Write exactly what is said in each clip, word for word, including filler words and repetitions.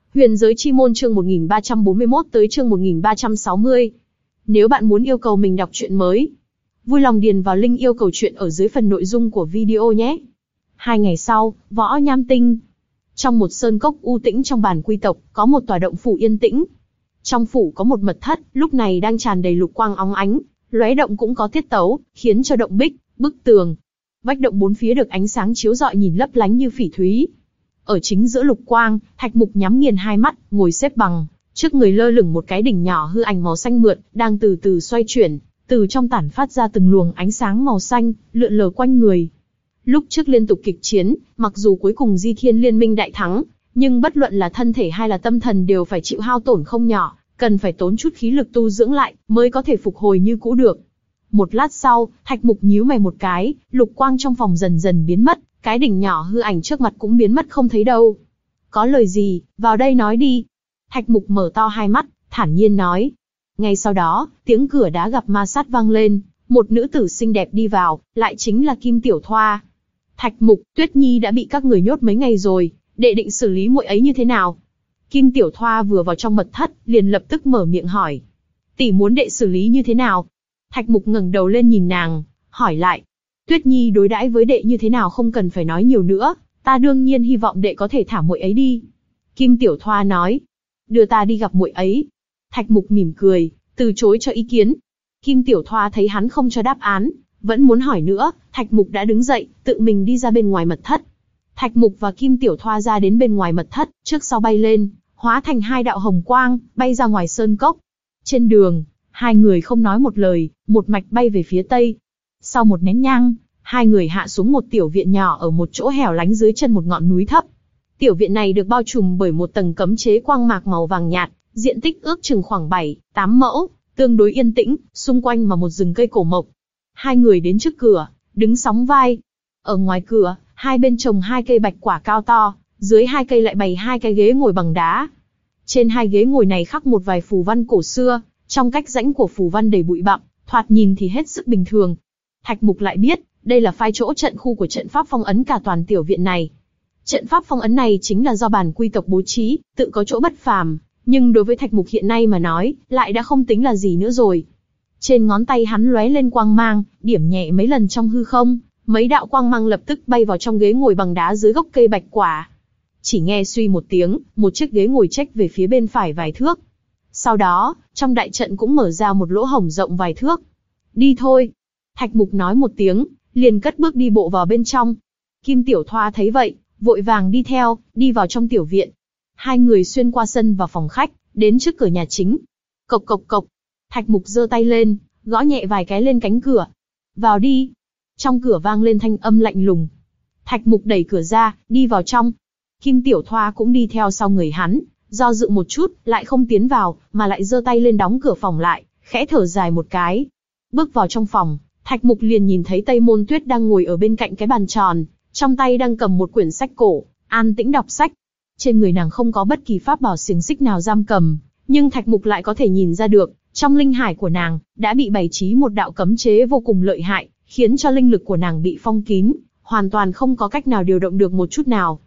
Huyền giới chi môn chương một nghìn ba trăm bốn mươi mốt tới chương một nghìn ba trăm sáu mươi. Nếu bạn muốn yêu cầu mình đọc truyện mới, vui lòng điền vào link yêu cầu truyện ở dưới phần nội dung của video nhé. Hai ngày sau, Võ Nham Tinh. Trong một sơn cốc u tĩnh trong bản quy tộc, có một tòa động phủ yên tĩnh. Trong phủ có một mật thất, lúc này đang tràn đầy lục quang óng ánh, lóe động cũng có tiết tấu, khiến cho động bích, bức tường, vách động bốn phía được ánh sáng chiếu rọi nhìn lấp lánh như phỉ thúy. Ở chính giữa lục quang, Thạch Mục nhắm nghiền hai mắt, ngồi xếp bằng, trước người lơ lửng một cái đỉnh nhỏ hư ảnh màu xanh mượt, đang từ từ xoay chuyển, từ trong tản phát ra từng luồng ánh sáng màu xanh, lượn lờ quanh người. Lúc trước liên tục kịch chiến, mặc dù cuối cùng Di Thiên Liên Minh đại thắng, nhưng bất luận là thân thể hay là tâm thần đều phải chịu hao tổn không nhỏ, cần phải tốn chút khí lực tu dưỡng lại, mới có thể phục hồi như cũ được. Một lát sau, Thạch Mục nhíu mày một cái, lục quang trong phòng dần dần biến mất, cái đỉnh nhỏ hư ảnh trước mặt cũng biến mất không thấy đâu. Có lời gì, vào đây nói đi. Thạch Mục mở to hai mắt, thản nhiên nói. Ngay sau đó, tiếng cửa đá gặp ma sát vang lên, một nữ tử xinh đẹp đi vào, lại chính là Kim Tiểu Thoa. Thạch Mục, Tuyết Nhi đã bị các người nhốt mấy ngày rồi, đệ định xử lý muội ấy như thế nào? Kim Tiểu Thoa vừa vào trong mật thất, liền lập tức mở miệng hỏi. Tỷ muốn đệ xử lý như thế nào? Thạch Mục ngẩng đầu lên nhìn nàng, hỏi lại. Tuyết Nhi đối đãi với đệ như thế nào không cần phải nói nhiều nữa, ta đương nhiên hy vọng đệ có thể thả muội ấy đi. Kim Tiểu Thoa nói. Đưa ta đi gặp muội ấy. Thạch Mục mỉm cười, từ chối cho ý kiến. Kim Tiểu Thoa thấy hắn không cho đáp án, vẫn muốn hỏi nữa, Thạch Mục đã đứng dậy, tự mình đi ra bên ngoài mật thất. Thạch Mục và Kim Tiểu Thoa ra đến bên ngoài mật thất, trước sau bay lên, hóa thành hai đạo hồng quang, bay ra ngoài sơn cốc. Trên đường, hai người không nói một lời, một mạch bay về phía tây. Sau một nén nhang, hai người hạ xuống một tiểu viện nhỏ ở một chỗ hẻo lánh dưới chân một ngọn núi thấp. Tiểu viện này được bao trùm bởi một tầng cấm chế quang mạc màu vàng nhạt, diện tích ước chừng khoảng bảy, tám mẫu, tương đối yên tĩnh, xung quanh mà một rừng cây cổ mộc. Hai người đến trước cửa, đứng sóng vai. Ở ngoài cửa, hai bên trồng hai cây bạch quả cao to, dưới hai cây lại bày hai cái ghế ngồi bằng đá. Trên hai ghế ngồi này khắc một vài phù văn cổ xưa, trong cách rãnh của phù văn đầy bụi bặm, thoạt nhìn thì hết sức bình thường. Thạch Mục lại biết, đây là phái chỗ trận khu của trận pháp phong ấn cả toàn tiểu viện này. Trận pháp phong ấn này chính là do bản quy tộc bố trí, tự có chỗ bất phàm, nhưng đối với Thạch Mục hiện nay mà nói, lại đã không tính là gì nữa rồi. Trên ngón tay hắn lóe lên quang mang, điểm nhẹ mấy lần trong hư không, mấy đạo quang mang lập tức bay vào trong ghế ngồi bằng đá dưới gốc cây bạch quả. Chỉ nghe suy một tiếng, một chiếc ghế ngồi chếch về phía bên phải vài thước. Sau đó, trong đại trận cũng mở ra một lỗ hổng rộng vài thước. Đi thôi. Thạch Mục nói một tiếng, liền cất bước đi bộ vào bên trong. Kim Tiểu Thoa thấy vậy, vội vàng đi theo, đi vào trong tiểu viện. Hai người xuyên qua sân vào phòng khách, đến trước cửa nhà chính. Cộc cộc cộc. Thạch Mục giơ tay lên, gõ nhẹ vài cái lên cánh cửa. Vào đi. Trong cửa vang lên thanh âm lạnh lùng. Thạch Mục đẩy cửa ra, đi vào trong. Kim Tiểu Thoa cũng đi theo sau người hắn, do dự một chút, lại không tiến vào, mà lại giơ tay lên đóng cửa phòng lại, khẽ thở dài một cái. Bước vào trong phòng, Thạch Mục liền nhìn thấy Tây Môn Tuyết đang ngồi ở bên cạnh cái bàn tròn, trong tay đang cầm một quyển sách cổ, an tĩnh đọc sách. Trên người nàng không có bất kỳ pháp bảo xiềng xích nào giam cầm, nhưng Thạch Mục lại có thể nhìn ra được, trong linh hải của nàng đã bị bày trí một đạo cấm chế vô cùng lợi hại, khiến cho linh lực của nàng bị phong kín, hoàn toàn không có cách nào điều động được một chút nào.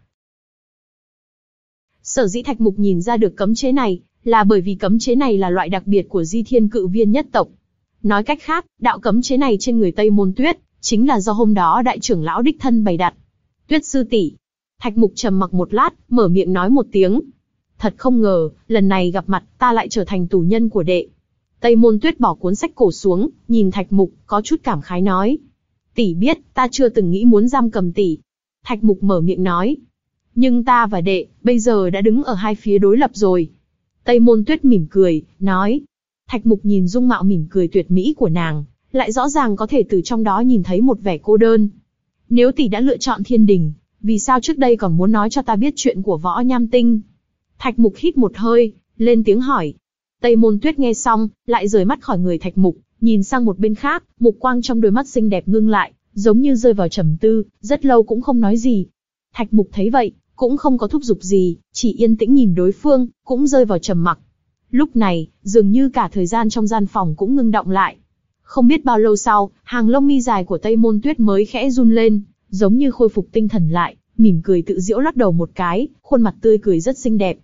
Sở dĩ Thạch Mục nhìn ra được cấm chế này, là bởi vì cấm chế này là loại đặc biệt của Di Thiên Cự Viên nhất tộc. Nói cách khác, đạo cấm chế này trên người Tây Môn Tuyết, chính là do hôm đó đại trưởng lão đích thân bày đặt. Tuyết sư tỷ. Thạch Mục trầm mặc một lát, mở miệng nói một tiếng. Thật không ngờ, lần này gặp mặt, ta lại trở thành tù nhân của đệ. Tây Môn Tuyết bỏ cuốn sách cổ xuống, nhìn Thạch Mục, có chút cảm khái nói. Tỷ biết, ta chưa từng nghĩ muốn giam cầm tỷ. Thạch Mục mở miệng nói. Nhưng ta và đệ, bây giờ đã đứng ở hai phía đối lập rồi. Tây Môn Tuyết mỉm cười, nói. Thạch Mục nhìn dung mạo mỉm cười tuyệt mỹ của nàng, lại rõ ràng có thể từ trong đó nhìn thấy một vẻ cô đơn. Nếu tỷ đã lựa chọn thiên đình, vì sao trước đây còn muốn nói cho ta biết chuyện của Võ Nham Tinh? Thạch Mục hít một hơi, lên tiếng hỏi. Tây Môn Tuyết nghe xong, lại rời mắt khỏi người Thạch Mục, nhìn sang một bên khác, mục quang trong đôi mắt xinh đẹp ngưng lại, giống như rơi vào trầm tư, rất lâu cũng không nói gì. Thạch Mục thấy vậy, cũng không có thúc giục gì, chỉ yên tĩnh nhìn đối phương, cũng rơi vào trầm mặc. Lúc này, dường như cả thời gian trong gian phòng cũng ngưng động lại. Không biết bao lâu sau, hàng lông mi dài của Tây Môn Tuyết mới khẽ run lên, giống như khôi phục tinh thần lại, mỉm cười tự giễu lắc đầu một cái, khuôn mặt tươi cười rất xinh đẹp.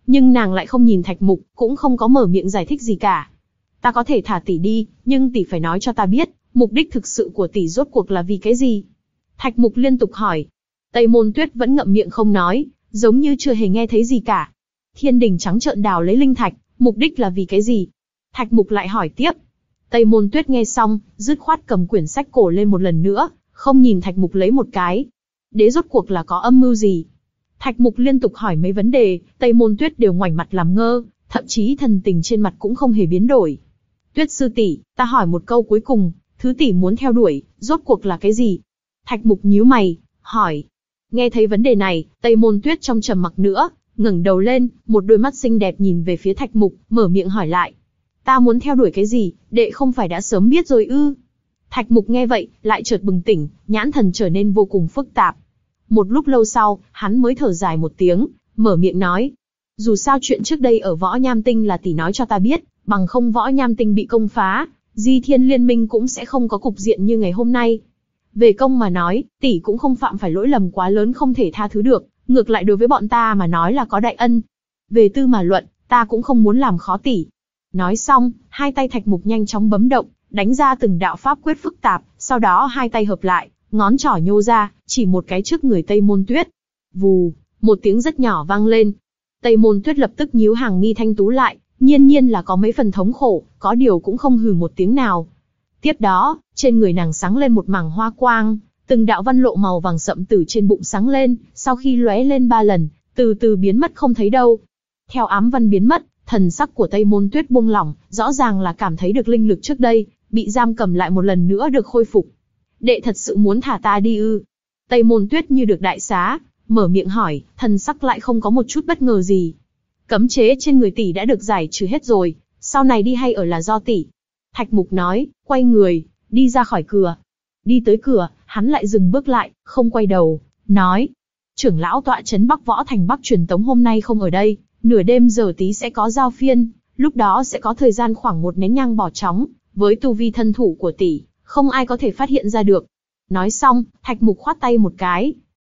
Nhưng nàng lại không nhìn Thạch Mục, cũng không có mở miệng giải thích gì cả. Ta có thể thả tỷ đi, nhưng tỷ phải nói cho ta biết, mục đích thực sự của tỷ rốt cuộc là vì cái gì? Thạch Mục liên tục hỏi. Tây Môn Tuyết vẫn ngậm miệng không nói, giống như chưa hề nghe thấy gì cả. Thiên đình trắng trợn đào lấy linh thạch, mục đích là vì cái gì? Thạch Mục lại hỏi tiếp. Tây Môn Tuyết nghe xong, dứt khoát cầm quyển sách cổ lên một lần nữa, không nhìn Thạch Mục lấy một cái. Đế rốt cuộc là có âm mưu gì? Thạch Mục liên tục hỏi mấy vấn đề, Tây Môn Tuyết đều ngoảnh mặt làm ngơ, thậm chí thần tình trên mặt cũng không hề biến đổi. Tuyết sư tỷ, ta hỏi một câu cuối cùng, thứ tỷ muốn theo đuổi, rốt cuộc là cái gì? Thạch Mục nhíu mày, hỏi. Nghe thấy vấn đề này, Tây Môn Tuyết trong trầm mặc nữa, ngẩng đầu lên, một đôi mắt xinh đẹp nhìn về phía Thạch Mục, mở miệng hỏi lại. Ta muốn theo đuổi cái gì, đệ không phải đã sớm biết rồi ư? Thạch Mục nghe vậy, lại chợt bừng tỉnh, nhãn thần trở nên vô cùng phức tạp. Một lúc lâu sau, hắn mới thở dài một tiếng, mở miệng nói. Dù sao chuyện trước đây ở Võ Nham Tinh là tỷ nói cho ta biết, bằng không Võ Nham Tinh bị công phá, Di Thiên Liên Minh cũng sẽ không có cục diện như ngày hôm nay. Về công mà nói, tỷ cũng không phạm phải lỗi lầm quá lớn không thể tha thứ được, ngược lại đối với bọn ta mà nói là có đại ân. Về tư mà luận, ta cũng không muốn làm khó tỷ. Nói xong, hai tay Thạch Mục nhanh chóng bấm động, đánh ra từng đạo pháp quyết phức tạp, sau đó hai tay hợp lại, ngón trỏ nhô ra, chỉ một cái trước người Tây Môn Tuyết. Vù, một tiếng rất nhỏ vang lên. Tây Môn Tuyết lập tức nhíu hàng mi thanh tú lại, nhiên nhiên là có mấy phần thống khổ, có điều cũng không hừ một tiếng nào. Tiếp đó, trên người nàng sáng lên một mảng hoa quang, từng đạo văn lộ màu vàng sậm từ trên bụng sáng lên, sau khi lóe lên ba lần, từ từ biến mất không thấy đâu. Theo ám văn biến mất, thần sắc của Tây Môn Tuyết buông lỏng, rõ ràng là cảm thấy được linh lực trước đây bị giam cầm lại một lần nữa được khôi phục. Đệ thật sự muốn thả ta đi ư? Tây Môn Tuyết như được đại xá, mở miệng hỏi, thần sắc lại không có một chút bất ngờ gì. Cấm chế trên người tỷ đã được giải trừ hết rồi, sau này đi hay ở là do tỷ. Thạch Mục nói, quay người, đi ra khỏi cửa. Đi tới cửa, hắn lại dừng bước lại, không quay đầu, nói. Trưởng lão tọa trấn Bắc Võ Thành Bắc Truyền Tống hôm nay không ở đây, nửa đêm giờ tí sẽ có giao phiên, lúc đó sẽ có thời gian khoảng một nén nhang bỏ trống, với tu vi thân thủ của tỷ, không ai có thể phát hiện ra được. Nói xong, Thạch Mục khoát tay một cái.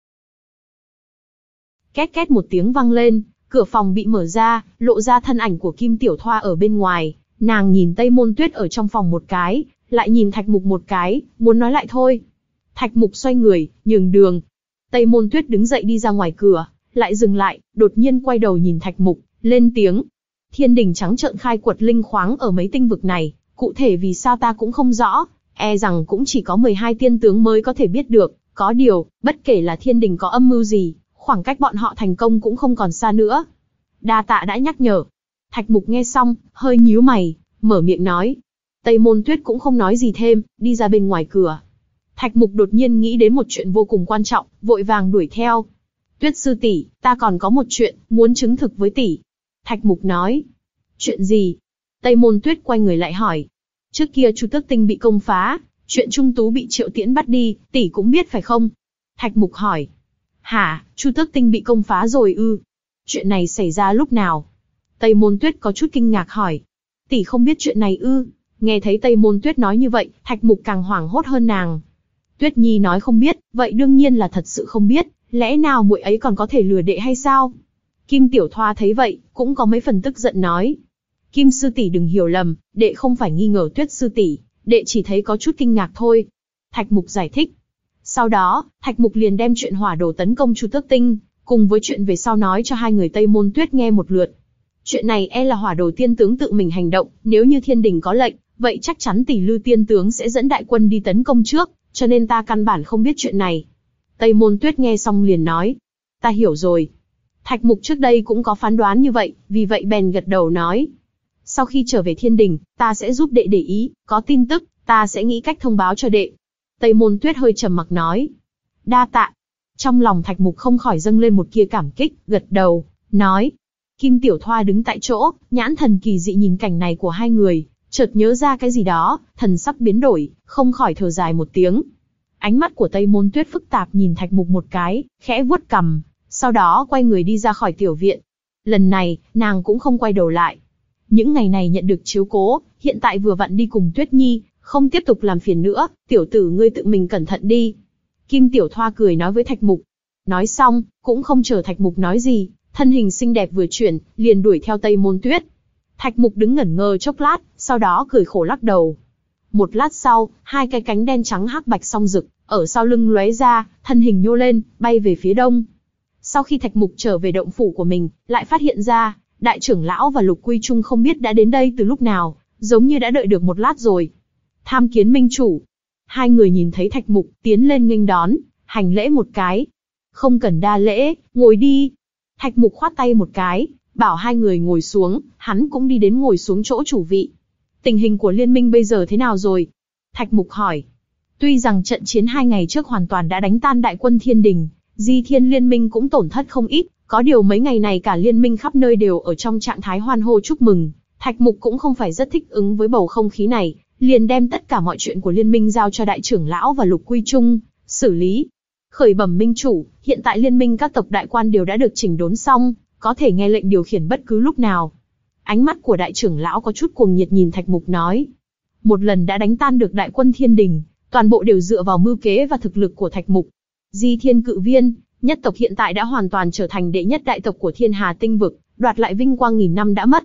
Két két một tiếng vang lên, cửa phòng bị mở ra, lộ ra thân ảnh của Kim Tiểu Thoa ở bên ngoài. Nàng nhìn Tây Môn Tuyết ở trong phòng một cái, lại nhìn Thạch Mục một cái, muốn nói lại thôi. Thạch Mục xoay người, nhường đường. Tây Môn Tuyết đứng dậy đi ra ngoài cửa, lại dừng lại, đột nhiên quay đầu nhìn Thạch Mục, lên tiếng. Thiên đình trắng trợn khai quật linh khoáng ở mấy tinh vực này, cụ thể vì sao ta cũng không rõ, e rằng cũng chỉ có mười hai tiên tướng mới có thể biết được, có điều, bất kể là thiên đình có âm mưu gì, khoảng cách bọn họ thành công cũng không còn xa nữa. Đa tạ đã nhắc nhở. Thạch Mục nghe xong, hơi nhíu mày, mở miệng nói. Tây Môn Tuyết cũng không nói gì thêm, đi ra bên ngoài cửa. Thạch Mục đột nhiên nghĩ đến một chuyện vô cùng quan trọng, vội vàng đuổi theo. Tuyết sư tỷ, ta còn có một chuyện, muốn chứng thực với tỷ. Thạch Mục nói. Chuyện gì? Tây Môn Tuyết quay người lại hỏi. Trước kia Chu Tước Tinh bị công phá, chuyện Trung Tú bị Triệu Tiễn bắt đi, tỷ cũng biết phải không? Thạch Mục hỏi. Hả, Chu Tước Tinh bị công phá rồi ư? Chuyện này xảy ra lúc nào? Tây Môn Tuyết có chút kinh ngạc hỏi. Tỷ không biết chuyện này ư? Nghe thấy Tây Môn Tuyết nói như vậy, Thạch Mục càng hoảng hốt hơn nàng. Tuyết Nhi nói không biết, vậy đương nhiên là thật sự không biết, lẽ nào muội ấy còn có thể lừa đệ hay sao? Kim Tiểu Thoa thấy vậy, cũng có mấy phần tức giận nói. Kim sư tỷ đừng hiểu lầm, đệ không phải nghi ngờ Tuyết sư tỷ, đệ chỉ thấy có chút kinh ngạc thôi. Thạch Mục giải thích. Sau đó, Thạch Mục liền đem chuyện hỏa đồ tấn công Chu Tước Tinh, cùng với chuyện về sau nói cho hai người Tây Môn Tuyết nghe một lượt. Chuyện này e là hỏa đồ tiên tướng tự mình hành động, nếu như thiên đình có lệnh, vậy chắc chắn tỷ Lư tiên tướng sẽ dẫn đại quân đi tấn công trước, cho nên ta căn bản không biết chuyện này. Tây Môn Tuyết nghe xong liền nói. Ta hiểu rồi. Thạch Mục trước đây cũng có phán đoán như vậy, vì vậy bèn gật đầu nói. Sau khi trở về thiên đình, ta sẽ giúp đệ để ý, có tin tức, ta sẽ nghĩ cách thông báo cho đệ. Tây Môn Tuyết hơi trầm mặc nói. Đa tạ. Trong lòng Thạch Mục không khỏi dâng lên một tia cảm kích, gật đầu, nói. Kim Tiểu Thoa đứng tại chỗ, nhãn thần kỳ dị nhìn cảnh này của hai người, chợt nhớ ra cái gì đó, thần sắc biến đổi, không khỏi thở dài một tiếng. Ánh mắt của Tây Môn Tuyết phức tạp nhìn Thạch Mục một cái, khẽ vuốt cằm, sau đó quay người đi ra khỏi tiểu viện. Lần này, nàng cũng không quay đầu lại. Những ngày này nhận được chiếu cố, hiện tại vừa vặn đi cùng Tuyết Nhi, không tiếp tục làm phiền nữa, tiểu tử ngươi tự mình cẩn thận đi. Kim Tiểu Thoa cười nói với Thạch Mục. Nói xong, cũng không chờ Thạch Mục nói gì, thân hình xinh đẹp vừa chuyển, liền đuổi theo Tây Môn Tuyết. Thạch Mục đứng ngẩn ngơ chốc lát, sau đó cười khổ lắc đầu. Một lát sau, hai cái cánh đen trắng hắc bạch song rực, ở sau lưng lóe ra, thân hình nhô lên, bay về phía đông. Sau khi Thạch Mục trở về động phủ của mình, lại phát hiện ra, đại trưởng lão và Lục Quy Trung không biết đã đến đây từ lúc nào, giống như đã đợi được một lát rồi. Tham kiến minh chủ. Hai người nhìn thấy Thạch Mục, tiến lên nghênh đón, hành lễ một cái. Không cần đa lễ, ngồi đi. Thạch Mục khoát tay một cái, bảo hai người ngồi xuống, hắn cũng đi đến ngồi xuống chỗ chủ vị. Tình hình của liên minh bây giờ thế nào rồi? Thạch Mục hỏi. Tuy rằng trận chiến hai ngày trước hoàn toàn đã đánh tan đại quân Thiên Đình, Di Thiên liên minh cũng tổn thất không ít, có điều mấy ngày này cả liên minh khắp nơi đều ở trong trạng thái hoan hô chúc mừng. Thạch Mục cũng không phải rất thích ứng với bầu không khí này, liền đem tất cả mọi chuyện của liên minh giao cho đại trưởng lão và Lục Quy Trung xử lý. Khởi bẩm minh chủ, hiện tại liên minh các tộc đại quan đều đã được chỉnh đốn xong, có thể nghe lệnh điều khiển bất cứ lúc nào. Ánh mắt của đại trưởng lão có chút cuồng nhiệt nhìn Thạch Mục nói. Một lần đã đánh tan được đại quân Thiên Đình, toàn bộ đều dựa vào mưu kế và thực lực của Thạch Mục. Di Thiên Cự Viên, nhất tộc hiện tại đã hoàn toàn trở thành đệ nhất đại tộc của Thiên Hà Tinh Vực, đoạt lại vinh quang nghìn năm đã mất.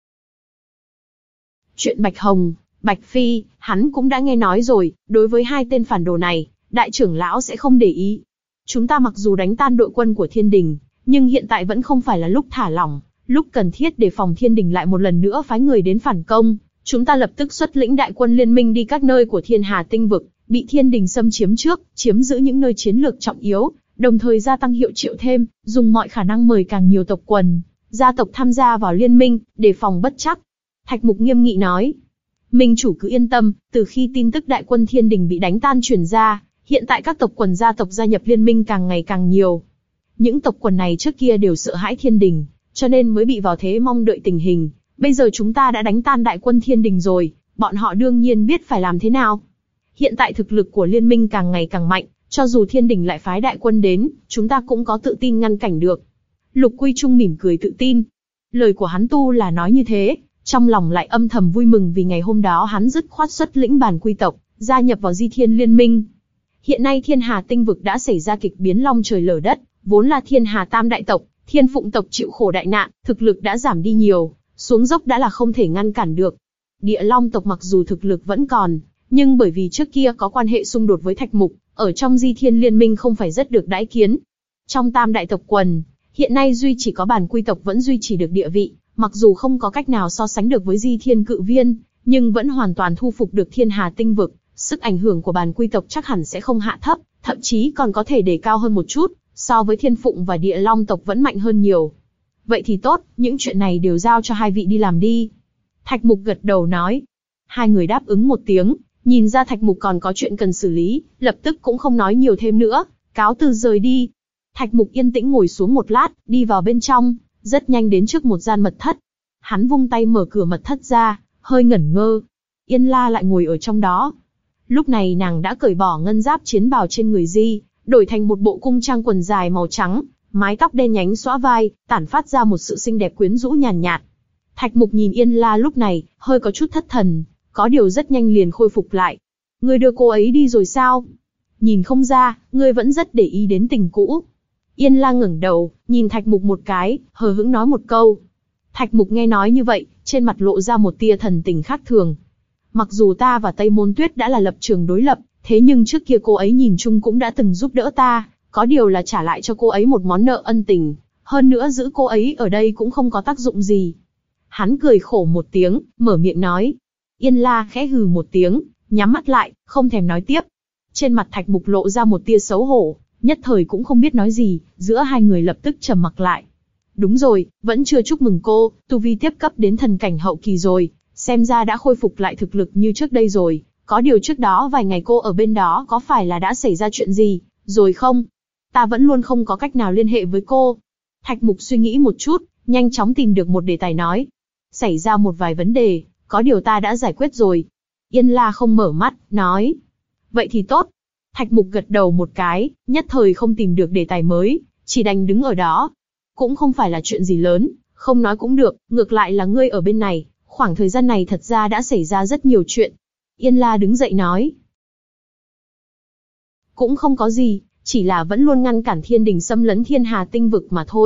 Chuyện Bạch Hồng, Bạch Phi, hắn cũng đã nghe nói rồi, đối với hai tên phản đồ này, đại trưởng lão sẽ không để ý. Chúng ta mặc dù đánh tan đội quân của Thiên Đình, nhưng hiện tại vẫn không phải là lúc thả lỏng, lúc cần thiết để phòng Thiên Đình lại một lần nữa phái người đến phản công, chúng ta lập tức xuất lĩnh đại quân liên minh đi các nơi của Thiên Hà Tinh Vực, bị Thiên Đình xâm chiếm trước, chiếm giữ những nơi chiến lược trọng yếu, đồng thời gia tăng hiệu triệu thêm, dùng mọi khả năng mời càng nhiều tộc quần, gia tộc tham gia vào liên minh, để phòng bất trắc. Thạch Mục nghiêm nghị nói. Minh chủ cứ yên tâm, từ khi tin tức đại quân Thiên Đình bị đánh tan truyền ra, hiện tại các tộc quần gia tộc gia nhập liên minh càng ngày càng nhiều. Những tộc quần này trước kia đều sợ hãi Thiên Đình, cho nên mới bị vào thế mong đợi tình hình. Bây giờ chúng ta đã đánh tan đại quân Thiên Đình rồi, bọn họ đương nhiên biết phải làm thế nào. Hiện tại thực lực của liên minh càng ngày càng mạnh, cho dù Thiên Đình lại phái đại quân đến, chúng ta cũng có tự tin ngăn cảnh được. Lục Quy Trung mỉm cười tự tin. Lời của hắn tu là nói như thế, trong lòng lại âm thầm vui mừng vì ngày hôm đó hắn dứt khoát xuất lĩnh Bàn Quy tộc, gia nhập vào Di Thiên liên minh. Hiện nay Thiên Hà Tinh Vực đã xảy ra kịch biến long trời lở đất, vốn là Thiên Hà Tam đại tộc, Thiên Phụng tộc chịu khổ đại nạn, thực lực đã giảm đi nhiều, xuống dốc đã là không thể ngăn cản được. Địa Long tộc mặc dù thực lực vẫn còn, nhưng bởi vì trước kia có quan hệ xung đột với Thạch Mục, ở trong Di Thiên liên minh không phải rất được đãi kiến. Trong Tam đại tộc quần, hiện nay duy chỉ có Bàn Quy tộc vẫn duy trì được địa vị, mặc dù không có cách nào so sánh được với Di Thiên Cự Viên, nhưng vẫn hoàn toàn thu phục được Thiên Hà Tinh Vực, sức ảnh hưởng của Bàn Quy tộc chắc hẳn sẽ không hạ thấp, thậm chí còn có thể đề cao hơn một chút, so với Thiên Phụng và Địa Long tộc vẫn mạnh hơn nhiều. Vậy thì tốt, những chuyện này đều giao cho hai vị đi làm đi. Thạch Mục gật đầu nói. Hai người đáp ứng một tiếng, nhìn ra Thạch Mục còn có chuyện cần xử lý, lập tức cũng không nói nhiều thêm nữa, cáo từ rời đi. Thạch Mục yên tĩnh ngồi xuống một lát, đi vào bên trong, rất nhanh đến trước một gian mật thất. Hắn vung tay mở cửa mật thất ra, hơi ngẩn ngơ. Yên La lại ngồi ở trong đó. Lúc này nàng đã cởi bỏ ngân giáp chiến bào trên người Di, đổi thành một bộ cung trang quần dài màu trắng, mái tóc đen nhánh xõa vai, tản phát ra một sự xinh đẹp quyến rũ nhàn nhạt. Thạch Mục nhìn Yên La lúc này, hơi có chút thất thần, có điều rất nhanh liền khôi phục lại. Ngươi đưa cô ấy đi rồi sao? Nhìn không ra, ngươi vẫn rất để ý đến tình cũ. Yên La ngẩng đầu, nhìn Thạch Mục một cái, hờ hững nói một câu. Thạch Mục nghe nói như vậy, trên mặt lộ ra một tia thần tình khác thường. Mặc dù ta và Tây Môn Tuyết đã là lập trường đối lập, thế nhưng trước kia cô ấy nhìn chung cũng đã từng giúp đỡ ta, có điều là trả lại cho cô ấy một món nợ ân tình, hơn nữa giữ cô ấy ở đây cũng không có tác dụng gì. Hắn cười khổ một tiếng, mở miệng nói. Yên La khẽ hừ một tiếng, nhắm mắt lại, không thèm nói tiếp. Trên mặt Thạch Mục lộ ra một tia xấu hổ, nhất thời cũng không biết nói gì, giữa hai người lập tức trầm mặc lại. Đúng rồi, vẫn chưa chúc mừng cô, tu vi tiếp cấp đến thần cảnh hậu kỳ rồi, xem ra đã khôi phục lại thực lực như trước đây rồi, có điều trước đó vài ngày cô ở bên đó có phải là đã xảy ra chuyện gì, rồi không? Ta vẫn luôn không có cách nào liên hệ với cô. Thạch Mục suy nghĩ một chút, nhanh chóng tìm được một đề tài nói. Xảy ra một vài vấn đề, có điều ta đã giải quyết rồi. Yên La không mở mắt, nói. Vậy thì tốt. Thạch Mục gật đầu một cái, nhất thời không tìm được đề tài mới, chỉ đành đứng ở đó. Cũng không phải là chuyện gì lớn, không nói cũng được, ngược lại là ngươi ở bên này, khoảng thời gian này thật ra đã xảy ra rất nhiều chuyện. Yên La đứng dậy nói. Cũng không có gì, chỉ là vẫn luôn ngăn cản Thiên Đình xâm lấn Thiên Hà Tinh Vực mà thôi,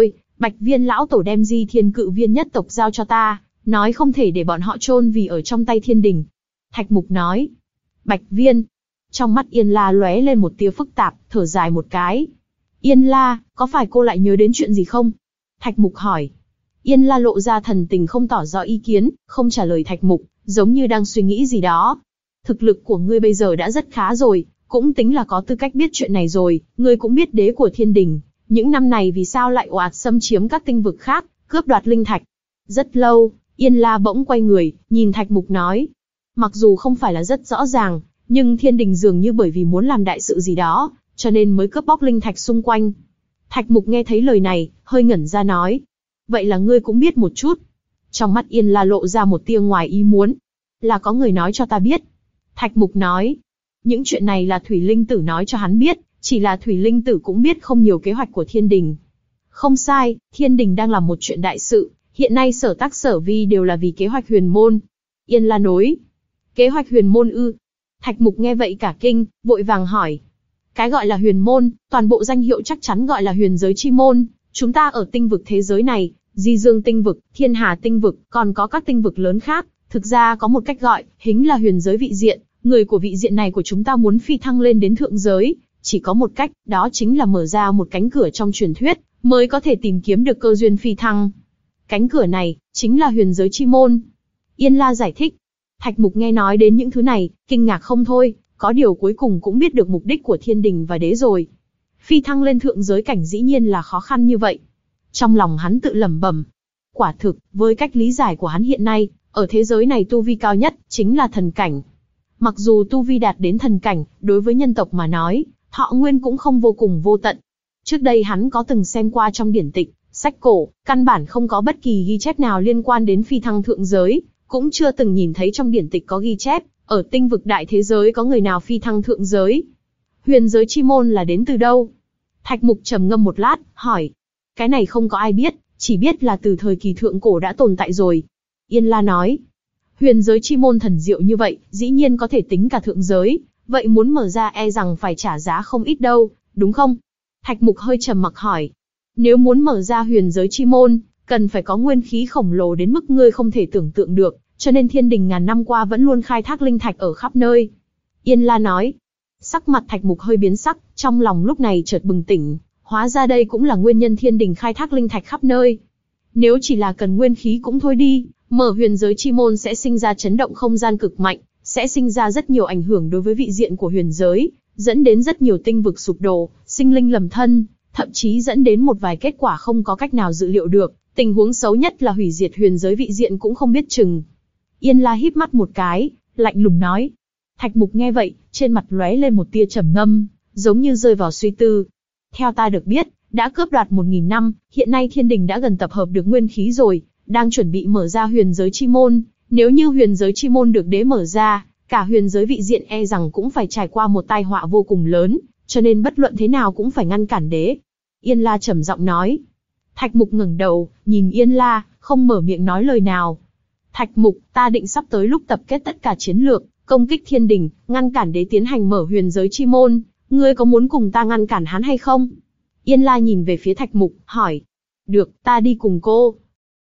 Bạch Viên lão tổ đem Di Thiên Cự Viên nhất tộc giao cho ta, nói không thể để bọn họ chôn vì ở trong tay thiên đình. Thạch Mục nói. Bạch Viên. Trong mắt Yên La lóe lên một tia phức tạp, thở dài một cái. Yên La, có phải cô lại nhớ đến chuyện gì không? Thạch Mục hỏi. Yên La lộ ra thần tình không tỏ rõ ý kiến, không trả lời Thạch Mục, giống như đang suy nghĩ gì đó. Thực lực của ngươi bây giờ đã rất khá rồi, cũng tính là có tư cách biết chuyện này rồi, ngươi cũng biết đế của thiên đình. Những năm này vì sao lại ồ ạt xâm chiếm các tinh vực khác, cướp đoạt linh thạch? Rất lâu, Yên La bỗng quay người, nhìn Thạch Mục nói. Mặc dù không phải là rất rõ ràng, nhưng thiên đình dường như bởi vì muốn làm đại sự gì đó, cho nên mới cướp bóc linh thạch xung quanh. Thạch Mục nghe thấy lời này, hơi ngẩn ra nói. Vậy là ngươi cũng biết một chút. Trong mắt Yên La lộ ra một tia ngoài ý muốn. Là có người nói cho ta biết. Thạch Mục nói. Những chuyện này là Thủy Linh Tử nói cho hắn biết, chỉ là Thủy Linh Tử cũng biết không nhiều kế hoạch của thiên đình. Không sai, thiên đình đang làm một chuyện đại sự, hiện nay sở tác sở vi đều là vì kế hoạch huyền môn. Yên La nói. Kế hoạch huyền môn ư? Thạch Mục nghe vậy cả kinh, vội vàng hỏi. Cái gọi là huyền môn, toàn bộ danh hiệu chắc chắn gọi là huyền giới chi môn. Chúng ta ở tinh vực thế giới này, Di Dương tinh vực, Thiên Hà tinh vực, còn có các tinh vực lớn khác, thực ra có một cách gọi, chính là huyền giới vị diện. Người của vị diện này của chúng ta muốn phi thăng lên đến thượng giới, chỉ có một cách, đó chính là mở ra một cánh cửa trong truyền thuyết, mới có thể tìm kiếm được cơ duyên phi thăng. Cánh cửa này, chính là huyền giới chi môn. Yên La giải thích. Thạch Mục nghe nói đến những thứ này, kinh ngạc không thôi, có điều cuối cùng cũng biết được mục đích của thiên đình và đế rồi. Phi thăng lên thượng giới cảnh dĩ nhiên là khó khăn như vậy. Trong lòng hắn tự lẩm bẩm. Quả thực, với cách lý giải của hắn hiện nay, ở thế giới này tu vi cao nhất, chính là thần cảnh. Mặc dù tu vi đạt đến thần cảnh, đối với nhân tộc mà nói, thọ nguyên cũng không vô cùng vô tận. Trước đây hắn có từng xem qua trong điển tịch, sách cổ, căn bản không có bất kỳ ghi chép nào liên quan đến phi thăng thượng giới, cũng chưa từng nhìn thấy trong điển tịch có ghi chép, ở tinh vực đại thế giới có người nào phi thăng thượng giới. Huyền giới chi môn là đến từ đâu? Thạch Mục trầm ngâm một lát, hỏi. Cái này không có ai biết, chỉ biết là từ thời kỳ thượng cổ đã tồn tại rồi. Yên La nói. Huyền giới chi môn thần diệu như vậy, dĩ nhiên có thể tính cả thượng giới, vậy muốn mở ra e rằng phải trả giá không ít đâu, đúng không? Thạch Mục hơi trầm mặc hỏi. Nếu muốn mở ra huyền giới chi môn, cần phải có nguyên khí khổng lồ đến mức ngươi không thể tưởng tượng được, cho nên thiên đình ngàn năm qua vẫn luôn khai thác linh thạch ở khắp nơi. Yên La nói. Sắc mặt Thạch Mục hơi biến sắc, trong lòng lúc này chợt bừng tỉnh, hóa ra đây cũng là nguyên nhân thiên đình khai thác linh thạch khắp nơi. Nếu chỉ là cần nguyên khí cũng thôi đi, mở huyền giới chi môn sẽ sinh ra chấn động không gian cực mạnh, sẽ sinh ra rất nhiều ảnh hưởng đối với vị diện của huyền giới, dẫn đến rất nhiều tinh vực sụp đổ, sinh linh lầm thân, thậm chí dẫn đến một vài kết quả không có cách nào dự liệu được, tình huống xấu nhất là hủy diệt huyền giới vị diện cũng không biết chừng. Yên La híp mắt một cái, lạnh lùng nói. Thạch Mục nghe vậy, trên mặt lóe lên một tia trầm ngâm, giống như rơi vào suy tư. Theo ta được biết, đã cướp đoạt một nghìn năm, hiện nay thiên đình đã gần tập hợp được nguyên khí rồi, đang chuẩn bị mở ra huyền giới chi môn. Nếu như huyền giới chi môn được đế mở ra, cả huyền giới vị diện e rằng cũng phải trải qua một tai họa vô cùng lớn, cho nên bất luận thế nào cũng phải ngăn cản đế. Yên La trầm giọng nói. Thạch Mục ngẩng đầu, nhìn Yên La, không mở miệng nói lời nào. Thạch Mục, ta định sắp tới lúc tập kết tất cả chiến lược, công kích thiên đình, ngăn cản đế tiến hành mở huyền giới chi môn, ngươi có muốn cùng ta ngăn cản hắn hay không? Yên La nhìn về phía Thạch Mục, hỏi. Được, ta đi cùng cô.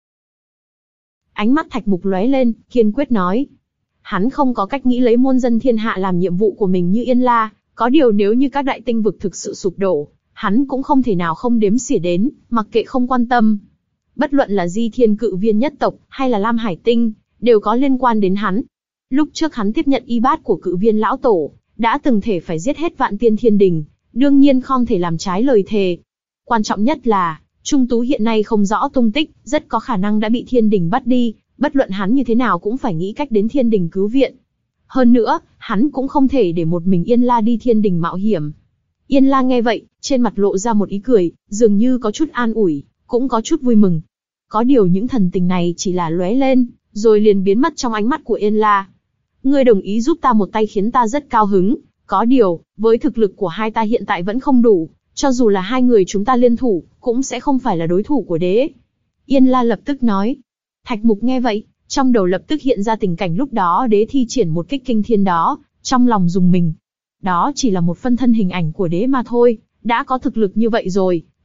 Ánh mắt Thạch Mục lóe lên, kiên quyết nói. Hắn không có cách nghĩ lấy muôn dân thiên hạ làm nhiệm vụ của mình như Yên La, có điều nếu như các đại tinh vực thực sự sụp đổ, hắn cũng không thể nào không đếm xỉa đến, mặc kệ không quan tâm. Bất luận là Di Thiên Cự Viên nhất tộc, hay là Lam Hải Tinh, đều có liên quan đến hắn. Lúc trước hắn tiếp nhận y bát của Cự Viên lão tổ, đã từng thể phải giết hết vạn tiên thiên đình, đương nhiên không thể làm trái lời thề. Quan trọng nhất là, Trung Tú hiện nay không rõ tung tích, rất có khả năng đã bị thiên đình bắt đi, bất luận hắn như thế nào cũng phải nghĩ cách đến thiên đình cứu viện. Hơn nữa, hắn cũng không thể để một mình Yên La đi thiên đình mạo hiểm. Yên La nghe vậy, trên mặt lộ ra một ý cười, dường như có chút an ủi, cũng có chút vui mừng. Có điều những thần tình này chỉ là lóe lên, rồi liền biến mất trong ánh mắt của Yên La. Ngươi đồng ý giúp ta một tay khiến ta rất cao hứng, có điều, với thực lực của hai ta hiện tại vẫn không đủ, cho dù là hai người chúng ta liên thủ, cũng sẽ không phải là đối thủ của đế. Yên La lập tức nói. Thạch Mục nghe vậy, trong đầu lập tức hiện ra tình cảnh lúc đó đế thi triển một kích kinh thiên đó, trong lòng rùng mình. Đó chỉ là một phân thân hình ảnh của đế mà thôi, đã có thực lực như vậy rồi,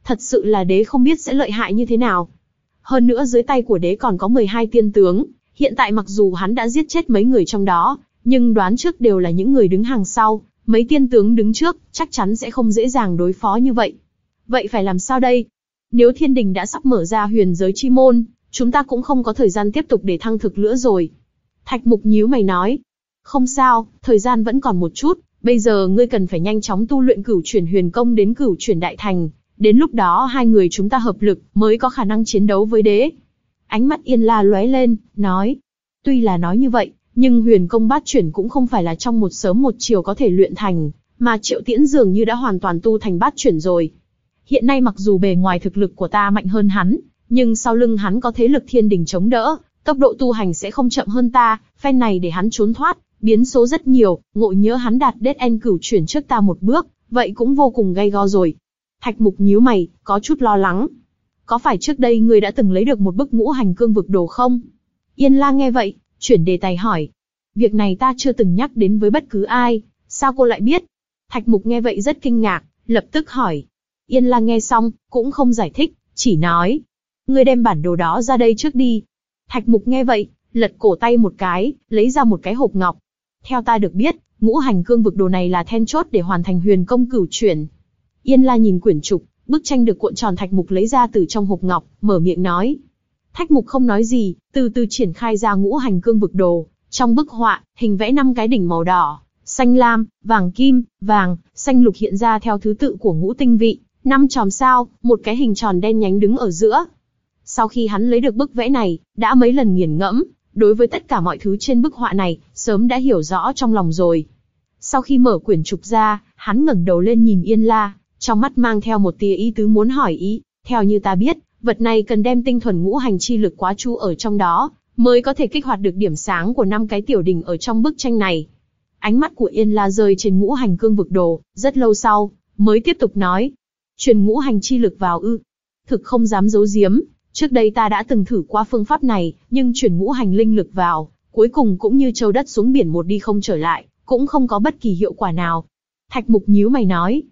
Thật sự là đế không biết sẽ lợi hại như thế nào. Hơn nữa dưới tay của đế còn có mười hai tiên tướng, hiện tại mặc dù hắn đã giết chết mấy người trong đó, nhưng đoán trước đều là những người đứng hàng sau, mấy tiên tướng đứng trước, chắc chắn sẽ không dễ dàng đối phó như vậy. Vậy phải làm sao đây? Nếu thiên đình đã sắp mở ra huyền giới chi môn, chúng ta cũng không có thời gian tiếp tục để thăng thực nữa rồi. Thạch Mục nhíu mày nói. Không sao, thời gian vẫn còn một chút, bây giờ ngươi cần phải nhanh chóng tu luyện cửu chuyển huyền công đến cửu chuyển đại thành, đến lúc đó hai người chúng ta hợp lực mới có khả năng chiến đấu với đế. Ánh mắt Yên La lóe lên, nói. Tuy là nói như vậy, nhưng huyền công bát chuyển cũng không phải là trong một sớm một chiều có thể luyện thành, mà Triệu Tiễn dường như đã hoàn toàn tu thành bát chuyển rồi. Hiện nay mặc dù bề ngoài thực lực của ta mạnh hơn hắn, nhưng sau lưng hắn có thế lực thiên đình chống đỡ, tốc độ tu hành sẽ không chậm hơn ta, phen này để hắn trốn thoát, biến số rất nhiều, ngộ nhỡ hắn đạt dead end cửu chuyển trước ta một bước, vậy cũng vô cùng gay go rồi. Thạch Mục nhíu mày, có chút lo lắng. Có phải trước đây ngươi đã từng lấy được một bức ngũ hành cương vực đồ không? Yên La nghe vậy, chuyển đề tài hỏi. Việc này ta chưa từng nhắc đến với bất cứ ai, sao cô lại biết? Thạch Mục nghe vậy rất kinh ngạc, lập tức hỏi. Yên La nghe xong, cũng không giải thích, chỉ nói. Ngươi đem bản đồ đó ra đây trước đi. Thạch Mục nghe vậy, lật cổ tay một cái, lấy ra một cái hộp ngọc. Theo ta được biết, ngũ hành cương vực đồ này là then chốt để hoàn thành huyền công cửu chuyển. Yên La nhìn quyển trục, bức tranh được cuộn tròn Thạch Mục lấy ra từ trong hộp ngọc, mở miệng nói. Thạch Mục không nói gì, từ từ triển khai ra ngũ hành cương vực đồ. Trong bức họa, hình vẽ năm cái đỉnh màu đỏ, xanh lam, vàng kim, vàng, xanh lục hiện ra theo thứ tự của ngũ tinh vị, năm chòm sao, một cái hình tròn đen nhánh đứng ở giữa. Sau khi hắn lấy được bức vẽ này, đã mấy lần nghiền ngẫm, đối với tất cả mọi thứ trên bức họa này, sớm đã hiểu rõ trong lòng rồi. Sau khi mở quyển trục ra, hắn ngẩng đầu lên nhìn Yên La, trong mắt mang theo một tia ý tứ muốn hỏi ý. Theo như ta biết, vật này cần đem tinh thuần ngũ hành chi lực quá chu ở trong đó, mới có thể kích hoạt được điểm sáng của năm cái tiểu đỉnh ở trong bức tranh này. Ánh mắt của Yên La rơi trên ngũ hành cương vực đồ, rất lâu sau, mới tiếp tục nói. Truyền ngũ hành chi lực vào ư? Thực không dám giấu giếm, trước đây ta đã từng thử qua phương pháp này, nhưng truyền ngũ hành linh lực vào, cuối cùng cũng như châu đất xuống biển một đi không trở lại, cũng không có bất kỳ hiệu quả nào. Thạch Mục nhíu mày nói.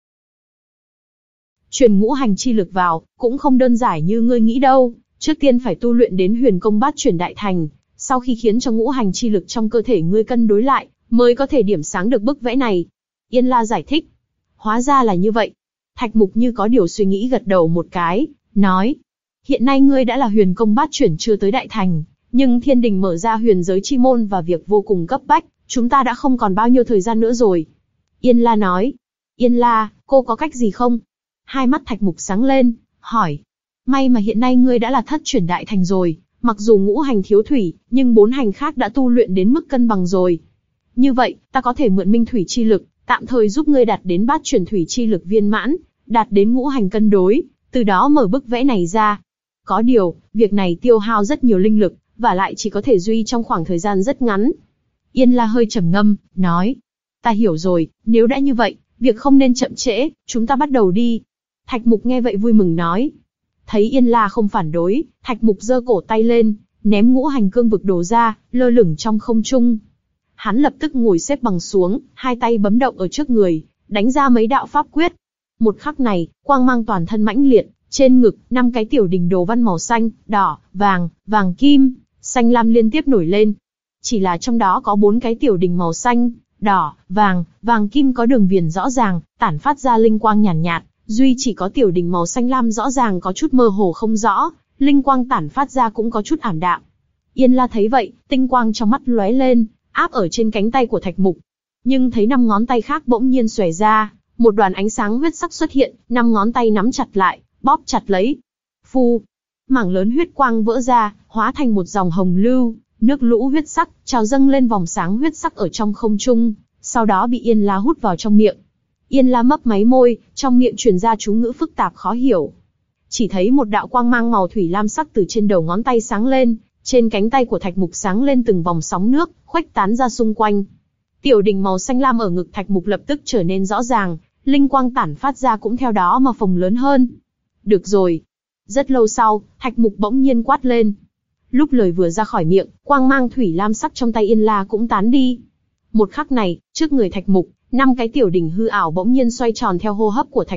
Truyền ngũ hành chi lực vào, cũng không đơn giản như ngươi nghĩ đâu, trước tiên phải tu luyện đến huyền công bát chuyển đại thành, sau khi khiến cho ngũ hành chi lực trong cơ thể ngươi cân đối lại, mới có thể điểm sáng được bức vẽ này. Yên La giải thích. Hóa ra là như vậy. Thạch Mục như có điều suy nghĩ gật đầu một cái, nói. Hiện nay ngươi đã là huyền công bát chuyển chưa tới đại thành, nhưng thiên đình mở ra huyền giới chi môn và việc vô cùng cấp bách, chúng ta đã không còn bao nhiêu thời gian nữa rồi. Yên La nói. Yên La, cô có cách gì không? Hai mắt Thạch Mục sáng lên, hỏi. May mà hiện nay ngươi đã là thất chuyển đại thành rồi, mặc dù ngũ hành thiếu thủy, nhưng bốn hành khác đã tu luyện đến mức cân bằng rồi. Như vậy, ta có thể mượn minh thủy chi lực, tạm thời giúp ngươi đạt đến bát chuyển thủy chi lực viên mãn, đạt đến ngũ hành cân đối, từ đó mở bức vẽ này ra. Có điều, việc này tiêu hao rất nhiều linh lực, và lại chỉ có thể duy trong khoảng thời gian rất ngắn. Yên La hơi trầm ngâm, nói. Ta hiểu rồi, nếu đã như vậy, việc không nên chậm trễ, chúng ta bắt đầu đi. Thạch Mục nghe vậy vui mừng nói. Thấy Yên La không phản đối, Thạch Mục giơ cổ tay lên, ném ngũ hành cương vực đồ ra, lơ lửng trong không trung. Hắn lập tức ngồi xếp bằng xuống, hai tay bấm động ở trước người, đánh ra mấy đạo pháp quyết. Một khắc này, quang mang toàn thân mãnh liệt, trên ngực, năm cái tiểu đỉnh đồ văn màu xanh, đỏ, vàng, vàng kim, xanh lam liên tiếp nổi lên. Chỉ là trong đó có bốn cái tiểu đỉnh màu xanh, đỏ, vàng, vàng kim có đường viền rõ ràng, tản phát ra linh quang nhàn nhạt, nhạt, duy chỉ có tiểu đỉnh màu xanh lam rõ ràng có chút mơ hồ không rõ, linh quang tản phát ra cũng có chút ảm đạm. Yên La thấy vậy, tinh quang trong mắt lóe lên, áp ở trên cánh tay của Thạch Mục. Nhưng thấy năm ngón tay khác bỗng nhiên xòe ra, một đoàn ánh sáng huyết sắc xuất hiện, năm ngón tay nắm chặt lại, bóp chặt lấy. Phu, mảng lớn huyết quang vỡ ra, hóa thành một dòng hồng lưu, nước lũ huyết sắc, trào dâng lên vòng sáng huyết sắc ở trong không trung, sau đó bị Yên La hút vào trong miệng. Yên La mấp máy môi, trong miệng truyền ra chú ngữ phức tạp khó hiểu. Chỉ thấy một đạo quang mang màu thủy lam sắc từ trên đầu ngón tay sáng lên, trên cánh tay của Thạch Mục sáng lên từng vòng sóng nước, khuếch tán ra xung quanh. Tiểu đỉnh màu xanh lam ở ngực Thạch Mục lập tức trở nên rõ ràng, linh quang tản phát ra cũng theo đó mà phồng lớn hơn. Được rồi. Rất lâu sau, Thạch Mục bỗng nhiên quát lên. Lúc lời vừa ra khỏi miệng, quang mang thủy lam sắc trong tay Yên La cũng tán đi. Một khắc này, trước người Thạch Mục, năm cái tiểu đỉnh hư ảo bỗng nhiên xoay tròn theo hô hấp của Thạch Mục,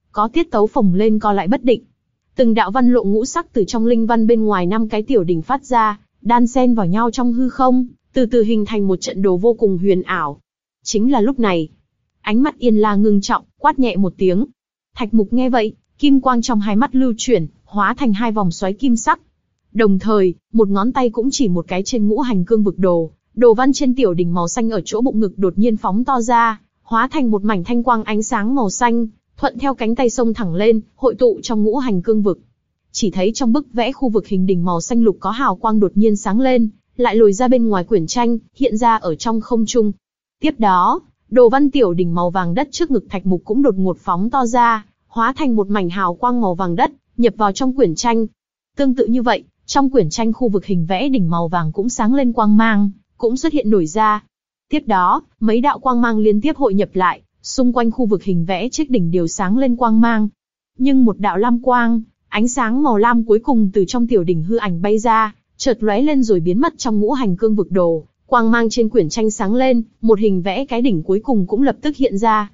có tiết tấu phồng lên co lại bất định. Từng đạo văn lộ ngũ sắc từ trong linh văn bên ngoài năm cái tiểu đỉnh phát ra, đan xen vào nhau trong hư không, từ từ hình thành một trận đồ vô cùng huyền ảo. Chính là lúc này, ánh mắt Yên La ngưng trọng, quát nhẹ một tiếng. Thạch Mục nghe vậy, kim quang trong hai mắt lưu chuyển, hóa thành hai vòng xoáy kim sắc. Đồng thời, một ngón tay cũng chỉ một cái trên ngũ hành cương vực đồ, đồ văn trên tiểu đỉnh màu xanh ở chỗ bụng ngực đột nhiên phóng to ra, hóa thành một mảnh thanh quang ánh sáng màu xanh, thuận theo cánh tay xông thẳng lên, hội tụ trong ngũ hành cương vực. Chỉ thấy trong bức vẽ khu vực hình đỉnh màu xanh lục có hào quang đột nhiên sáng lên, lại lồi ra bên ngoài quyển tranh, hiện ra ở trong không trung. Tiếp đó, đồ văn tiểu đỉnh màu vàng đất trước ngực Thạch Mục cũng đột ngột phóng to ra, hóa thành một mảnh hào quang màu vàng đất, nhập vào trong quyển tranh. Tương tự như vậy, trong quyển tranh khu vực hình vẽ đỉnh màu vàng cũng sáng lên quang mang, cũng xuất hiện nổi ra. Tiếp đó, mấy đạo quang mang liên tiếp hội nhập lại, xung quanh khu vực hình vẽ chiếc đỉnh đều sáng lên quang mang. Nhưng một đạo lam quang, ánh sáng màu lam cuối cùng từ trong tiểu đỉnh hư ảnh bay ra, chợt lóe lên rồi biến mất trong ngũ hành cương vực đồ, quang mang trên quyển tranh sáng lên, một hình vẽ cái đỉnh cuối cùng cũng lập tức hiện ra.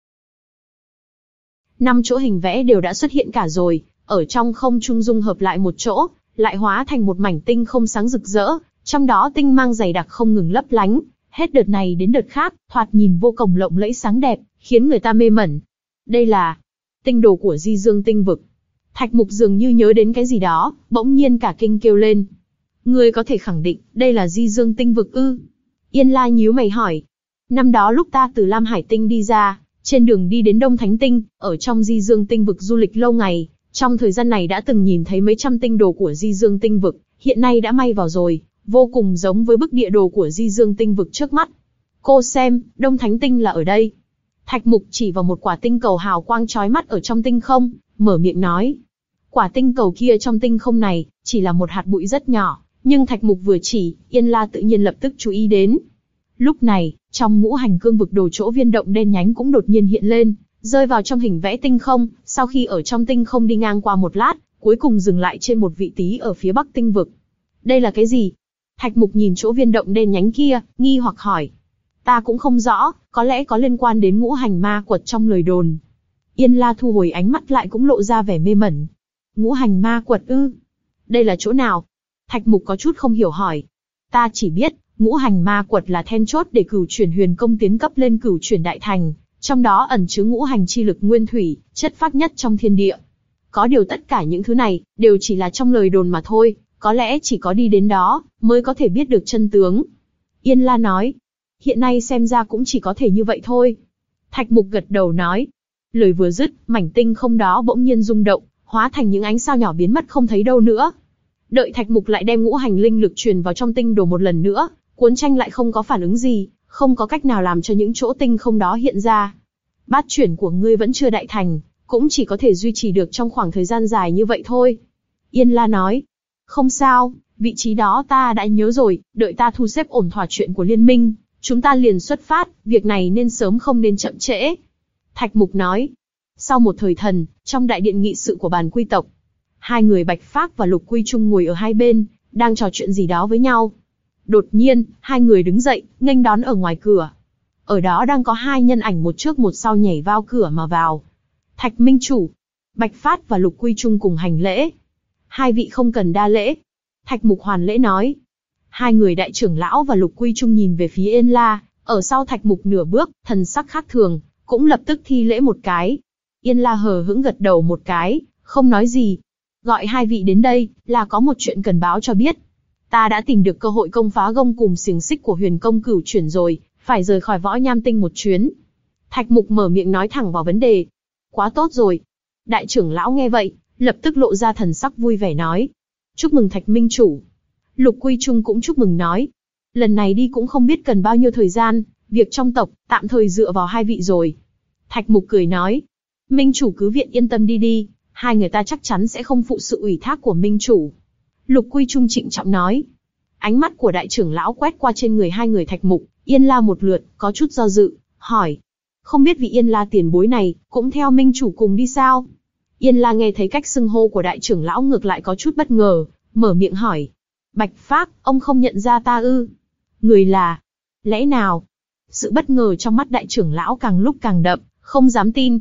Năm chỗ hình vẽ đều đã xuất hiện cả rồi, ở trong không trung dung hợp lại một chỗ, lại hóa thành một mảnh tinh không sáng rực rỡ, trong đó tinh mang dày đặc không ngừng lấp lánh, hết đợt này đến đợt khác, thoạt nhìn vô cùng lộng lẫy sáng đẹp, khiến người ta mê mẩn. Đây là tinh đồ của Di Dương tinh vực. Thạch Mục dường như nhớ đến cái gì đó, bỗng nhiên cả kinh kêu lên. Ngươi có thể khẳng định, đây là Di Dương tinh vực ư? Yên La nhíu mày hỏi. Năm đó lúc ta từ Lam Hải tinh đi ra, trên đường đi đến Đông Thánh tinh, ở trong Di Dương tinh vực du lịch lâu ngày, trong thời gian này đã từng nhìn thấy mấy trăm tinh đồ của Di Dương tinh vực, hiện nay đã may vào rồi, vô cùng giống với bức địa đồ của Di Dương tinh vực trước mắt. Cô xem, Đông Thánh tinh là ở đây. Thạch Mục chỉ vào một quả tinh cầu hào quang chói mắt ở trong tinh không, mở miệng nói. Quả tinh cầu kia trong tinh không này, chỉ là một hạt bụi rất nhỏ, nhưng Thạch Mục vừa chỉ, Yên La tự nhiên lập tức chú ý đến. Lúc này, trong ngũ hành cương vực đồ chỗ viên động đen nhánh cũng đột nhiên hiện lên, rơi vào trong hình vẽ tinh không, sau khi ở trong tinh không đi ngang qua một lát, cuối cùng dừng lại trên một vị trí ở phía bắc tinh vực. Đây là cái gì? Thạch Mục nhìn chỗ viên động đen nhánh kia, nghi hoặc hỏi. Ta cũng không rõ, có lẽ có liên quan đến ngũ hành ma quật trong lời đồn. Yên La thu hồi ánh mắt lại cũng lộ ra vẻ mê mẩn. Ngũ hành ma quật ư? Đây là chỗ nào? Thạch Mục có chút không hiểu hỏi. Ta chỉ biết, ngũ hành ma quật là then chốt để cửu chuyển huyền công tiến cấp lên cửu chuyển đại thành, trong đó ẩn chứa ngũ hành chi lực nguyên thủy, chất phát nhất trong thiên địa. Có điều tất cả những thứ này, đều chỉ là trong lời đồn mà thôi, có lẽ chỉ có đi đến đó, mới có thể biết được chân tướng. Yên La nói. Hiện nay xem ra cũng chỉ có thể như vậy thôi. Thạch Mục gật đầu nói. Lời vừa dứt, mảnh tinh không đó bỗng nhiên rung động, hóa thành những ánh sao nhỏ biến mất không thấy đâu nữa. Đợi Thạch Mục lại đem ngũ hành linh lực truyền vào trong tinh đồ một lần nữa, cuốn tranh lại không có phản ứng gì, không có cách nào làm cho những chỗ tinh không đó hiện ra. Bát chuyển của ngươi vẫn chưa đại thành, cũng chỉ có thể duy trì được trong khoảng thời gian dài như vậy thôi. Yên La nói. Không sao, vị trí đó ta đã nhớ rồi, đợi ta thu xếp ổn thỏa chuyện của liên minh, chúng ta liền xuất phát, việc này nên sớm không nên chậm trễ. Thạch Mục nói. Sau một thời thần, trong đại điện nghị sự của bàn quy tộc, hai người Bạch Phác và Lục Quy Trung ngồi ở hai bên, đang trò chuyện gì đó với nhau. Đột nhiên, hai người đứng dậy, nghênh đón ở ngoài cửa. Ở đó đang có hai nhân ảnh một trước một sau nhảy vào cửa mà vào. Thạch Minh Chủ, Bạch Phác và Lục Quy Trung cùng hành lễ. Hai vị không cần đa lễ. Thạch Mục hoàn lễ nói. Hai người đại trưởng lão và Lục Quy Trung nhìn về phía Yên La, ở sau Thạch Mục nửa bước, thần sắc khác thường, cũng lập tức thi lễ một cái. Yên La hờ hững gật đầu một cái, không nói gì. Gọi hai vị đến đây, là có một chuyện cần báo cho biết. Ta đã tìm được cơ hội công phá gông cùm xiềng xích của huyền công cửu chuyển rồi, phải rời khỏi võ nham tinh một chuyến. Thạch Mục mở miệng nói thẳng vào vấn đề. Quá tốt rồi. Đại trưởng lão nghe vậy, lập tức lộ ra thần sắc vui vẻ nói. Chúc mừng Thạch Minh Chủ. Lục Quy Trung cũng chúc mừng nói. Lần này đi cũng không biết cần bao nhiêu thời gian, việc trong tộc, tạm thời dựa vào hai vị rồi. Thạch Mục cười nói. Minh Chủ cứ viện yên tâm đi đi, hai người ta chắc chắn sẽ không phụ sự ủy thác của Minh Chủ. Lục Quy Trung trịnh trọng nói. Ánh mắt của đại trưởng lão quét qua trên người hai người Thạch Mục, Yên La một lượt, có chút do dự, hỏi. Không biết vị Yên La tiền bối này, cũng theo Minh Chủ cùng đi sao? Yên La nghe thấy cách xưng hô của đại trưởng lão ngược lại có chút bất ngờ, mở miệng hỏi. Bạch Phác, ông không nhận ra ta ư? Người là... Lẽ nào? Sự bất ngờ trong mắt đại trưởng lão càng lúc càng đậm, không dám tin.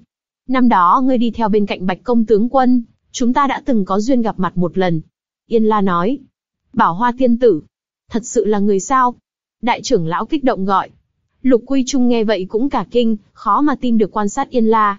Năm đó ngươi đi theo bên cạnh Bạch Công tướng quân, chúng ta đã từng có duyên gặp mặt một lần. Yên La nói. Bảo Hoa tiên tử. Thật sự là người sao? Đại trưởng lão kích động gọi. Lục Quy Trung nghe vậy cũng cả kinh, khó mà tin được quan sát Yên La.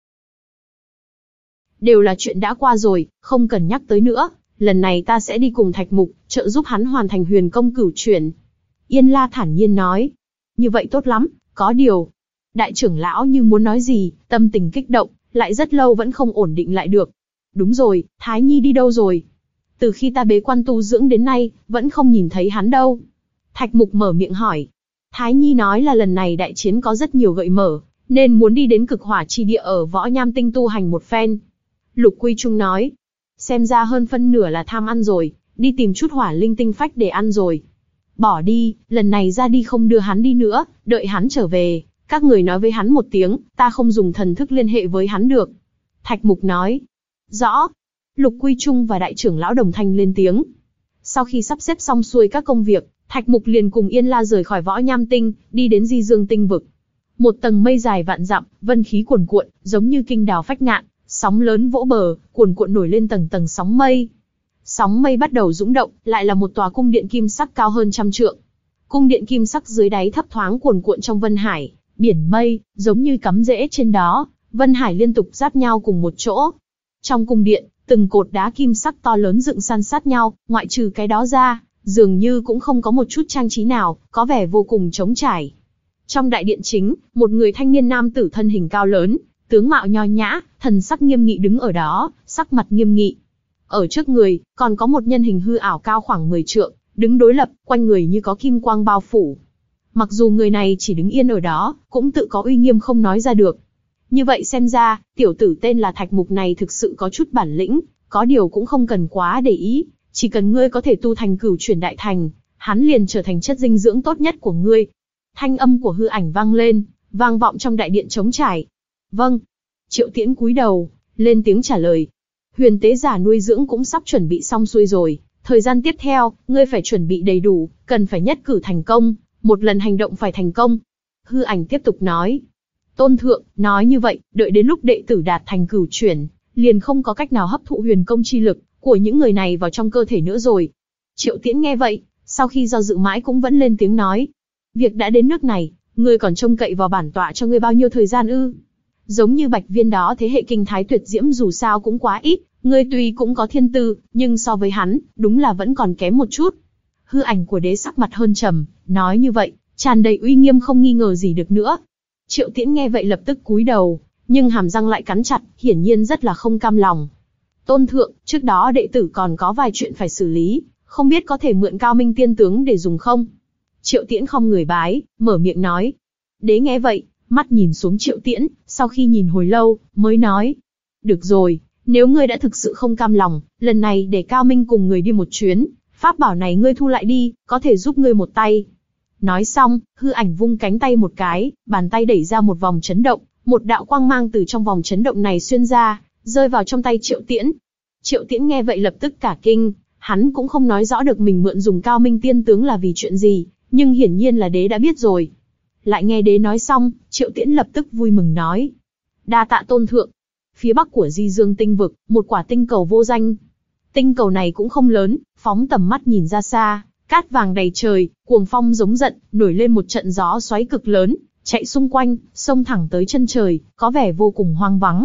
Đều là chuyện đã qua rồi, không cần nhắc tới nữa. Lần này ta sẽ đi cùng Thạch Mục, trợ giúp hắn hoàn thành huyền công cửu chuyển. Yên La thản nhiên nói. Như vậy tốt lắm, có điều. Đại trưởng lão như muốn nói gì, tâm tình kích động, lại rất lâu vẫn không ổn định lại được. Đúng rồi, Thái Nhi đi đâu rồi? Từ khi ta bế quan tu dưỡng đến nay, vẫn không nhìn thấy hắn đâu. Thạch Mục mở miệng hỏi. Thái Nhi nói là lần này đại chiến có rất nhiều gợi mở, nên muốn đi đến cực hỏa chi địa ở Võ Nham Tinh tu hành một phen. Lục Quy Trung nói. Xem ra hơn phân nửa là tham ăn rồi, đi tìm chút hỏa linh tinh phách để ăn rồi. Bỏ đi, lần này ra đi không đưa hắn đi nữa, đợi hắn trở về, các người nói với hắn một tiếng, ta không dùng thần thức liên hệ với hắn được. Thạch Mục nói. Rõ. Lục Quy Trung và đại trưởng lão đồng thanh lên tiếng. Sau khi sắp xếp xong xuôi các công việc, Thạch Mục liền cùng Yên La rời khỏi Võ Nham Tinh, đi đến Di Dương Tinh vực. Một tầng mây dài vạn dặm, vân khí cuồn cuộn, giống như kinh đào phách ngạn, sóng lớn vỗ bờ, cuồn cuộn nổi lên tầng tầng sóng mây. Sóng mây bắt đầu dũng động, lại là một tòa cung điện kim sắc cao hơn trăm trượng. Cung điện kim sắc dưới đáy thấp thoáng cuồn cuộn trong vân hải, biển mây, giống như cắm rễ trên đó, vân hải liên tục giáp nhau cùng một chỗ. Trong cung điện, từng cột đá kim sắc to lớn dựng san sát nhau, ngoại trừ cái đó ra, dường như cũng không có một chút trang trí nào, có vẻ vô cùng trống trải. Trong đại điện chính, một người thanh niên nam tử thân hình cao lớn, tướng mạo nho nhã, thần sắc nghiêm nghị đứng ở đó, sắc mặt nghiêm nghị. Ở trước người, còn có một nhân hình hư ảo cao khoảng mười trượng, đứng đối lập, quanh người như có kim quang bao phủ. Mặc dù người này chỉ đứng yên ở đó, cũng tự có uy nghiêm không nói ra được. Như vậy xem ra, tiểu tử tên là Thạch Mục này thực sự có chút bản lĩnh, có điều cũng không cần quá để ý, chỉ cần ngươi có thể tu thành cửu chuyển đại thành, hắn liền trở thành chất dinh dưỡng tốt nhất của ngươi. Thanh âm của hư ảnh vang lên, vang vọng trong đại điện trống trải. Vâng. Triệu Tiễn cúi đầu, lên tiếng trả lời. Huyền tế giả nuôi dưỡng cũng sắp chuẩn bị xong xuôi rồi, thời gian tiếp theo, ngươi phải chuẩn bị đầy đủ, cần phải nhất cử thành công, một lần hành động phải thành công. Hư ảnh tiếp tục nói. Tôn thượng, nói như vậy, đợi đến lúc đệ tử đạt thành cửu chuyển, liền không có cách nào hấp thụ huyền công chi lực của những người này vào trong cơ thể nữa rồi. Triệu Tiễn nghe vậy, sau khi do dự mãi cũng vẫn lên tiếng nói. Việc đã đến nước này, ngươi còn trông cậy vào bản tọa cho ngươi bao nhiêu thời gian ư? Giống như Bạch Viên đó thế hệ kinh thái tuyệt diễm dù sao cũng quá ít, ngươi tuy cũng có thiên tư, nhưng so với hắn, đúng là vẫn còn kém một chút. Hư ảnh của đế sắc mặt hơn trầm, nói như vậy, tràn đầy uy nghiêm không nghi ngờ gì được nữa. Triệu Tiễn nghe vậy lập tức cúi đầu, nhưng hàm răng lại cắn chặt, hiển nhiên rất là không cam lòng. Tôn thượng, trước đó đệ tử còn có vài chuyện phải xử lý, không biết có thể mượn Cao Minh tiên tướng để dùng không? Triệu Tiễn không người bái, mở miệng nói. Đế nghe vậy, mắt nhìn xuống Triệu Tiễn, sau khi nhìn hồi lâu, mới nói. Được rồi, nếu ngươi đã thực sự không cam lòng, lần này để Cao Minh cùng người đi một chuyến, pháp bảo này ngươi thu lại đi, có thể giúp ngươi một tay. Nói xong, hư ảnh vung cánh tay một cái, bàn tay đẩy ra một vòng chấn động, một đạo quang mang từ trong vòng chấn động này xuyên ra, rơi vào trong tay Triệu Tiễn. Triệu Tiễn nghe vậy lập tức cả kinh, hắn cũng không nói rõ được mình mượn dùng Cao Minh tiên tướng là vì chuyện gì, nhưng hiển nhiên là đế đã biết rồi. Lại nghe đế nói xong, Triệu Tiễn lập tức vui mừng nói. Đa tạ tôn thượng. Phía bắc của Di Dương Tinh vực, một quả tinh cầu vô danh. Tinh cầu này cũng không lớn, phóng tầm mắt nhìn ra xa, cát vàng đầy trời, cuồng phong giống giận, nổi lên một trận gió xoáy cực lớn, chạy xung quanh, xông thẳng tới chân trời, có vẻ vô cùng hoang vắng.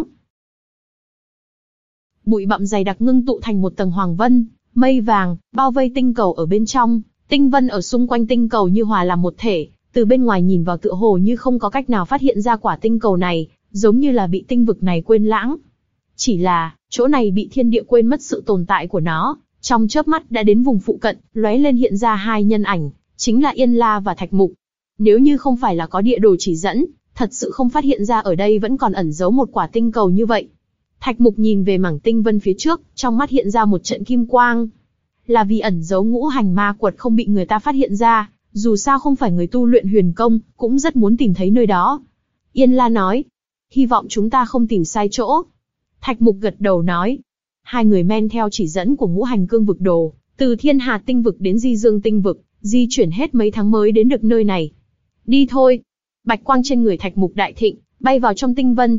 Bụi bặm dày đặc ngưng tụ thành một tầng hoàng vân, mây vàng, bao vây tinh cầu ở bên trong, tinh vân ở xung quanh tinh cầu như hòa làm một thể, từ bên ngoài nhìn vào tựa hồ như không có cách nào phát hiện ra quả tinh cầu này, giống như là bị tinh vực này quên lãng. Chỉ là, chỗ này bị thiên địa quên mất sự tồn tại của nó, trong chớp mắt đã đến vùng phụ cận, lóe lên hiện ra hai nhân ảnh, chính là Yên La và Thạch Mục. Nếu như không phải là có địa đồ chỉ dẫn, thật sự không phát hiện ra ở đây vẫn còn ẩn giấu một quả tinh cầu như vậy. Thạch Mục nhìn về mảng tinh vân phía trước, trong mắt hiện ra một trận kim quang. Là vì ẩn giấu ngũ hành ma quật không bị người ta phát hiện ra, dù sao không phải người tu luyện huyền công, cũng rất muốn tìm thấy nơi đó. Yên La nói, hy vọng chúng ta không tìm sai chỗ. Thạch Mục gật đầu nói. Hai người men theo chỉ dẫn của ngũ hành cương vực đồ, từ Thiên Hà tinh vực đến Di Dương tinh vực, di chuyển hết mấy tháng mới đến được nơi này. Đi thôi. Bạch quang trên người Thạch Mục đại thịnh, bay vào trong tinh vân.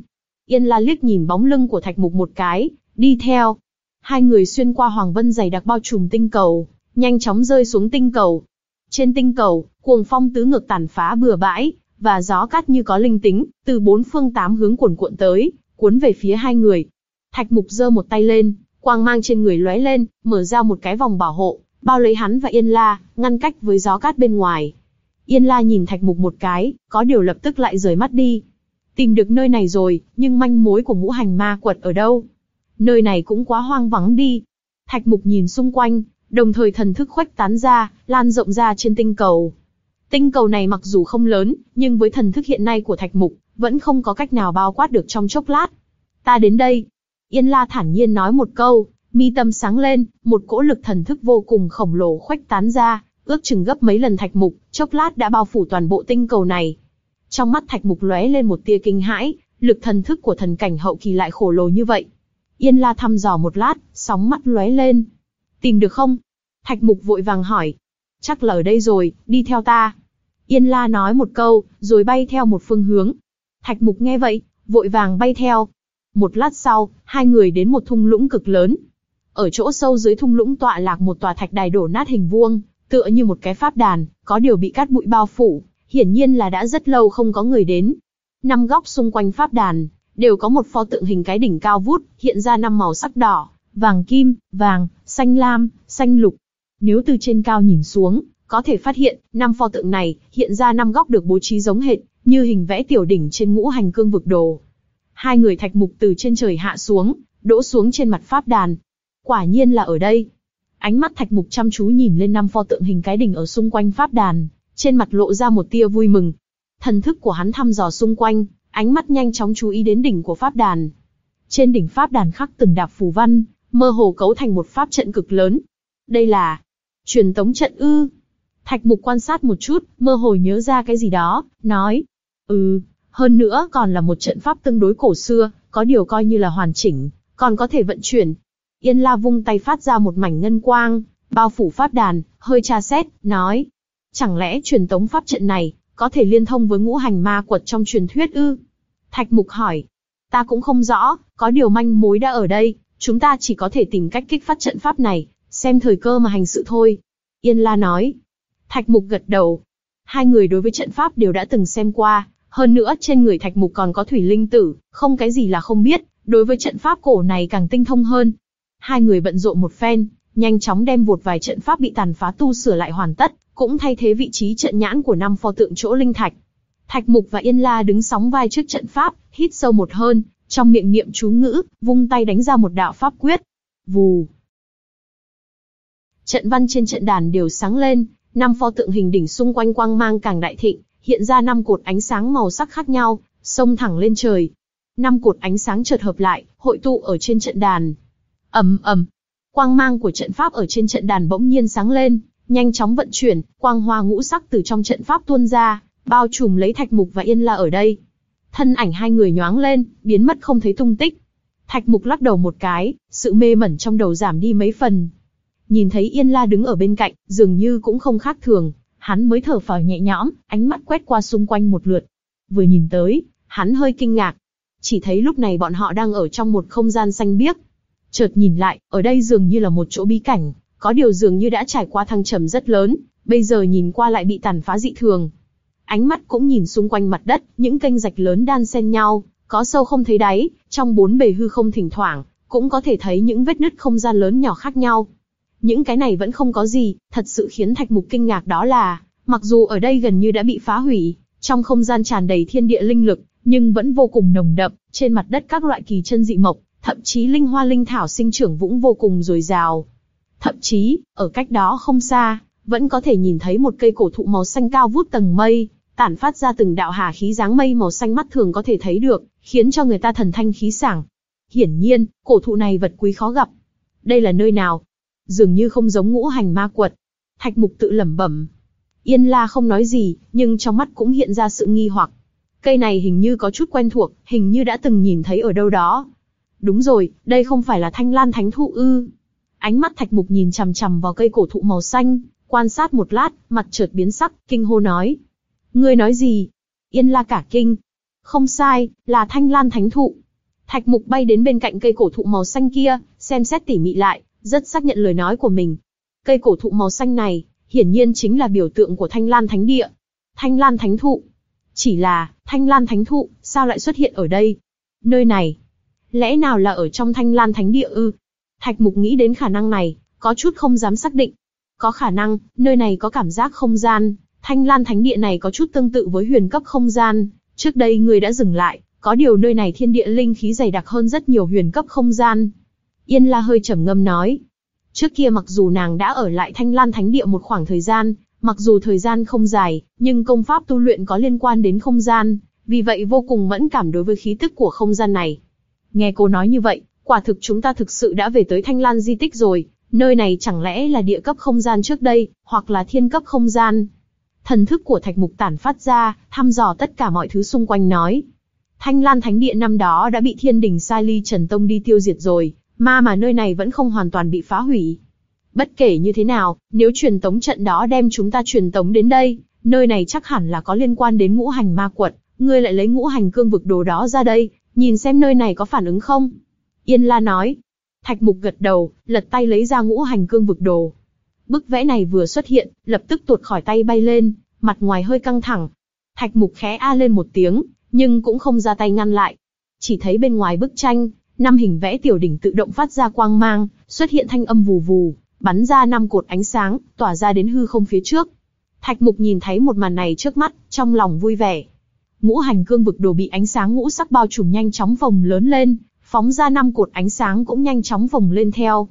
Yên La liếc nhìn bóng lưng của Thạch Mục một cái, đi theo. Hai người xuyên qua hoàng vân dày đặc bao trùm tinh cầu, nhanh chóng rơi xuống tinh cầu. Trên tinh cầu, cuồng phong tứ ngược tàn phá bừa bãi, và gió cát như có linh tính, từ bốn phương tám hướng cuồn cuộn tới, cuốn về phía hai người. Thạch Mục giơ một tay lên, quang mang trên người lóe lên, mở ra một cái vòng bảo hộ, bao lấy hắn và Yên La, ngăn cách với gió cát bên ngoài. Yên La nhìn Thạch Mục một cái, có điều lập tức lại rời mắt đi. Tìm được nơi này rồi, nhưng manh mối của ngũ hành ma quật ở đâu? Nơi này cũng quá hoang vắng đi. Thạch Mục nhìn xung quanh, đồng thời thần thức khuếch tán ra, lan rộng ra trên tinh cầu. Tinh cầu này mặc dù không lớn, nhưng với thần thức hiện nay của Thạch Mục, vẫn không có cách nào bao quát được trong chốc lát. Ta đến đây. Yên La thản nhiên nói một câu, mi tâm sáng lên, một cỗ lực thần thức vô cùng khổng lồ khuếch tán ra, ước chừng gấp mấy lần Thạch Mục, chốc lát đã bao phủ toàn bộ tinh cầu này. Trong mắt Thạch Mục lóe lên một tia kinh hãi, lực thần thức của thần cảnh hậu kỳ lại khổng lồ như vậy. Yên La thăm dò một lát, sóng mắt lóe lên. Tìm được không? Thạch Mục vội vàng hỏi. Chắc là ở đây rồi, đi theo ta. Yên La nói một câu, rồi bay theo một phương hướng. Thạch Mục nghe vậy, vội vàng bay theo. Một lát sau, hai người đến một thung lũng cực lớn. Ở chỗ sâu dưới thung lũng tọa lạc một tòa thạch đài đổ nát hình vuông, tựa như một cái pháp đàn, có điều bị cát bụi bao phủ, hiển nhiên là đã rất lâu không có người đến. Năm góc xung quanh pháp đàn, đều có một pho tượng hình cái đỉnh cao vút, hiện ra năm màu sắc đỏ, vàng kim, vàng, xanh lam, xanh lục. Nếu từ trên cao nhìn xuống, có thể phát hiện, năm pho tượng này, hiện ra năm góc được bố trí giống hệt, như hình vẽ tiểu đỉnh trên ngũ hành cương vực đồ. Hai người Thạch Mục từ trên trời hạ xuống, đỗ xuống trên mặt pháp đàn. Quả nhiên là ở đây. Ánh mắt Thạch Mục chăm chú nhìn lên năm pho tượng hình cái đỉnh ở xung quanh pháp đàn, trên mặt lộ ra một tia vui mừng. Thần thức của hắn thăm dò xung quanh, ánh mắt nhanh chóng chú ý đến đỉnh của pháp đàn. Trên đỉnh pháp đàn khắc từng đạp phù văn, mơ hồ cấu thành một pháp trận cực lớn. Đây là truyền tống trận ư? Thạch Mục quan sát một chút, mơ hồ nhớ ra cái gì đó, nói: "Ừ, hơn nữa còn là một trận pháp tương đối cổ xưa, có điều coi như là hoàn chỉnh, còn có thể vận chuyển." Yên La vung tay phát ra một mảnh ngân quang, bao phủ pháp đàn, hơi tra xét, nói: "Chẳng lẽ truyền tống pháp trận này có thể liên thông với ngũ hành ma quật trong truyền thuyết ư?" Thạch Mục hỏi: "Ta cũng không rõ, có điều manh mối đã ở đây, chúng ta chỉ có thể tìm cách kích phát trận pháp này, xem thời cơ mà hành sự thôi." Yên La nói. Thạch Mục gật đầu. Hai người đối với trận pháp đều đã từng xem qua, hơn nữa trên người Thạch Mục còn có thủy linh tử, không cái gì là không biết, đối với trận pháp cổ này càng tinh thông hơn. Hai người bận rộn một phen, nhanh chóng đem một vài trận pháp bị tàn phá tu sửa lại hoàn tất, cũng thay thế vị trí trận nhãn của năm pho tượng chỗ linh thạch. Thạch Mục và Yên La đứng sóng vai trước trận pháp, hít sâu một hơi, trong miệng niệm chú ngữ, vung tay đánh ra một đạo pháp quyết. Vù. Trận văn trên trận đàn đều sáng lên, năm pho tượng hình đỉnh xung quanh quang mang càng đại thịnh, hiện ra năm cột ánh sáng màu sắc khác nhau, xông thẳng lên trời. Năm cột ánh sáng chợt hợp lại, hội tụ ở trên trận đàn. Ầm ầm, quang mang của trận pháp ở trên trận đàn bỗng nhiên sáng lên, nhanh chóng vận chuyển, quang hoa ngũ sắc từ trong trận pháp tuôn ra, bao trùm lấy Thạch Mục và Yên La ở đây. Thân ảnh hai người nhoáng lên, biến mất không thấy tung tích. Thạch Mục lắc đầu một cái, sự mê mẩn trong đầu giảm đi mấy phần. Nhìn thấy Yên La đứng ở bên cạnh, dường như cũng không khác thường, hắn mới thở phào nhẹ nhõm, ánh mắt quét qua xung quanh một lượt. Vừa nhìn tới, hắn hơi kinh ngạc. Chỉ thấy lúc này bọn họ đang ở trong một không gian xanh biếc. Chợt nhìn lại, ở đây dường như là một chỗ bí cảnh, có điều dường như đã trải qua thăng trầm rất lớn, bây giờ nhìn qua lại bị tàn phá dị thường. Ánh mắt cũng nhìn xung quanh mặt đất, những kênh rạch lớn đan xen nhau, có sâu không thấy đáy, trong bốn bề hư không thỉnh thoảng, cũng có thể thấy những vết nứt không gian lớn nhỏ khác nhau. Những cái này vẫn không có gì, thật sự khiến Thạch Mục kinh ngạc đó là, mặc dù ở đây gần như đã bị phá hủy, trong không gian tràn đầy thiên địa linh lực, nhưng vẫn vô cùng nồng đậm, trên mặt đất các loại kỳ chân dị mộc, thậm chí linh hoa linh thảo sinh trưởng vũng vô cùng dồi dào. Thậm chí, ở cách đó không xa, vẫn có thể nhìn thấy một cây cổ thụ màu xanh cao vút tầng mây, tản phát ra từng đạo hà khí dáng mây màu xanh mắt thường có thể thấy được, khiến cho người ta thần thanh khí sảng. Hiển nhiên, cổ thụ này vật quý khó gặp. Đây là nơi nào? Dường như không giống ngũ hành ma quật. Thạch Mục tự lẩm bẩm. Yên La không nói gì, nhưng trong mắt cũng hiện ra sự nghi hoặc. Cây này hình như có chút quen thuộc, hình như đã từng nhìn thấy ở đâu đó. Đúng rồi, đây không phải là Thanh Lan Thánh Thụ ư? Ánh mắt Thạch Mục nhìn chằm chằm vào cây cổ thụ màu xanh, quan sát một lát, mặt chợt biến sắc, kinh hô nói. Ngươi nói gì? Yên La cả kinh. Không sai, là Thanh Lan Thánh Thụ. Thạch Mục bay đến bên cạnh cây cổ thụ màu xanh kia, xem xét tỉ mỉ lại, rất xác nhận lời nói của mình. Cây cổ thụ màu xanh này, hiển nhiên chính là biểu tượng của Thanh Lan Thánh Địa. Thanh Lan Thánh Thụ. Chỉ là, Thanh Lan Thánh Thụ, sao lại xuất hiện ở đây? Nơi này, lẽ nào là ở trong Thanh Lan Thánh Địa ư? Thạch Mục nghĩ đến khả năng này, có chút không dám xác định. Có khả năng, nơi này có cảm giác không gian, Thanh Lan Thánh Địa này có chút tương tự với huyền cấp không gian, trước đây người đã dừng lại, có điều nơi này thiên địa linh khí dày đặc hơn rất nhiều huyền cấp không gian. Yên La hơi trầm ngâm nói. Trước kia mặc dù nàng đã ở lại Thanh Lan Thánh Địa một khoảng thời gian, mặc dù thời gian không dài, nhưng công pháp tu luyện có liên quan đến không gian, vì vậy vô cùng mẫn cảm đối với khí tức của không gian này. Nghe cô nói như vậy, quả thực chúng ta thực sự đã về tới Thanh Lan di tích rồi, nơi này chẳng lẽ là địa cấp không gian trước đây, hoặc là thiên cấp không gian. Thần thức của Thạch Mục tản phát ra, thăm dò tất cả mọi thứ xung quanh nói. Thanh Lan Thánh Địa năm đó đã bị Thiên Đình sai Ly Trần Tông đi tiêu diệt rồi, mà mà nơi này vẫn không hoàn toàn bị phá hủy. Bất kể như thế nào, nếu truyền tống trận đó đem chúng ta truyền tống đến đây, nơi này chắc hẳn là có liên quan đến ngũ hành ma quật, ngươi lại lấy ngũ hành cương vực đồ đó ra đây, nhìn xem nơi này có phản ứng không? Yên La nói. Thạch Mục gật đầu, lật tay lấy ra ngũ hành cương vực đồ. Bức vẽ này vừa xuất hiện, lập tức tuột khỏi tay bay lên, mặt ngoài hơi căng thẳng. Thạch Mục khẽ a lên một tiếng, nhưng cũng không ra tay ngăn lại. Chỉ thấy bên ngoài bức tranh, năm hình vẽ tiểu đỉnh tự động phát ra quang mang, xuất hiện thanh âm vù vù, bắn ra năm cột ánh sáng, tỏa ra đến hư không phía trước. Thạch Mục nhìn thấy một màn này trước mắt, trong lòng vui vẻ. Ngũ hành cương vực đồ bị ánh sáng ngũ sắc bao trùm nhanh chóng phồng lớn lên, phóng ra năm cột ánh sáng cũng nhanh chóng phồng lên theo.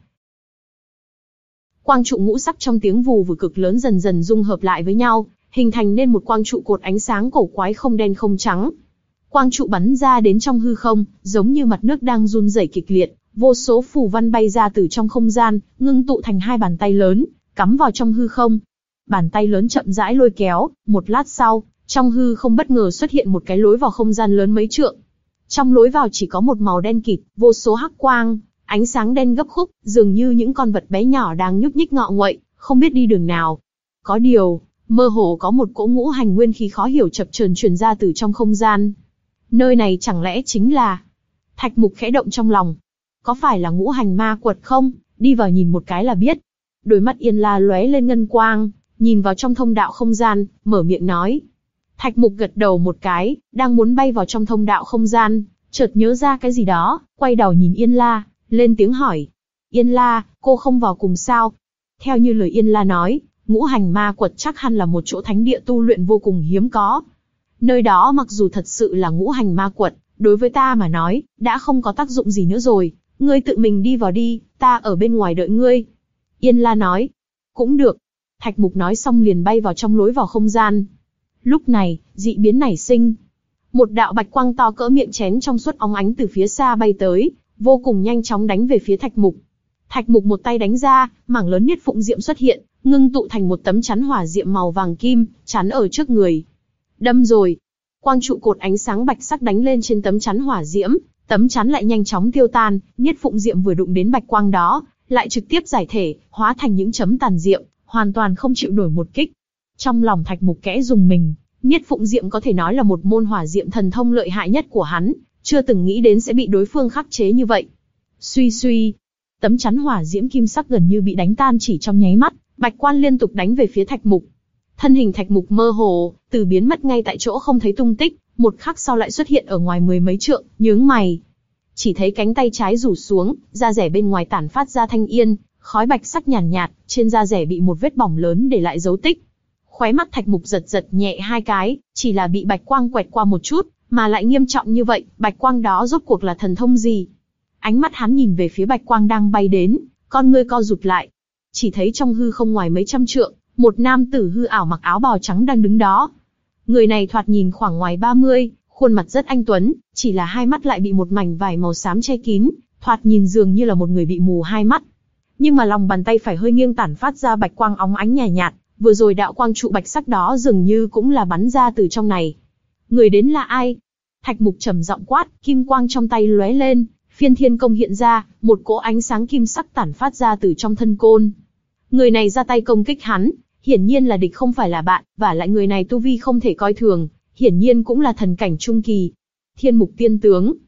Quang trụ ngũ sắc trong tiếng vù vù cực lớn dần dần dung hợp lại với nhau, hình thành nên một quang trụ cột ánh sáng cổ quái không đen không trắng. Quang trụ bắn ra đến trong hư không, giống như mặt nước đang run rẩy kịch liệt, vô số phù văn bay ra từ trong không gian, ngưng tụ thành hai bàn tay lớn, cắm vào trong hư không. Bàn tay lớn chậm rãi lôi kéo, một lát sau, trong hư không bất ngờ xuất hiện một cái lối vào không gian lớn mấy trượng. Trong lối vào chỉ có một màu đen kịt, vô số hắc quang, ánh sáng đen gấp khúc, dường như những con vật bé nhỏ đang nhúc nhích ngọ nguậy, không biết đi đường nào. Có điều, mơ hồ có một cỗ ngũ hành nguyên khí khó hiểu chập chờn truyền ra từ trong không gian. Nơi này chẳng lẽ chính là... Thạch Mục khẽ động trong lòng. Có phải là ngũ hành ma quật không? Đi vào nhìn một cái là biết. Đôi mắt Yên La lóe lên ngân quang, nhìn vào trong thông đạo không gian, mở miệng nói. Thạch Mục gật đầu một cái, đang muốn bay vào trong thông đạo không gian, chợt nhớ ra cái gì đó, quay đầu nhìn Yên La, lên tiếng hỏi. Yên La, cô không vào cùng sao? Theo như lời Yên La nói, ngũ hành ma quật chắc hẳn là một chỗ thánh địa tu luyện vô cùng hiếm có. Nơi đó mặc dù thật sự là ngũ hành ma quật, đối với ta mà nói, đã không có tác dụng gì nữa rồi, ngươi tự mình đi vào đi, ta ở bên ngoài đợi ngươi. Yên La nói. Cũng được. Thạch Mục nói xong liền bay vào trong lối vào không gian. Lúc này, dị biến nảy sinh. Một đạo bạch quang to cỡ miệng chén trong suốt óng ánh từ phía xa bay tới, vô cùng nhanh chóng đánh về phía Thạch Mục. Thạch Mục một tay đánh ra, mảng lớn Niết Phụng Diệm xuất hiện, ngưng tụ thành một tấm chắn hỏa diệm màu vàng kim, chắn ở trước người. Đâm rồi. Quang trụ cột ánh sáng bạch sắc đánh lên trên tấm chắn hỏa diễm, tấm chắn lại nhanh chóng tiêu tan, Niết Phụng Diệm vừa đụng đến bạch quang đó, lại trực tiếp giải thể, hóa thành những chấm tàn diệm, hoàn toàn không chịu nổi một kích. Trong lòng Thạch Mục kẽ rùng mình, Niết Phụng Diệm có thể nói là một môn hỏa diệm thần thông lợi hại nhất của hắn, chưa từng nghĩ đến sẽ bị đối phương khắc chế như vậy. Suy suy, tấm chắn hỏa diễm kim sắc gần như bị đánh tan chỉ trong nháy mắt, bạch quan liên tục đánh về phía Thạch Mục. Thân hình Thạch Mục mơ hồ, từ biến mất ngay tại chỗ không thấy tung tích, một khắc sau lại xuất hiện ở ngoài mười mấy trượng, nhướng mày. Chỉ thấy cánh tay trái rủ xuống, da rẻ bên ngoài tản phát ra thanh yên, khói bạch sắc nhàn nhạt, nhạt, trên da rẻ bị một vết bỏng lớn để lại dấu tích. Khóe mắt Thạch Mục giật giật nhẹ hai cái, chỉ là bị bạch quang quẹt qua một chút, mà lại nghiêm trọng như vậy, bạch quang đó rốt cuộc là thần thông gì? Ánh mắt hắn nhìn về phía bạch quang đang bay đến, con ngươi co rụt lại. Chỉ thấy trong hư không ngoài mấy trăm trượng, một nam tử hư ảo mặc áo bào trắng đang đứng đó. Người này thoạt nhìn khoảng ngoài ba mươi, khuôn mặt rất anh tuấn, chỉ là hai mắt lại bị một mảnh vải màu xám che kín, thoạt nhìn dường như là một người bị mù hai mắt. Nhưng mà lòng bàn tay phải hơi nghiêng tản phát ra bạch quang óng ánh nhàn nhạt, nhạt, vừa rồi đạo quang trụ bạch sắc đó dường như cũng là bắn ra từ trong này. Người đến là ai? Thạch Mục trầm giọng quát, kim quang trong tay lóe lên, phiên thiên công hiện ra, một cỗ ánh sáng kim sắc tản phát ra từ trong thân côn. Người này ra tay công kích hắn, hiển nhiên là địch không phải là bạn, và lại người này tu vi không thể coi thường, hiển nhiên cũng là thần cảnh trung kỳ. Thiên Mục tiên tướng.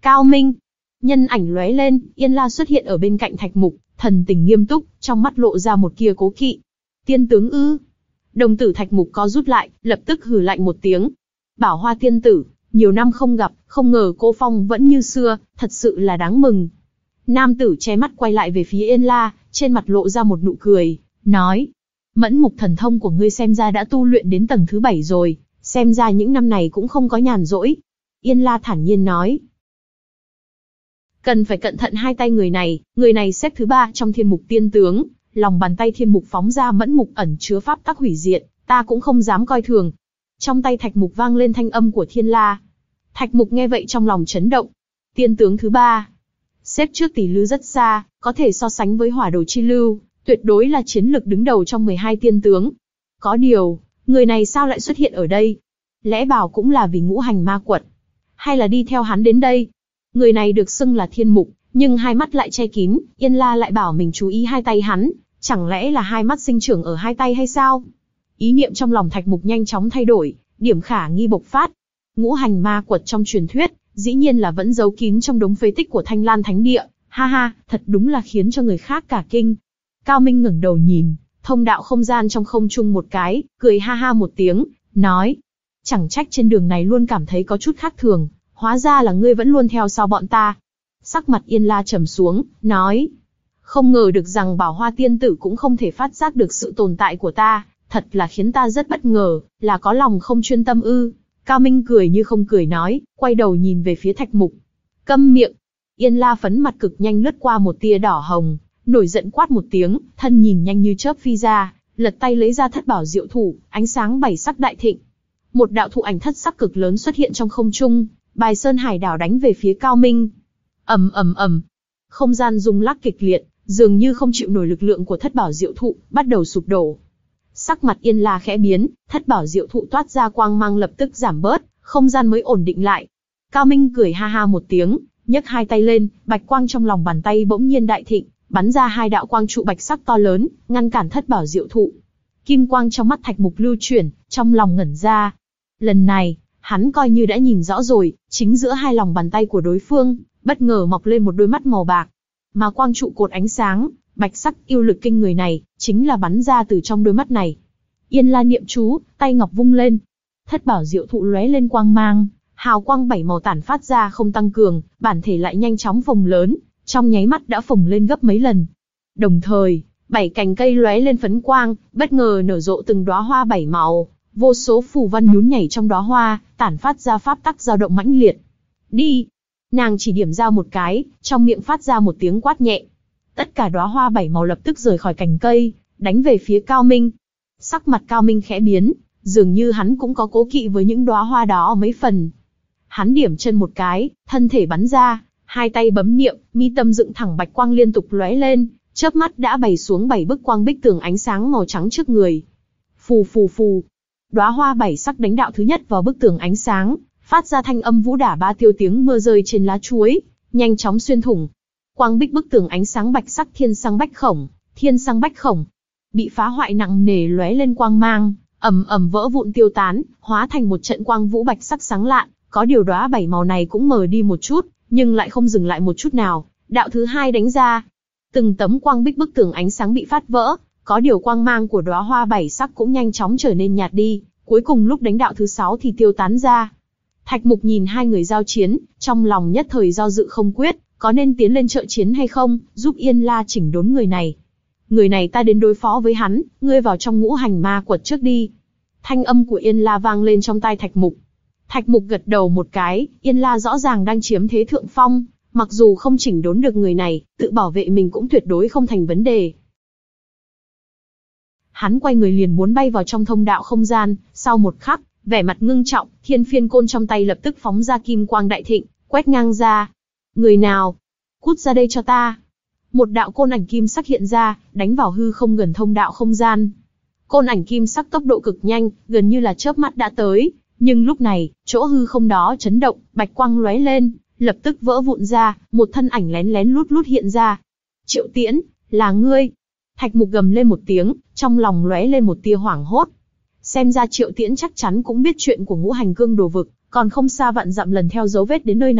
Cao Minh. Nhân ảnh lóe lên, Yên La xuất hiện ở bên cạnh Thạch Mục, thần tình nghiêm túc, trong mắt lộ ra một kia cố kỵ. Tiên tướng ư? Đồng tử Thạch Mục co rút lại, lập tức hừ lạnh một tiếng. Bảo Hoa tiên tử, nhiều năm không gặp, không ngờ cô phong vẫn như xưa, thật sự là đáng mừng. Nam tử che mắt quay lại về phía Yên La, trên mặt lộ ra một nụ cười, nói: Mẫn mục thần thông của ngươi xem ra đã tu luyện đến tầng thứ bảy rồi, xem ra những năm này cũng không có nhàn rỗi. Yên La thản nhiên nói: Cần phải cẩn thận hai tay người này, người này xếp thứ ba trong thiên mục tiên tướng, lòng bàn tay thiên mục phóng ra mẫn mục ẩn chứa pháp tắc hủy diệt, ta cũng không dám coi thường. Trong tay Thạch Mục vang lên thanh âm của Thiên La. Thạch Mục nghe vậy trong lòng chấn động. Tiên tướng thứ ba, xếp trước tỷ lư rất xa, có thể so sánh với Hỏa Đồ Chi Lưu, tuyệt đối là chiến lực đứng đầu trong mười hai tiên tướng. Có điều, người này sao lại xuất hiện ở đây? Lẽ bảo cũng là vì ngũ hành ma quật, hay là đi theo hắn đến đây? Người này được xưng là Thiên Mục, nhưng hai mắt lại che kín, Yên La lại bảo mình chú ý hai tay hắn, chẳng lẽ là hai mắt sinh trưởng ở hai tay hay sao? Ý niệm trong lòng Thạch Mục nhanh chóng thay đổi, điểm khả nghi bộc phát. Ngũ hành ma quật trong truyền thuyết, dĩ nhiên là vẫn giấu kín trong đống phế tích của Thanh Lan Thánh Địa, ha ha, thật đúng là khiến cho người khác cả kinh. Cao Minh ngẩng đầu nhìn, thông đạo không gian trong không trung một cái, cười ha ha một tiếng, nói: Chẳng trách trên đường này luôn cảm thấy có chút khác thường, hóa ra là ngươi vẫn luôn theo sau bọn ta. Sắc mặt Yên La trầm xuống, nói: Không ngờ được rằng Bảo Hoa tiên tử cũng không thể phát giác được sự tồn tại của ta, thật là khiến ta rất bất ngờ, là có lòng không chuyên tâm ư? Cao Minh cười như không cười nói, quay đầu nhìn về phía Thạch Mục. Câm miệng! Yên La phấn mặt cực nhanh lướt qua một tia đỏ hồng, nổi giận quát một tiếng, thân nhìn nhanh như chớp phi ra, lật tay lấy ra thất bảo diệu thủ, ánh sáng bảy sắc đại thịnh. Một đạo thụ ảnh thất sắc cực lớn xuất hiện trong không trung, bài sơn hải đảo đánh về phía Cao Minh. ầm ầm ầm, không gian rung lắc kịch liệt, dường như không chịu nổi lực lượng của thất bảo diệu thụ, bắt đầu sụp đổ. Sắc mặt Yên La khẽ biến, thất bảo diệu thụ toát ra quang mang lập tức giảm bớt, không gian mới ổn định lại. Cao Minh cười ha ha một tiếng, nhấc hai tay lên, bạch quang trong lòng bàn tay bỗng nhiên đại thịnh, bắn ra hai đạo quang trụ bạch sắc to lớn, ngăn cản thất bảo diệu thụ. Kim quang trong mắt Thạch Mục lưu chuyển, trong lòng ngẩn ra. Lần này, hắn coi như đã nhìn rõ rồi, chính giữa hai lòng bàn tay của đối phương, bất ngờ mọc lên một đôi mắt màu bạc. Mà quang trụ cột ánh sáng, bạch sắc yêu lực kinh người này, chính là bắn ra từ trong đôi mắt này. Yên La niệm chú, tay ngọc vung lên. Thất bảo diệu thụ lóe lên quang mang, hào quang bảy màu tản phát ra không tăng cường, bản thể lại nhanh chóng phồng lớn, trong nháy mắt đã phồng lên gấp mấy lần. Đồng thời, bảy cành cây lóe lên phấn quang, bất ngờ nở rộ từng đóa hoa bảy màu, vô số phù văn nhún nhảy trong đóa hoa, tản phát ra pháp tắc dao động mãnh liệt. Đi! Nàng chỉ điểm ra một cái, trong miệng phát ra một tiếng quát nhẹ. Tất cả đóa hoa bảy màu lập tức rời khỏi cành cây, đánh về phía Cao Minh. Sắc mặt Cao Minh khẽ biến, dường như hắn cũng có cố kỵ với những đóa hoa đó mấy phần. Hắn điểm chân một cái, thân thể bắn ra, hai tay bấm niệm, mi tâm dựng thẳng bạch quang liên tục lóe lên, chớp mắt đã bày xuống bảy bức quang bích tường ánh sáng màu trắng trước người. Phù phù phù, đóa hoa bảy sắc đánh đạo thứ nhất vào bức tường ánh sáng, phát ra thanh âm vũ đả ba tiêu tiếng mưa rơi trên lá chuối, nhanh chóng xuyên thủng. Quang bích bức tường ánh sáng bạch sắc thiên sang bách khổng, thiên sang bách khổng, bị phá hoại nặng nề lóe lên quang mang, ầm ầm vỡ vụn tiêu tán, hóa thành một trận quang vũ bạch sắc sáng lạn. Có điều đóa bảy màu này cũng mờ đi một chút, nhưng lại không dừng lại một chút nào. Đạo thứ hai đánh ra, từng tấm quang bích bức tường ánh sáng bị phát vỡ, có điều quang mang của đóa hoa bảy sắc cũng nhanh chóng trở nên nhạt đi. Cuối cùng lúc đánh đạo thứ sáu thì tiêu tán ra. Thạch Mục nhìn hai người giao chiến, trong lòng nhất thời do dự không quyết, có nên tiến lên trợ chiến hay không, giúp Yên La chỉnh đốn người này. Người này ta đến đối phó với hắn, ngươi vào trong ngũ hành ma quật trước đi. Thanh âm của Yên La vang lên trong tai Thạch Mục. Thạch Mục gật đầu một cái, Yên La rõ ràng đang chiếm thế thượng phong, mặc dù không chỉnh đốn được người này, tự bảo vệ mình cũng tuyệt đối không thành vấn đề. Hắn quay người liền muốn bay vào trong thông đạo không gian, sau một khắc, vẻ mặt ngưng trọng, thiên phiên côn trong tay lập tức phóng ra kim quang đại thịnh, quét ngang ra. Người nào? Cút ra đây cho ta! Một đạo côn ảnh kim sắc hiện ra, đánh vào hư không gần thông đạo không gian. Côn ảnh kim sắc tốc độ cực nhanh, gần như là chớp mắt đã tới, nhưng lúc này, chỗ hư không đó chấn động, bạch quang lóe lên, lập tức vỡ vụn ra, một thân ảnh lén lén lút lút hiện ra. Triệu Tiễn, là ngươi! Thạch Mục gầm lên một tiếng, trong lòng lóe lên một tia hoảng hốt. Xem ra Triệu Tiễn chắc chắn cũng biết chuyện của ngũ hành cương đồ vực, còn không xa vạn dặm lần theo dấu vết đến nơi này,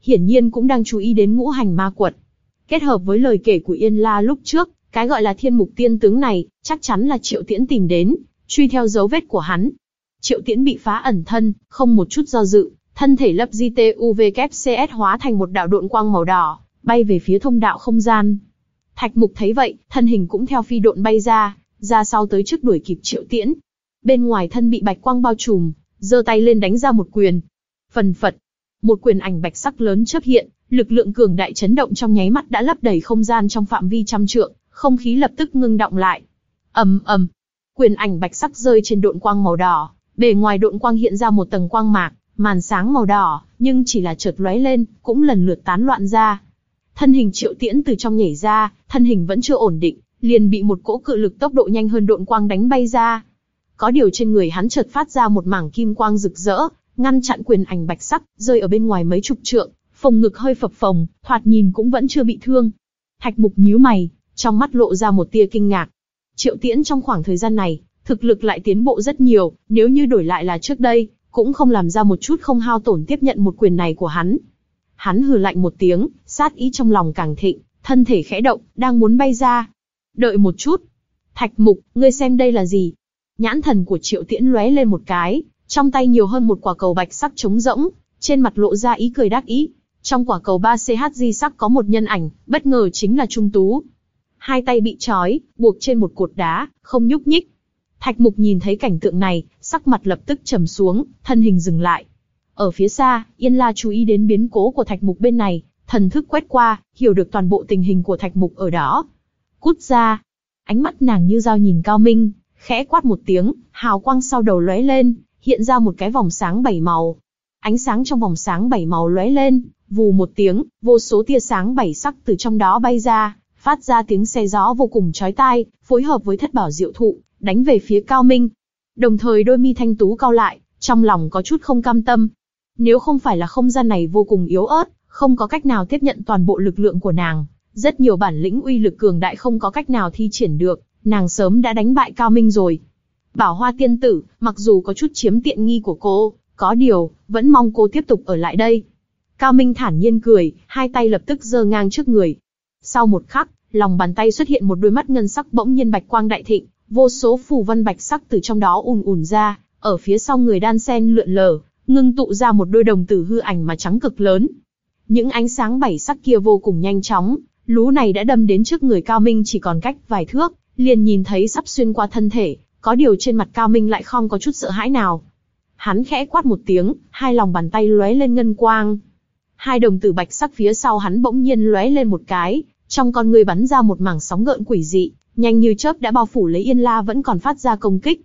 hiển nhiên cũng đang chú ý đến ngũ hành ma quật. Kết hợp với lời kể của Yên La lúc trước, cái gọi là thiên mục tiên tướng này, chắc chắn là Triệu Tiễn tìm đến, truy theo dấu vết của hắn. Triệu Tiễn bị phá ẩn thân, không một chút do dự, thân thể lấp gi tê u vê kép xê ét hóa thành một đạo độn quang màu đỏ, bay về phía thông đạo không gian. Thạch Mục thấy vậy, thân hình cũng theo phi độn bay ra, ra sau tới trước đuổi kịp Triệu Tiễn. Bên ngoài thân bị bạch quang bao trùm, giơ tay lên đánh ra một quyền. Phần phật, một quyền ảnh bạch sắc lớn chớp hiện, lực lượng cường đại chấn động trong nháy mắt đã lấp đầy không gian trong phạm vi trăm trượng, không khí lập tức ngưng đọng lại. Ầm ầm, quyền ảnh bạch sắc rơi trên độn quang màu đỏ, bề ngoài độn quang hiện ra một tầng quang mạc, màn sáng màu đỏ, nhưng chỉ là chợt lóe lên, cũng lần lượt tán loạn ra. Thân hình Triệu Tiễn từ trong nhảy ra, thân hình vẫn chưa ổn định, liền bị một cỗ cự lực tốc độ nhanh hơn độn quang đánh bay ra. Có điều trên người hắn chợt phát ra một mảng kim quang rực rỡ, ngăn chặn quyền ảnh bạch sắc, rơi ở bên ngoài mấy chục trượng, phồng ngực hơi phập phồng, thoạt nhìn cũng vẫn chưa bị thương. Thạch Mục nhíu mày, trong mắt lộ ra một tia kinh ngạc. Triệu Tiễn trong khoảng thời gian này, thực lực lại tiến bộ rất nhiều, nếu như đổi lại là trước đây, cũng không làm ra một chút không hao tổn tiếp nhận một quyền này của hắn. Hắn hừ lạnh một tiếng, sát ý trong lòng càng thịnh, thân thể khẽ động, đang muốn bay ra. Đợi một chút. Thạch Mục, ngươi xem đây là gì? Nhãn thần của Triệu Tiễn lóe lên một cái, trong tay nhiều hơn một quả cầu bạch sắc trống rỗng, trên mặt lộ ra ý cười đắc ý. Trong quả cầu ba xê hát giê sắc có một nhân ảnh, bất ngờ chính là Trung Tú. Hai tay bị trói, buộc trên một cột đá, không nhúc nhích. Thạch Mục nhìn thấy cảnh tượng này, sắc mặt lập tức trầm xuống, thân hình dừng lại. Ở phía xa, Yên La chú ý đến biến cố của Thạch Mục bên này, thần thức quét qua, hiểu được toàn bộ tình hình của Thạch Mục ở đó. Cút ra! Ánh mắt nàng như dao nhìn Cao Minh, khẽ quát một tiếng, hào quang sau đầu lóe lên, hiện ra một cái vòng sáng bảy màu. Ánh sáng trong vòng sáng bảy màu lóe lên, vù một tiếng, vô số tia sáng bảy sắc từ trong đó bay ra, phát ra tiếng xe gió vô cùng chói tai, phối hợp với thất bảo diệu thụ, đánh về phía Cao Minh. Đồng thời đôi mi thanh tú cau lại, trong lòng có chút không cam tâm. Nếu không phải là không gian này vô cùng yếu ớt, không có cách nào tiếp nhận toàn bộ lực lượng của nàng, rất nhiều bản lĩnh uy lực cường đại không có cách nào thi triển được, nàng sớm đã đánh bại Cao Minh rồi. Bảo Hoa tiên tử, mặc dù có chút chiếm tiện nghi của cô, có điều, vẫn mong cô tiếp tục ở lại đây. Cao Minh thản nhiên cười, hai tay lập tức giơ ngang trước người. Sau một khắc, lòng bàn tay xuất hiện một đôi mắt ngân sắc bỗng nhiên bạch quang đại thịnh, vô số phù văn bạch sắc từ trong đó ùn ùn ra, ở phía sau người đan sen lượn lờ, ngưng tụ ra một đôi đồng tử hư ảnh mà trắng cực lớn. Những ánh sáng bảy sắc kia vô cùng nhanh chóng, lú này đã đâm đến trước người Cao Minh chỉ còn cách vài thước, liền nhìn thấy sắp xuyên qua thân thể, có điều trên mặt Cao Minh lại không có chút sợ hãi nào. Hắn khẽ quát một tiếng, hai lòng bàn tay lóe lên ngân quang. Hai đồng tử bạch sắc phía sau hắn bỗng nhiên lóe lên một cái, trong con người bắn ra một mảng sóng gợn quỷ dị, nhanh như chớp đã bao phủ lấy Yên La vẫn còn phát ra công kích.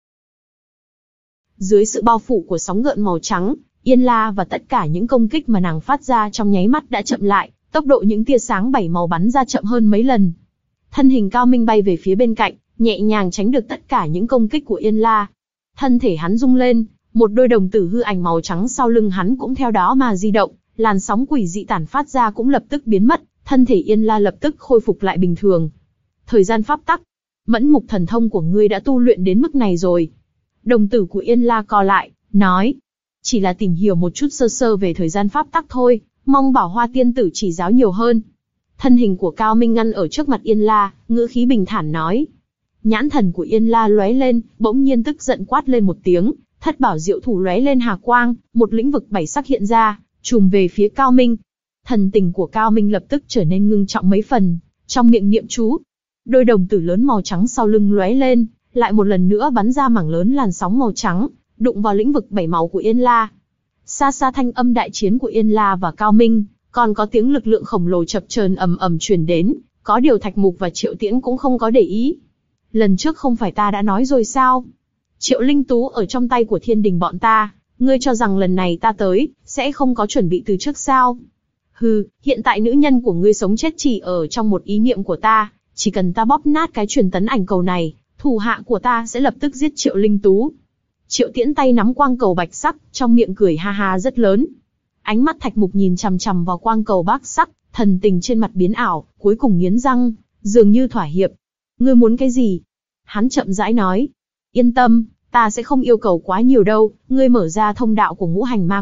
Dưới sự bao phủ của sóng gợn màu trắng, Yên La và tất cả những công kích mà nàng phát ra trong nháy mắt đã chậm lại, tốc độ những tia sáng bảy màu bắn ra chậm hơn mấy lần. Thân hình Cao Minh bay về phía bên cạnh, nhẹ nhàng tránh được tất cả những công kích của Yên La. Thân thể hắn rung lên, một đôi đồng tử hư ảnh màu trắng sau lưng hắn cũng theo đó mà di động, làn sóng quỷ dị tản phát ra cũng lập tức biến mất, thân thể Yên La lập tức khôi phục lại bình thường. Thời gian pháp tắc, mẫn mục thần thông của ngươi đã tu luyện đến mức này rồi. Đồng tử của Yên La co lại, nói, chỉ là tìm hiểu một chút sơ sơ về thời gian pháp tắc thôi, mong Bảo Hoa tiên tử chỉ giáo nhiều hơn. Thân hình của Cao Minh ngăn ở trước mặt Yên La, ngữ khí bình thản nói. Nhãn thần của Yên La lóe lên, bỗng nhiên tức giận quát lên một tiếng, thất bảo diệu thủ lóe lên hà quang, một lĩnh vực bảy sắc hiện ra, trùm về phía Cao Minh. Thần tình của Cao Minh lập tức trở nên ngưng trọng mấy phần, trong miệng niệm chú. Đôi đồng tử lớn màu trắng sau lưng lóe lên, lại một lần nữa bắn ra mảng lớn làn sóng màu trắng, đụng vào lĩnh vực bảy màu của Yên La. Xa xa thanh âm đại chiến của Yên La và Cao Minh, còn có tiếng lực lượng khổng lồ chập chờn ầm ầm truyền đến, có điều Thạch Mục và Triệu Tiễn cũng không có để ý. Lần trước không phải ta đã nói rồi sao? Triệu Linh Tú ở trong tay của thiên đình bọn ta, ngươi cho rằng lần này ta tới, sẽ không có chuẩn bị từ trước sao? Hừ, hiện tại nữ nhân của ngươi sống chết chỉ ở trong một ý niệm của ta, chỉ cần ta bóp nát cái truyền tấn ảnh cầu này, thủ hạ của ta sẽ lập tức giết Triệu Linh Tú. Triệu Tiễn tay nắm quang cầu bạch sắc, trong miệng cười ha ha rất lớn. Ánh mắt Thạch Mục nhìn chằm chằm vào quang cầu bác sắc, thần tình trên mặt biến ảo, cuối cùng nghiến răng, dường như thỏa hiệp. Ngươi muốn cái gì? Hắn chậm rãi nói. Yên tâm, ta sẽ không yêu cầu quá nhiều đâu, ngươi mở ra thông đạo của ngũ hành ma quật,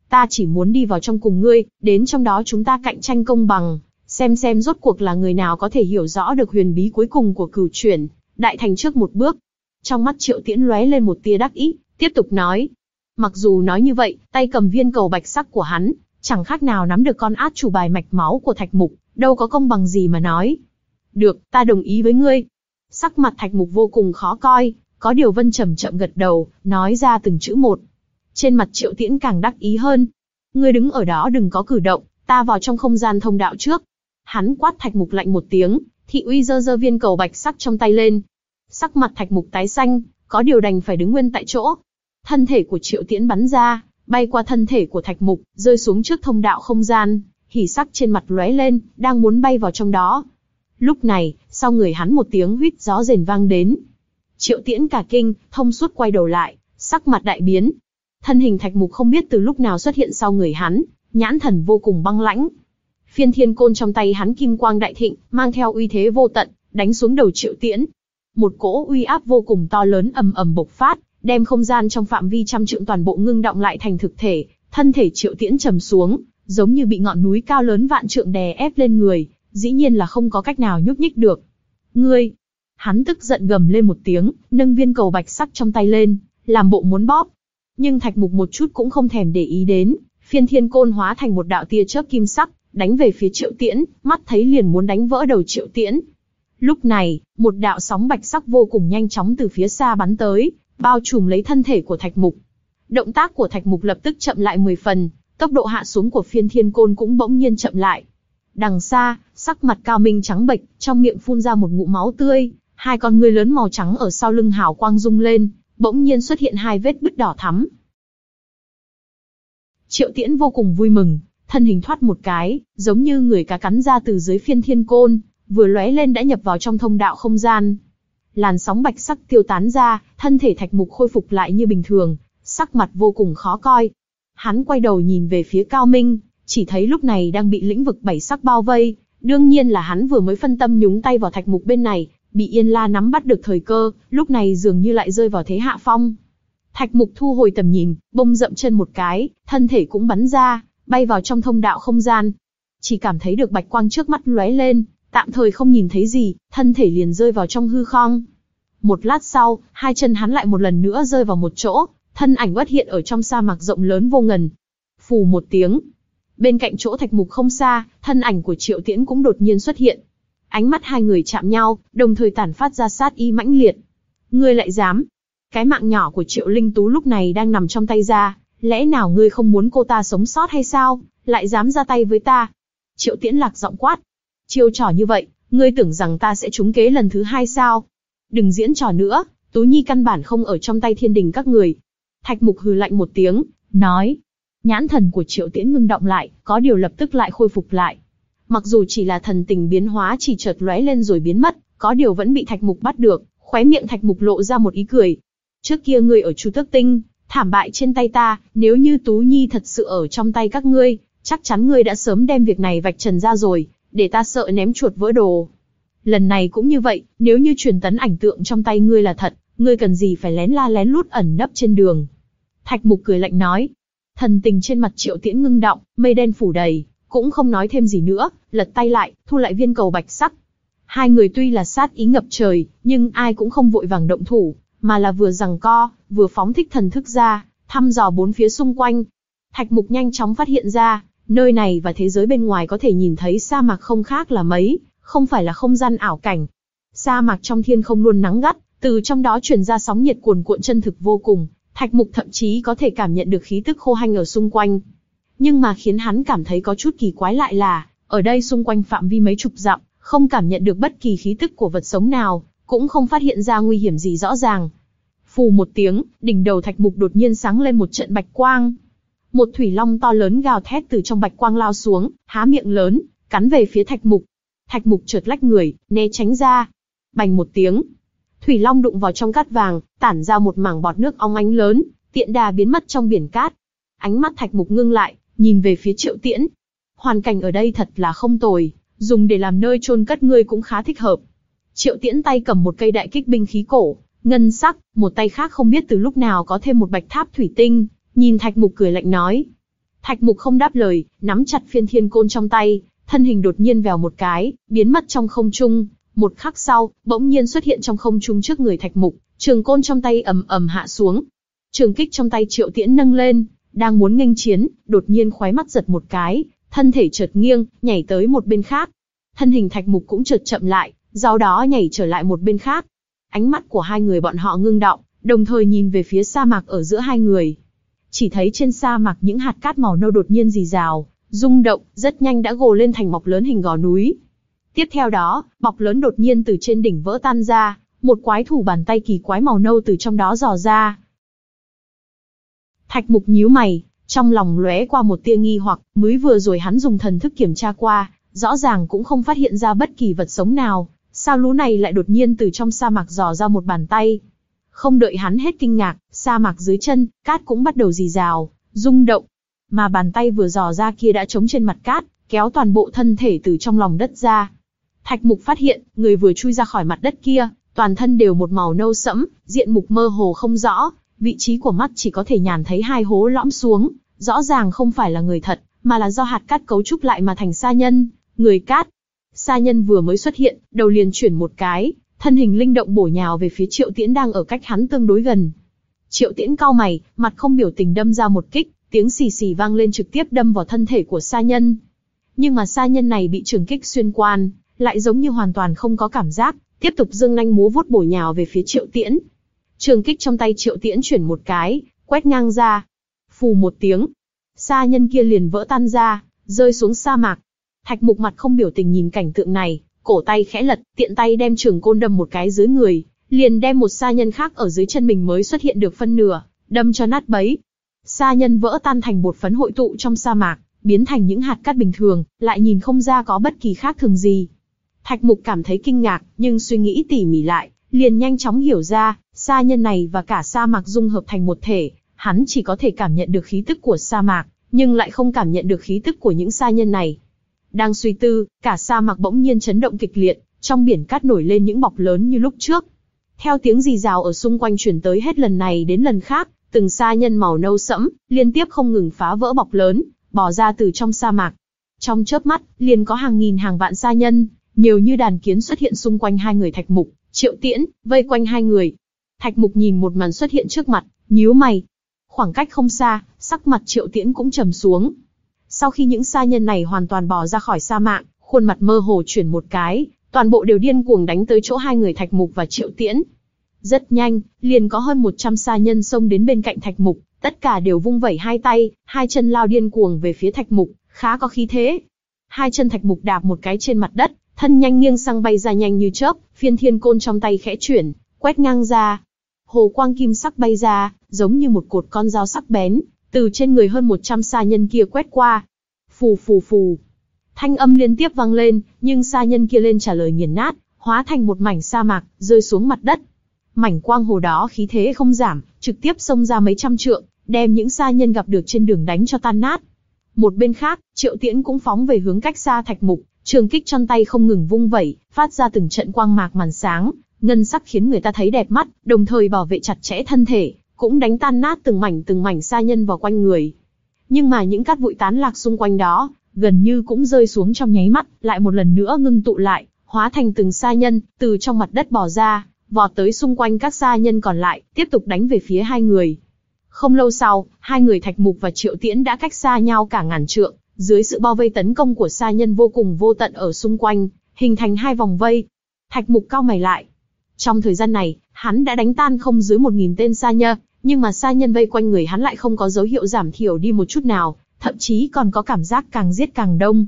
ta chỉ muốn đi vào trong cùng ngươi, đến trong đó chúng ta cạnh tranh công bằng, xem xem rốt cuộc là người nào có thể hiểu rõ được huyền bí cuối cùng của cửu chuyển, đại thành trước một bước. Trong mắt Triệu Tiễn lóe lên một tia đắc ý, tiếp tục nói. Mặc dù nói như vậy, tay cầm viên cầu bạch sắc của hắn, chẳng khác nào nắm được con át chủ bài mạch máu của Thạch Mục, đâu có công bằng gì mà nói. Được, ta đồng ý với ngươi. Sắc mặt Thạch Mục vô cùng khó coi, có điều Vân chậm chậm gật đầu, nói ra từng chữ một. Trên mặt Triệu Tiễn càng đắc ý hơn. Ngươi đứng ở đó đừng có cử động, ta vào trong không gian thông đạo trước. Hắn quát Thạch Mục lạnh một tiếng, Thị Uy giơ giơ viên cầu bạch sắc trong tay lên. Sắc mặt Thạch Mục tái xanh, có điều đành phải đứng nguyên tại chỗ. Thân thể của Triệu Tiễn bắn ra, bay qua thân thể của Thạch Mục, rơi xuống trước thông đạo không gian, hỉ sắc trên mặt lóe lên, đang muốn bay vào trong đó. Lúc này, sau người hắn một tiếng huýt gió rền vang đến. Triệu Tiễn cả kinh, thông suốt quay đầu lại, sắc mặt đại biến. Thân hình Thạch Mục không biết từ lúc nào xuất hiện sau người hắn, nhãn thần vô cùng băng lãnh. Phiên thiên côn trong tay hắn kim quang đại thịnh, mang theo uy thế vô tận, đánh xuống đầu Triệu Tiễn. Một cỗ uy áp vô cùng to lớn ầm ầm bộc phát, đem không gian trong phạm vi trăm trượng toàn bộ ngưng động lại thành thực thể, thân thể Triệu Tiễn trầm xuống, giống như bị ngọn núi cao lớn vạn trượng đè ép lên người, dĩ nhiên là không có cách nào nhúc nhích được. Ngươi! Hắn tức giận gầm lên một tiếng, nâng viên cầu bạch sắc trong tay lên, làm bộ muốn bóp. Nhưng Thạch Mục một chút cũng không thèm để ý đến, phiên thiên côn hóa thành một đạo tia chớp kim sắc, đánh về phía Triệu Tiễn, mắt thấy liền muốn đánh vỡ đầu Triệu Tiễn. Lúc này, một đạo sóng bạch sắc vô cùng nhanh chóng từ phía xa bắn tới, bao trùm lấy thân thể của Thạch Mục. Động tác của Thạch Mục lập tức chậm lại mười phần, tốc độ hạ xuống của phiên thiên côn cũng bỗng nhiên chậm lại. Đằng xa, sắc mặt Cao Minh trắng bệch, trong miệng phun ra một ngụm máu tươi, hai con ngươi lớn màu trắng ở sau lưng hào quang rung lên, bỗng nhiên xuất hiện hai vết bứt đỏ thắm. Triệu Tiễn vô cùng vui mừng, thân hình thoát một cái, giống như người cá cắn ra từ dưới phiên thiên côn, vừa lóe lên đã nhập vào trong thông đạo không gian. Làn sóng bạch sắc tiêu tán ra, thân thể Thạch Mục khôi phục lại như bình thường, sắc mặt vô cùng khó coi. Hắn quay đầu nhìn về phía Cao Minh, chỉ thấy lúc này đang bị lĩnh vực bảy sắc bao vây, đương nhiên là hắn vừa mới phân tâm nhúng tay vào Thạch Mục bên này, bị Yên La nắm bắt được thời cơ, lúc này dường như lại rơi vào thế hạ phong. Thạch Mục thu hồi tầm nhìn, bông dậm chân một cái, thân thể cũng bắn ra, bay vào trong thông đạo không gian. Chỉ cảm thấy được bạch quang trước mắt lóe lên, tạm thời không nhìn thấy gì, thân thể liền rơi vào trong hư không. Một lát sau, hai chân hắn lại một lần nữa rơi vào một chỗ, thân ảnh xuất hiện ở trong sa mạc rộng lớn vô ngần. Phù một tiếng. Bên cạnh chỗ Thạch Mục không xa, thân ảnh của Triệu Tiễn cũng đột nhiên xuất hiện. Ánh mắt hai người chạm nhau, đồng thời tản phát ra sát ý mãnh liệt. Ngươi lại dám? Cái mạng nhỏ của Triệu Linh Tú lúc này đang nằm trong tay ra, lẽ nào ngươi không muốn cô ta sống sót hay sao, lại dám ra tay với ta? Triệu Tiễn lạc giọng quát. Chiêu trò như vậy, ngươi tưởng rằng ta sẽ trúng kế lần thứ hai sao? Đừng diễn trò nữa, Tú Nhi căn bản không ở trong tay thiên đình các người. Thạch Mục hừ lạnh một tiếng, nói. Nhãn thần của Triệu Tiễn ngưng động lại, có điều lập tức lại khôi phục lại. Mặc dù chỉ là thần tình biến hóa chỉ chợt lóe lên rồi biến mất, có điều vẫn bị Thạch Mục bắt được, khóe miệng Thạch Mục lộ ra một ý cười. Trước kia ngươi ở Chu Tước Tinh, thảm bại trên tay ta, nếu như Tú Nhi thật sự ở trong tay các ngươi, chắc chắn ngươi đã sớm đem việc này vạch trần ra rồi, để ta sợ ném chuột vỡ đồ. Lần này cũng như vậy, nếu như truyền tấn ảnh tượng trong tay ngươi là thật, ngươi cần gì phải lén la lén lút ẩn nấp trên đường. Thạch Mục cười lạnh nói. Thần tình trên mặt Triệu Tiễn ngưng động, mây đen phủ đầy, cũng không nói thêm gì nữa, lật tay lại, thu lại viên cầu bạch sắc. Hai người tuy là sát ý ngập trời, nhưng ai cũng không vội vàng động thủ, mà là vừa giằng co, vừa phóng thích thần thức ra, thăm dò bốn phía xung quanh. Thạch Mục nhanh chóng phát hiện ra, nơi này và thế giới bên ngoài có thể nhìn thấy sa mạc không khác là mấy, không phải là không gian ảo cảnh. Sa mạc trong thiên không luôn nắng gắt, từ trong đó truyền ra sóng nhiệt cuồn cuộn chân thực vô cùng. Thạch Mục thậm chí có thể cảm nhận được khí tức khô hanh ở xung quanh. Nhưng mà khiến hắn cảm thấy có chút kỳ quái lại là, ở đây xung quanh phạm vi mấy chục dặm, không cảm nhận được bất kỳ khí tức của vật sống nào, cũng không phát hiện ra nguy hiểm gì rõ ràng. Phù một tiếng, đỉnh đầu Thạch Mục đột nhiên sáng lên một trận bạch quang. Một thủy long to lớn gào thét từ trong bạch quang lao xuống, há miệng lớn, cắn về phía Thạch Mục. Thạch Mục chợt lách người, né tránh ra. Bành một tiếng, thủy long đụng vào trong cát vàng, tản ra một mảng bọt nước óng ánh lớn, tiện đà biến mất trong biển cát. Ánh mắt Thạch Mục ngưng lại, nhìn về phía Triệu Tiễn. Hoàn cảnh ở đây thật là không tồi, dùng để làm nơi chôn cất ngươi cũng khá thích hợp. Triệu Tiễn tay cầm một cây đại kích binh khí cổ, ngân sắc, một tay khác không biết từ lúc nào có thêm một bạch tháp thủy tinh, nhìn Thạch Mục cười lạnh nói. Thạch Mục không đáp lời, nắm chặt phiên thiên côn trong tay, thân hình đột nhiên vèo một cái, biến mất trong không trung. Một khắc sau, bỗng nhiên xuất hiện trong không trung trước người Thạch Mục, trường côn trong tay ầm ầm hạ xuống. Trường kích trong tay Triệu Tiễn nâng lên, đang muốn nghênh chiến, đột nhiên khóe mắt giật một cái, thân thể chợt nghiêng, nhảy tới một bên khác. Thân hình Thạch Mục cũng chợt chậm lại, sau đó nhảy trở lại một bên khác. Ánh mắt của hai người bọn họ ngưng đọng, đồng thời nhìn về phía sa mạc ở giữa hai người. Chỉ thấy trên sa mạc những hạt cát màu nâu đột nhiên rì rào, rung động, rất nhanh đã gồ lên thành bọc lớn hình gò núi. Tiếp theo đó, bọc lớn đột nhiên từ trên đỉnh vỡ tan ra, một quái thủ bàn tay kỳ quái màu nâu từ trong đó dò ra. Thạch Mục nhíu mày, trong lòng lóe qua một tia nghi hoặc, mới vừa rồi hắn dùng thần thức kiểm tra qua, rõ ràng cũng không phát hiện ra bất kỳ vật sống nào, sao lũ này lại đột nhiên từ trong sa mạc dò ra một bàn tay. Không đợi hắn hết kinh ngạc, sa mạc dưới chân, cát cũng bắt đầu rì rào, rung động. Mà bàn tay vừa dò ra kia đã trống trên mặt cát, kéo toàn bộ thân thể từ trong lòng đất ra. Thạch Mục phát hiện, người vừa chui ra khỏi mặt đất kia, toàn thân đều một màu nâu sẫm, diện mục mơ hồ không rõ, vị trí của mắt chỉ có thể nhàn thấy hai hố lõm xuống, rõ ràng không phải là người thật, mà là do hạt cát cấu trúc lại mà thành sa nhân, người cát. Sa nhân vừa mới xuất hiện, đầu liền chuyển một cái, thân hình linh động bổ nhào về phía Triệu Tiễn đang ở cách hắn tương đối gần. Triệu Tiễn cau mày, mặt không biểu tình đâm ra một kích, tiếng xì xì vang lên trực tiếp đâm vào thân thể của sa nhân. Nhưng mà sa nhân này bị trường kích xuyên quan, lại giống như hoàn toàn không có cảm giác, tiếp tục giương nanh múa vuốt bổ nhào về phía Triệu Tiễn. Trường kích trong tay Triệu Tiễn chuyển một cái, quét ngang ra. Phù một tiếng, sa nhân kia liền vỡ tan ra, rơi xuống sa mạc. Thạch Mục mặt không biểu tình nhìn cảnh tượng này, cổ tay khẽ lật, tiện tay đem trường côn đâm một cái dưới người, liền đem một sa nhân khác ở dưới chân mình mới xuất hiện được phân nửa, đâm cho nát bấy. Sa nhân vỡ tan thành bột phấn hội tụ trong sa mạc, biến thành những hạt cát bình thường, lại nhìn không ra có bất kỳ khác thường gì. Thạch Mục cảm thấy kinh ngạc, nhưng suy nghĩ tỉ mỉ lại, liền nhanh chóng hiểu ra, sa nhân này và cả sa mạc dung hợp thành một thể, hắn chỉ có thể cảm nhận được khí tức của sa mạc, nhưng lại không cảm nhận được khí tức của những sa nhân này. Đang suy tư, cả sa mạc bỗng nhiên chấn động kịch liệt, trong biển cát nổi lên những bọt lớn như lúc trước. Theo tiếng rì rào ở xung quanh truyền tới hết lần này đến lần khác, từng sa nhân màu nâu sẫm, liên tiếp không ngừng phá vỡ bọt lớn, bò ra từ trong sa mạc. Trong chớp mắt, liền có hàng nghìn hàng vạn sa nhân, nhiều như đàn kiến xuất hiện xung quanh hai người Thạch Mục, Triệu Tiễn, vây quanh hai người. Thạch Mục nhìn một màn xuất hiện trước mặt, nhíu mày. Khoảng cách không xa, sắc mặt Triệu Tiễn cũng trầm xuống. Sau khi những sa nhân này hoàn toàn bò ra khỏi sa mạc, khuôn mặt mơ hồ chuyển một cái, toàn bộ đều điên cuồng đánh tới chỗ hai người Thạch Mục và Triệu Tiễn. Rất nhanh, liền có hơn một trăm sa nhân xông đến bên cạnh Thạch Mục, tất cả đều vung vẩy hai tay, hai chân lao điên cuồng về phía Thạch Mục, khá có khí thế. Hai chân Thạch Mục đạp một cái trên mặt đất, thân nhanh nghiêng sang bay ra nhanh như chớp, phiên thiên côn trong tay khẽ chuyển, quét ngang ra. Hồ quang kim sắc bay ra, giống như một cột con dao sắc bén, từ trên người hơn một trăm sa nhân kia quét qua. Phù phù phù. Thanh âm liên tiếp vang lên, nhưng sa nhân kia lên trả lời nghiền nát, hóa thành một mảnh sa mạc, rơi xuống mặt đất. Mảnh quang hồ đó khí thế không giảm, trực tiếp xông ra mấy trăm trượng, đem những sa nhân gặp được trên đường đánh cho tan nát. Một bên khác, Triệu Tiễn cũng phóng về hướng cách xa Thạch Mục, trường kích trong tay không ngừng vung vẩy, phát ra từng trận quang mạc màn sáng, ngân sắc khiến người ta thấy đẹp mắt, đồng thời bảo vệ chặt chẽ thân thể, cũng đánh tan nát từng mảnh từng mảnh sa nhân vào quanh người. Nhưng mà những cát bụi tán lạc xung quanh đó, gần như cũng rơi xuống trong nháy mắt, lại một lần nữa ngưng tụ lại, hóa thành từng sa nhân, từ trong mặt đất bò ra, vọt tới xung quanh các sa nhân còn lại, tiếp tục đánh về phía hai người. Không lâu sau, hai người Thạch Mục và Triệu Tiễn đã cách xa nhau cả ngàn trượng, dưới sự bao vây tấn công của sa nhân vô cùng vô tận ở xung quanh, hình thành hai vòng vây. Thạch Mục cau mày lại. Trong thời gian này, hắn đã đánh tan không dưới một nghìn tên sa nhân, nhưng mà sa nhân vây quanh người hắn lại không có dấu hiệu giảm thiểu đi một chút nào, thậm chí còn có cảm giác càng giết càng đông.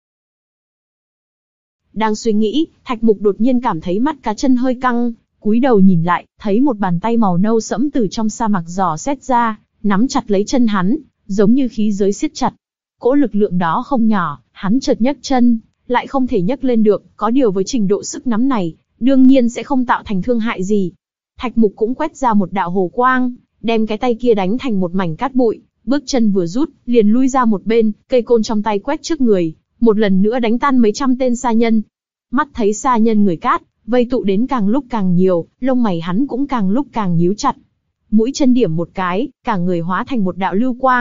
Đang suy nghĩ, Thạch Mục đột nhiên cảm thấy mắt cá chân hơi căng, cúi đầu nhìn lại, thấy một bàn tay màu nâu sẫm từ trong sa mạc dò xét ra, nắm chặt lấy chân hắn, giống như khí giới siết chặt. Cỗ lực lượng đó không nhỏ, hắn chợt nhấc chân, lại không thể nhấc lên được, có điều với trình độ sức nắm này, đương nhiên sẽ không tạo thành thương hại gì. Thạch Mục cũng quét ra một đạo hồ quang, đem cái tay kia đánh thành một mảnh cát bụi, bước chân vừa rút, liền lui ra một bên, cây côn trong tay quét trước người, một lần nữa đánh tan mấy trăm tên sa nhân. Mắt thấy sa nhân người cát, vây tụ đến càng lúc càng nhiều, lông mày hắn cũng càng lúc càng nhíu chặt. Mũi chân điểm một cái, cả người hóa thành một đạo lưu quang,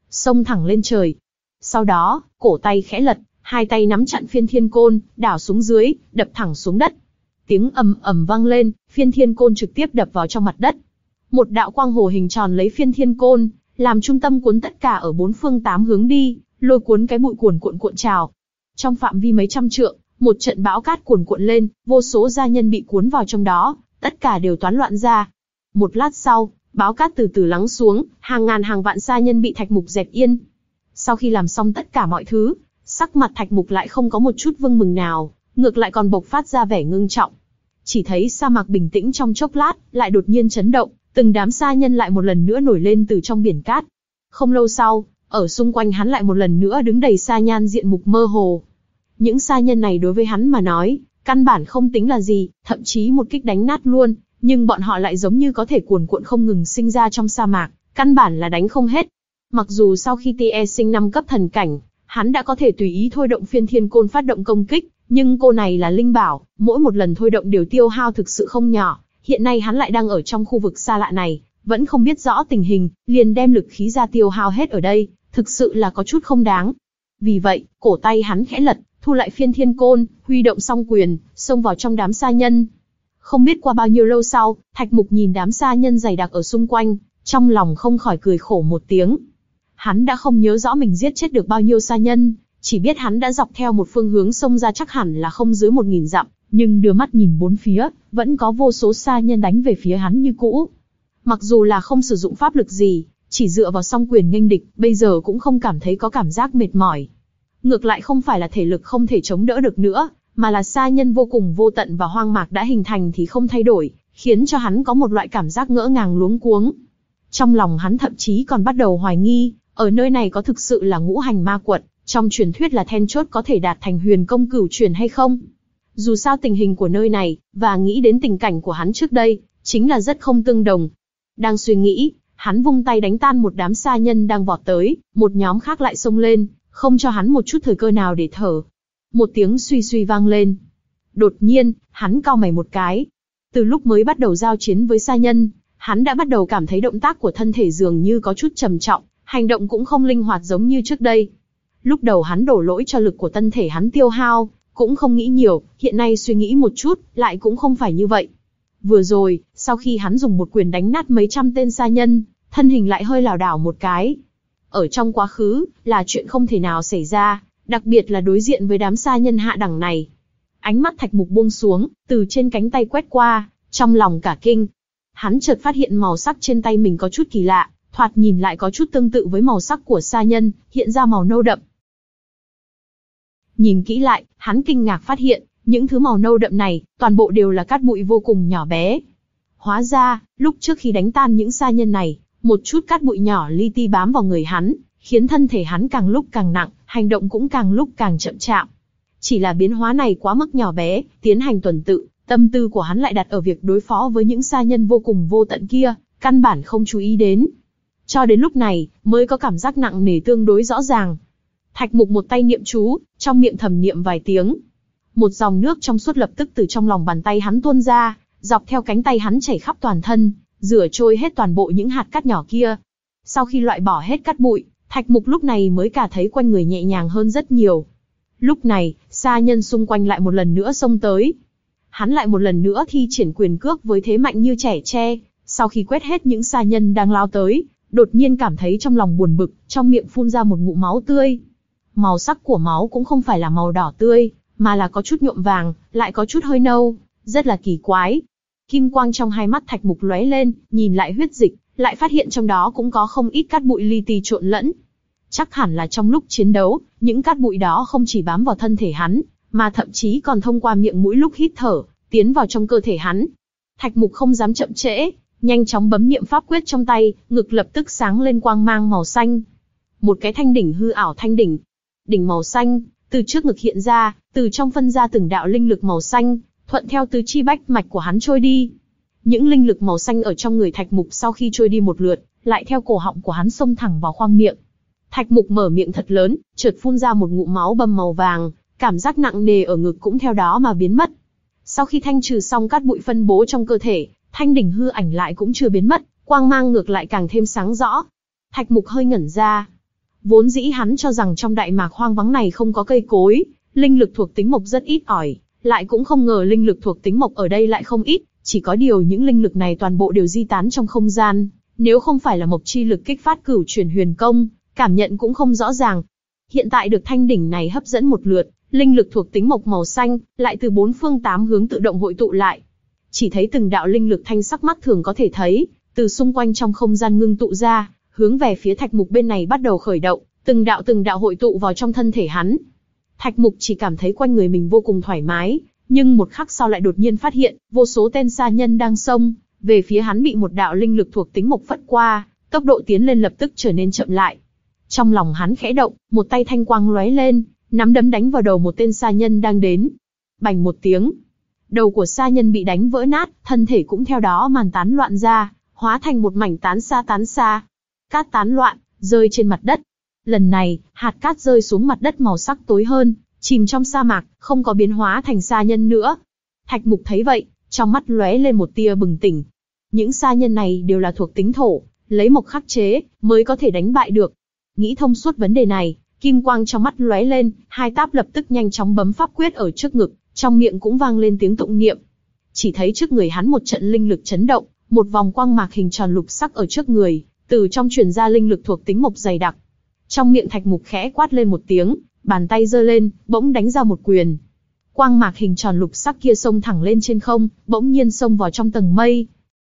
xông thẳng lên trời. Sau đó, cổ tay khẽ lật, hai tay nắm chặn phiên thiên côn, đảo xuống dưới, đập thẳng xuống đất. Tiếng ầm ầm vang lên, phiên thiên côn trực tiếp đập vào trong mặt đất. Một đạo quang hồ hình tròn lấy phiên thiên côn làm trung tâm cuốn tất cả ở bốn phương tám hướng đi, lôi cuốn cái bụi cuồn cuộn cuộn trào. Trong phạm vi mấy trăm trượng, một trận bão cát cuồn cuộn lên, vô số gia nhân bị cuốn vào trong đó, tất cả đều toán loạn ra. Một lát sau, bão cát từ từ lắng xuống, hàng ngàn hàng vạn gia nhân bị Thạch Mục dẹp yên. Sau khi làm xong tất cả mọi thứ, sắc mặt Thạch Mục lại không có một chút vâng mừng nào, ngược lại còn bộc phát ra vẻ ngưng trọng. Chỉ thấy sa mạc bình tĩnh trong chốc lát, lại đột nhiên chấn động, từng đám sa nhân lại một lần nữa nổi lên từ trong biển cát. Không lâu sau, ở xung quanh hắn lại một lần nữa đứng đầy sa nhan diện mục mơ hồ. Những sa nhân này đối với hắn mà nói, căn bản không tính là gì, thậm chí một kích đánh nát luôn, nhưng bọn họ lại giống như có thể cuồn cuộn không ngừng sinh ra trong sa mạc, căn bản là đánh không hết. Mặc dù sau khi Tie sinh năm cấp thần cảnh, hắn đã có thể tùy ý thôi động phiên thiên côn phát động công kích, nhưng cô này là linh bảo, mỗi một lần thôi động đều tiêu hao thực sự không nhỏ. Hiện nay hắn lại đang ở trong khu vực xa lạ này, vẫn không biết rõ tình hình, liền đem lực khí ra tiêu hao hết ở đây, thực sự là có chút không đáng. Vì vậy, cổ tay hắn khẽ lật, thu lại phiên thiên côn, huy động song quyền, xông vào trong đám sa nhân. Không biết qua bao nhiêu lâu sau, Thạch Mục nhìn đám sa nhân dày đặc ở xung quanh, trong lòng không khỏi cười khổ một tiếng. Hắn đã không nhớ rõ mình giết chết được bao nhiêu sa nhân, chỉ biết hắn đã dọc theo một phương hướng xông ra chắc hẳn là không dưới một nghìn dặm, nhưng đưa mắt nhìn bốn phía, vẫn có vô số sa nhân đánh về phía hắn như cũ. Mặc dù là không sử dụng pháp lực gì, chỉ dựa vào song quyền nghênh địch, bây giờ cũng không cảm thấy có cảm giác mệt mỏi. Ngược lại không phải là thể lực không thể chống đỡ được nữa, mà là sa nhân vô cùng vô tận và hoang mạc đã hình thành thì không thay đổi, khiến cho hắn có một loại cảm giác ngỡ ngàng luống cuống. Trong lòng hắn thậm chí còn bắt đầu hoài nghi, ở nơi này có thực sự là ngũ hành ma quật, trong truyền thuyết là then chốt có thể đạt thành huyền công cửu truyền hay không. Dù sao tình hình của nơi này, và nghĩ đến tình cảnh của hắn trước đây, chính là rất không tương đồng. Đang suy nghĩ, hắn vung tay đánh tan một đám sa nhân đang vọt tới, một nhóm khác lại xông lên, không cho hắn một chút thời cơ nào để thở. Một tiếng suy suy vang lên. Đột nhiên, hắn cau mày một cái. Từ lúc mới bắt đầu giao chiến với sa nhân, hắn đã bắt đầu cảm thấy động tác của thân thể dường như có chút trầm trọng, hành động cũng không linh hoạt giống như trước đây. Lúc đầu hắn đổ lỗi cho lực của thân thể hắn tiêu hao, cũng không nghĩ nhiều, hiện nay suy nghĩ một chút, lại cũng không phải như vậy. Vừa rồi, sau khi hắn dùng một quyền đánh nát mấy trăm tên sa nhân, thân hình lại hơi lảo đảo một cái. Ở trong quá khứ, là chuyện không thể nào xảy ra, đặc biệt là đối diện với đám sa nhân hạ đẳng này. Ánh mắt Thạch Mục buông xuống, từ trên cánh tay quét qua, trong lòng cả kinh. Hắn chợt phát hiện màu sắc trên tay mình có chút kỳ lạ, thoạt nhìn lại có chút tương tự với màu sắc của sa nhân, hiện ra màu nâu đậm. Nhìn kỹ lại, hắn kinh ngạc phát hiện, những thứ màu nâu đậm này, toàn bộ đều là cát bụi vô cùng nhỏ bé. Hóa ra, lúc trước khi đánh tan những sa nhân này, một chút cát bụi nhỏ li ti bám vào người hắn, khiến thân thể hắn càng lúc càng nặng, hành động cũng càng lúc càng chậm chạp. Chỉ là biến hóa này quá mức nhỏ bé, tiến hành tuần tự, tâm tư của hắn lại đặt ở việc đối phó với những sa nhân vô cùng vô tận kia, căn bản không chú ý đến. Cho đến lúc này, mới có cảm giác nặng nề tương đối rõ ràng. Thạch Mục một tay niệm chú, trong miệng thầm niệm vài tiếng. Một dòng nước trong suốt lập tức từ trong lòng bàn tay hắn tuôn ra, dọc theo cánh tay hắn chảy khắp toàn thân, rửa trôi hết toàn bộ những hạt cát nhỏ kia. Sau khi loại bỏ hết cát bụi, Thạch Mục lúc này mới cả thấy quanh người nhẹ nhàng hơn rất nhiều. Lúc này, sa nhân xung quanh lại một lần nữa xông tới. Hắn lại một lần nữa thi triển quyền cước với thế mạnh như trẻ tre, sau khi quét hết những sa nhân đang lao tới, đột nhiên cảm thấy trong lòng buồn bực, trong miệng phun ra một ngụm máu tươi. Màu sắc của máu cũng không phải là màu đỏ tươi, mà là có chút nhuộm vàng, lại có chút hơi nâu, rất là kỳ quái. Kim quang trong hai mắt Thạch Mục lóe lên, nhìn lại huyết dịch, lại phát hiện trong đó cũng có không ít cát bụi li ti trộn lẫn. Chắc hẳn là trong lúc chiến đấu, những cát bụi đó không chỉ bám vào thân thể hắn, mà thậm chí còn thông qua miệng mũi lúc hít thở, tiến vào trong cơ thể hắn. Thạch Mục không dám chậm trễ, nhanh chóng bấm niệm pháp quyết trong tay, ngực lập tức sáng lên quang mang màu xanh. Một cái thanh đỉnh hư ảo thanh đỉnh, đỉnh màu xanh từ trước ngực hiện ra, từ trong phân ra từng đạo linh lực màu xanh, thuận theo tứ chi bách mạch của hắn trôi đi. Những linh lực màu xanh ở trong người Thạch Mục sau khi trôi đi một lượt, lại theo cổ họng của hắn xông thẳng vào khoang miệng. Thạch Mục mở miệng thật lớn, chợt phun ra một ngụm máu bầm màu vàng, cảm giác nặng nề ở ngực cũng theo đó mà biến mất. Sau khi thanh trừ xong cát bụi phân bố trong cơ thể, thanh đỉnh hư ảnh lại cũng chưa biến mất, quang mang ngược lại càng thêm sáng rõ. Thạch Mục hơi ngẩn ra. Vốn dĩ hắn cho rằng trong đại mạc hoang vắng này không có cây cối, linh lực thuộc tính mộc rất ít ỏi, lại cũng không ngờ linh lực thuộc tính mộc ở đây lại không ít, chỉ có điều những linh lực này toàn bộ đều di tán trong không gian, nếu không phải là mộc chi lực kích phát cửu chuyển huyền công, cảm nhận cũng không rõ ràng. Hiện tại được thanh đỉnh này hấp dẫn một lượt, linh lực thuộc tính mộc màu xanh, lại từ bốn phương tám hướng tự động hội tụ lại. Chỉ thấy từng đạo linh lực thanh sắc mắt thường có thể thấy, từ xung quanh trong không gian ngưng tụ ra, hướng về phía Thạch Mục bên này bắt đầu khởi động, từng đạo từng đạo hội tụ vào trong thân thể hắn. Thạch Mục chỉ cảm thấy quanh người mình vô cùng thoải mái, nhưng một khắc sau lại đột nhiên phát hiện, vô số tên sa nhân đang xông về phía hắn bị một đạo linh lực thuộc tính mộc phất qua, tốc độ tiến lên lập tức trở nên chậm lại. Trong lòng hắn khẽ động, một tay thanh quang lóe lên, nắm đấm đánh vào đầu một tên sa nhân đang đến. Bành một tiếng, đầu của sa nhân bị đánh vỡ nát, thân thể cũng theo đó màn tán loạn ra, hóa thành một mảnh tán xa tán xa. Cát tán loạn, rơi trên mặt đất. Lần này, hạt cát rơi xuống mặt đất màu sắc tối hơn, chìm trong sa mạc, không có biến hóa thành sa nhân nữa. Thạch Mục thấy vậy, trong mắt lóe lên một tia bừng tỉnh. Những sa nhân này đều là thuộc tính thổ, lấy mộc khắc chế, mới có thể đánh bại được. Nghĩ thông suốt vấn đề này, kim quang trong mắt lóe lên, hai táp lập tức nhanh chóng bấm pháp quyết ở trước ngực, trong miệng cũng vang lên tiếng tụng niệm. Chỉ thấy trước người hắn một trận linh lực chấn động, một vòng quang mạc hình tròn lục sắc ở trước người, từ trong truyền ra linh lực thuộc tính mộc dày đặc. Trong miệng Thạch Mục khẽ quát lên một tiếng, bàn tay giơ lên, bỗng đánh ra một quyền. Quang mạc hình tròn lục sắc kia xông thẳng lên trên không, bỗng nhiên xông vào trong tầng mây.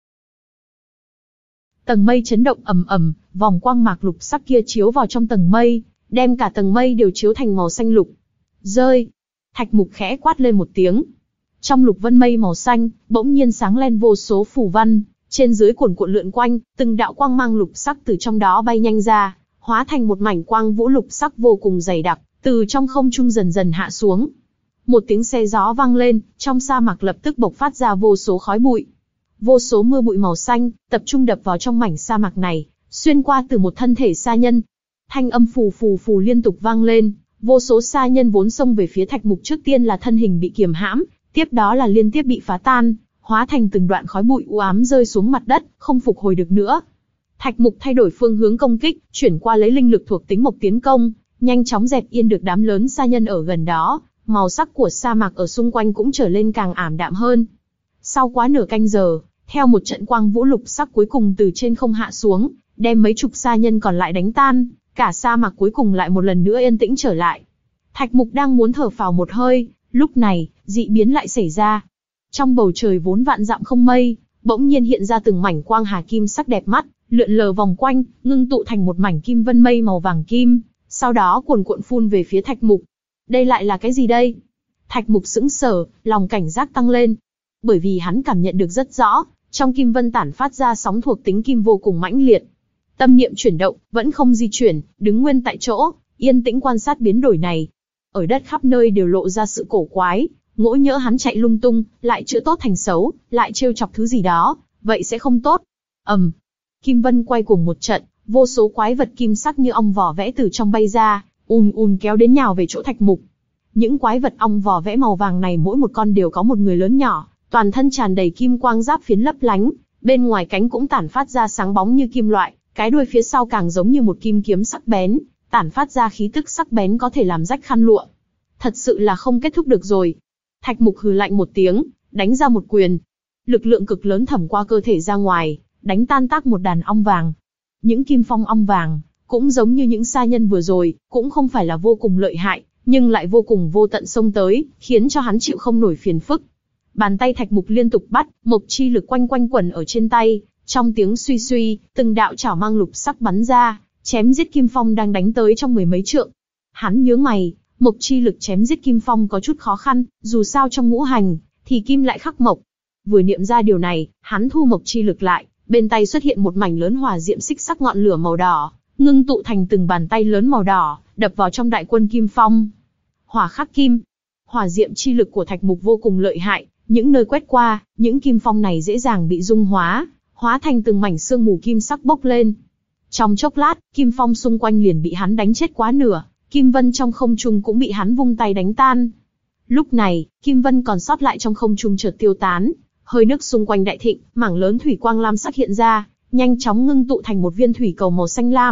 Tầng mây chấn động ầm ầm, vòng quang mạc lục sắc kia chiếu vào trong tầng mây, đem cả tầng mây đều chiếu thành màu xanh lục. Rơi! Thạch Mục khẽ quát lên một tiếng. Trong lục vân mây màu xanh, bỗng nhiên sáng lên vô số phù văn, trên dưới cuồn cuộn lượn quanh, từng đạo quang mang lục sắc từ trong đó bay nhanh ra, hóa thành một mảnh quang vũ lục sắc vô cùng dày đặc, từ trong không trung dần dần hạ xuống. Một tiếng xe gió vang lên, trong sa mạc lập tức bộc phát ra vô số khói bụi. Vô số mưa bụi màu xanh, tập trung đập vào trong mảnh sa mạc này, xuyên qua từ một thân thể sa nhân. Thanh âm phù phù phù liên tục vang lên, vô số sa nhân vốn xông về phía Thạch Mục trước tiên là thân hình bị kiềm hãm, tiếp đó là liên tiếp bị phá tan, hóa thành từng đoạn khói bụi u ám rơi xuống mặt đất, không phục hồi được nữa. Thạch Mục thay đổi phương hướng công kích, chuyển qua lấy linh lực thuộc tính mộc tiến công, nhanh chóng dẹp yên được đám lớn sa nhân ở gần đó, màu sắc của sa mạc ở xung quanh cũng trở lên càng ảm đạm hơn. Sau quá nửa canh giờ, theo một trận quang vũ lục sắc cuối cùng từ trên không hạ xuống, đem mấy chục sa nhân còn lại đánh tan, cả sa mạc cuối cùng lại một lần nữa yên tĩnh trở lại. Thạch Mục đang muốn thở phào một hơi, lúc này, dị biến lại xảy ra. Trong bầu trời vốn vạn dặm không mây, bỗng nhiên hiện ra từng mảnh quang hà kim sắc đẹp mắt, lượn lờ vòng quanh, ngưng tụ thành một mảnh kim vân mây màu vàng kim, sau đó cuồn cuộn phun về phía Thạch Mục. Đây lại là cái gì đây? Thạch Mục sững sờ, lòng cảnh giác tăng lên. Bởi vì hắn cảm nhận được rất rõ, trong kim vân tản phát ra sóng thuộc tính kim vô cùng mãnh liệt. Tâm niệm chuyển động, vẫn không di chuyển, đứng nguyên tại chỗ, yên tĩnh quan sát biến đổi này. Ở đất khắp nơi đều lộ ra sự cổ quái, ngỗ nhỡ hắn chạy lung tung, lại chữa tốt thành xấu, lại trêu chọc thứ gì đó, vậy sẽ không tốt. ầm, um, kim vân quay cuồng một trận, vô số quái vật kim sắc như ong vỏ vẽ từ trong bay ra, ùn ùn kéo đến nhào về chỗ Thạch Mục. Những quái vật ong vỏ vẽ màu vàng này mỗi một con đều có một người lớn nhỏ, toàn thân tràn đầy kim quang giáp phiến lấp lánh, bên ngoài cánh cũng tản phát ra sáng bóng như kim loại, cái đuôi phía sau càng giống như một kim kiếm sắc bén, tản phát ra khí tức sắc bén có thể làm rách khăn lụa. Thật sự là không kết thúc được rồi. Thạch Mục hừ lạnh một tiếng, đánh ra một quyền. Lực lượng cực lớn thẩm qua cơ thể ra ngoài, đánh tan tác một đàn ong vàng. Những kim phong ong vàng, cũng giống như những sa nhân vừa rồi, cũng không phải là vô cùng lợi hại, nhưng lại vô cùng vô tận xông tới, khiến cho hắn chịu không nổi phiền phức. Bàn tay Thạch Mục liên tục bắt, mộc chi lực quanh quanh quẩn ở trên tay, trong tiếng suy suy, từng đạo chảo mang lục sắc bắn ra, chém giết kim phong đang đánh tới trong mười mấy trượng. Hắn nhướng mày, mộc chi lực chém giết kim phong có chút khó khăn, dù sao trong ngũ hành, thì kim lại khắc mộc. Vừa niệm ra điều này, hắn thu mộc chi lực lại, bên tay xuất hiện một mảnh lớn hỏa diệm xích sắc ngọn lửa màu đỏ, ngưng tụ thành từng bàn tay lớn màu đỏ, đập vào trong đại quân kim phong. Hỏa khắc kim, hỏa diệm chi lực của Thạch Mục vô cùng lợi hại, những nơi quét qua, những kim phong này dễ dàng bị dung hóa, hóa thành từng mảnh sương mù kim sắc bốc lên. Trong chốc lát, kim phong xung quanh liền bị hắn đánh chết quá nửa, kim vân trong không trung cũng bị hắn vung tay đánh tan. Lúc này, kim vân còn sót lại trong không trung chợt tiêu tán, hơi nước xung quanh đại thịnh, mảng lớn thủy quang lam sắc hiện ra, nhanh chóng ngưng tụ thành một viên thủy cầu màu xanh lam,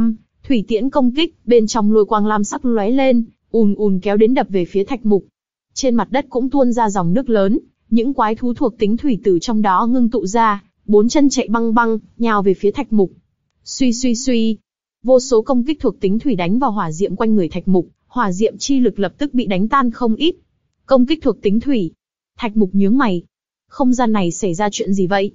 Thủy tiễn công kích, bên trong lôi quang lam sắc lóe lên, ùn ùn kéo đến đập về phía Thạch Mục. Trên mặt đất cũng tuôn ra dòng nước lớn, những quái thú thuộc tính thủy từ trong đó ngưng tụ ra, bốn chân chạy băng băng, nhào về phía Thạch Mục. Suy suy suy, vô số công kích thuộc tính thủy đánh vào hỏa diệm quanh người Thạch Mục, hỏa diệm chi lực lập tức bị đánh tan không ít. Công kích thuộc tính thủy. Thạch Mục nhướng mày. Không gian này xảy ra chuyện gì vậy?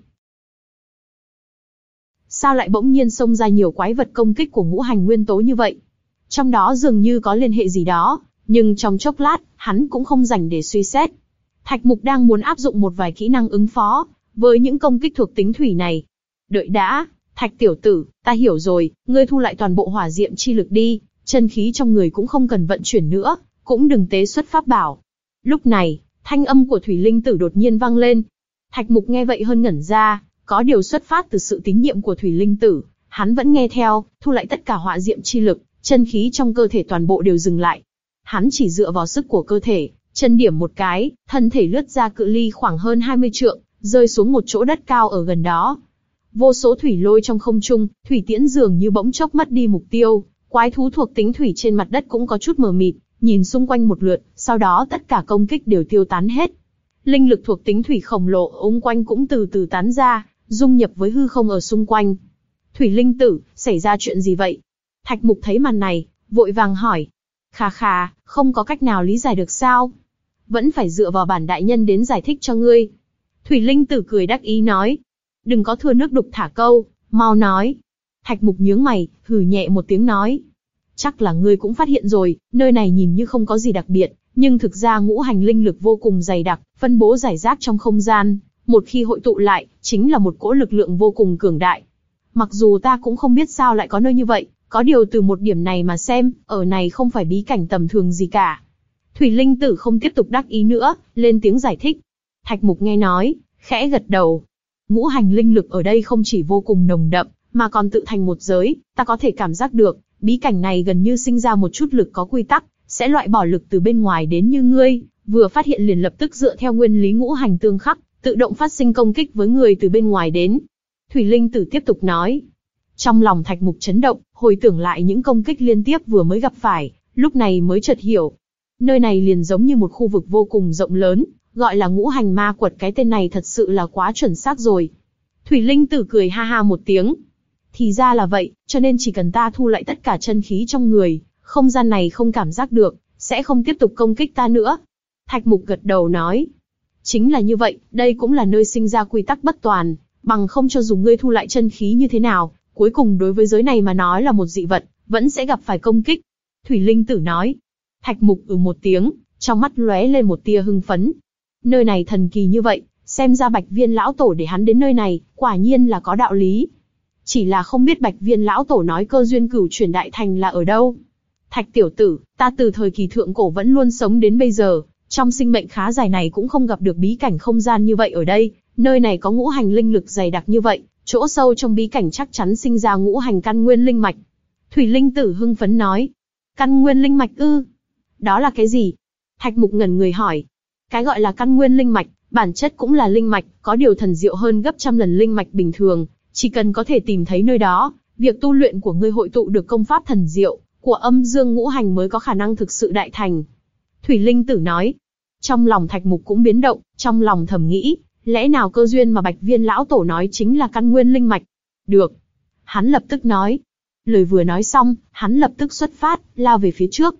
Sao lại bỗng nhiên xông ra nhiều quái vật công kích của ngũ hành nguyên tố như vậy? Trong đó dường như có liên hệ gì đó, nhưng trong chốc lát, hắn cũng không rảnh để suy xét. Thạch Mục đang muốn áp dụng một vài kỹ năng ứng phó với những công kích thuộc tính thủy này. Đợi đã, Thạch tiểu tử, ta hiểu rồi, ngươi thu lại toàn bộ hỏa diệm chi lực đi, chân khí trong người cũng không cần vận chuyển nữa, cũng đừng tế xuất pháp bảo. Lúc này, thanh âm của Thủy Linh Tử đột nhiên vang lên. Thạch Mục nghe vậy hơn ngẩn ra, có điều xuất phát từ sự tín nhiệm của Thủy Linh Tử, hắn vẫn nghe theo, thu lại tất cả hỏa diệm chi lực, chân khí trong cơ thể toàn bộ đều dừng lại. Hắn chỉ dựa vào sức của cơ thể, chân điểm một cái, thân thể lướt ra cự ly khoảng hơn hai mươi trượng, rơi xuống một chỗ đất cao ở gần đó. Vô số thủy lôi trong không trung, thủy tiễn dường như bỗng chốc mất đi mục tiêu, quái thú thuộc tính thủy trên mặt đất cũng có chút mờ mịt, nhìn xung quanh một lượt, sau đó tất cả công kích đều tiêu tán hết. Linh lực thuộc tính thủy khổng lồ ống quanh cũng từ từ tán ra, dung nhập với hư không ở xung quanh. Thủy Linh Tử, xảy ra chuyện gì vậy? Thạch Mục thấy màn này, vội vàng hỏi. Khà khà, không có cách nào lý giải được sao? Vẫn phải dựa vào bản đại nhân đến giải thích cho ngươi. Thủy Linh Tử cười đắc ý nói. Đừng có thừa nước đục thả câu, mau nói. Thạch Mục nhướng mày, hừ nhẹ một tiếng nói. Chắc là ngươi cũng phát hiện rồi, nơi này nhìn như không có gì đặc biệt, nhưng thực ra ngũ hành linh lực vô cùng dày đặc, phân bố rải rác trong không gian. Một khi hội tụ lại, chính là một cỗ lực lượng vô cùng cường đại. Mặc dù ta cũng không biết sao lại có nơi như vậy, có điều từ một điểm này mà xem, ở này không phải bí cảnh tầm thường gì cả. Thủy Linh Tử không tiếp tục đắc ý nữa, lên tiếng giải thích. Thạch Mục nghe nói, khẽ gật đầu. Ngũ hành linh lực ở đây không chỉ vô cùng nồng đậm, mà còn tự thành một giới, ta có thể cảm giác được, bí cảnh này gần như sinh ra một chút lực có quy tắc, sẽ loại bỏ lực từ bên ngoài đến như ngươi, vừa phát hiện liền lập tức dựa theo nguyên lý ngũ hành tương khắc, tự động phát sinh công kích với người từ bên ngoài đến. Thủy Linh Tử tiếp tục nói. Trong lòng Thạch Mục chấn động, hồi tưởng lại những công kích liên tiếp vừa mới gặp phải, lúc này mới chợt hiểu. Nơi này liền giống như một khu vực vô cùng rộng lớn, gọi là ngũ hành ma quật, cái tên này thật sự là quá chuẩn xác rồi. Thủy Linh Tử cười ha ha một tiếng. Thì ra là vậy, cho nên chỉ cần ta thu lại tất cả chân khí trong người, không gian này không cảm giác được, sẽ không tiếp tục công kích ta nữa. Thạch Mục gật đầu nói. Chính là như vậy, đây cũng là nơi sinh ra quy tắc bất toàn, bằng không cho dù ngươi thu lại chân khí như thế nào, cuối cùng đối với giới này mà nói là một dị vật, vẫn sẽ gặp phải công kích. Thủy Linh Tử nói. Thạch Mục ừ một tiếng, trong mắt lóe lên một tia hưng phấn. Nơi này thần kỳ như vậy, xem ra Bạch Viên lão tổ để hắn đến nơi này, quả nhiên là có đạo lý. Chỉ là không biết Bạch Viên lão tổ nói cơ duyên cửu chuyển đại thành là ở đâu. Thạch tiểu tử, ta từ thời kỳ thượng cổ vẫn luôn sống đến bây giờ, trong sinh mệnh khá dài này cũng không gặp được bí cảnh không gian như vậy ở đây, nơi này có ngũ hành linh lực dày đặc như vậy, chỗ sâu trong bí cảnh chắc chắn sinh ra ngũ hành căn nguyên linh mạch. Thủy Linh Tử hưng phấn nói. Căn nguyên linh mạch ư? Đó là cái gì? Thạch Mục ngẩn người hỏi. Cái gọi là căn nguyên linh mạch, bản chất cũng là linh mạch, có điều thần diệu hơn gấp trăm lần linh mạch bình thường, chỉ cần có thể tìm thấy nơi đó, việc tu luyện của ngươi hội tụ được công pháp thần diệu của âm dương ngũ hành mới có khả năng thực sự đại thành. Thủy Linh Tử nói. Trong lòng Thạch Mục cũng biến động, trong lòng thầm nghĩ, lẽ nào cơ duyên mà Bạch Viên lão tổ nói chính là căn nguyên linh mạch? Được. Hắn lập tức nói. Lời vừa nói xong, hắn lập tức xuất phát, lao về phía trước.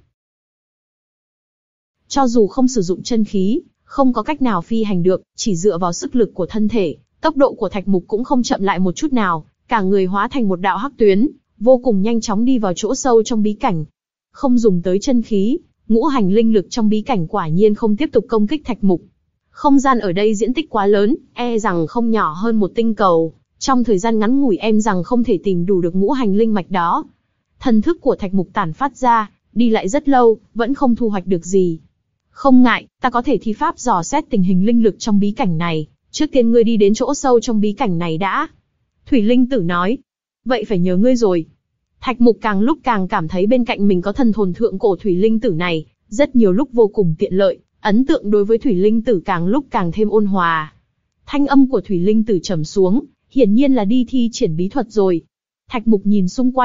Cho dù không sử dụng chân khí, không có cách nào phi hành được, chỉ dựa vào sức lực của thân thể, tốc độ của Thạch Mục cũng không chậm lại một chút nào, cả người hóa thành một đạo hắc tuyến, vô cùng nhanh chóng đi vào chỗ sâu trong bí cảnh. Không dùng tới chân khí, ngũ hành linh lực trong bí cảnh quả nhiên không tiếp tục công kích Thạch Mục. Không gian ở đây diện tích quá lớn, e rằng không nhỏ hơn một tinh cầu, trong thời gian ngắn ngủi em rằng không thể tìm đủ được ngũ hành linh mạch đó. Thần thức của Thạch Mục tản phát ra, đi lại rất lâu, vẫn không thu hoạch được gì. Không ngại, ta có thể thi pháp dò xét tình hình linh lực trong bí cảnh này, trước tiên ngươi đi đến chỗ sâu trong bí cảnh này đã. Thủy Linh Tử nói. Vậy phải nhờ ngươi rồi. Thạch Mục càng lúc càng cảm thấy bên cạnh mình có thần hồn thượng cổ Thủy Linh Tử này, rất nhiều lúc vô cùng tiện lợi, ấn tượng đối với Thủy Linh Tử càng lúc càng thêm ôn hòa. Thanh âm của Thủy Linh Tử trầm xuống, hiển nhiên là đi thi triển bí thuật rồi. Thạch Mục nhìn xung quanh,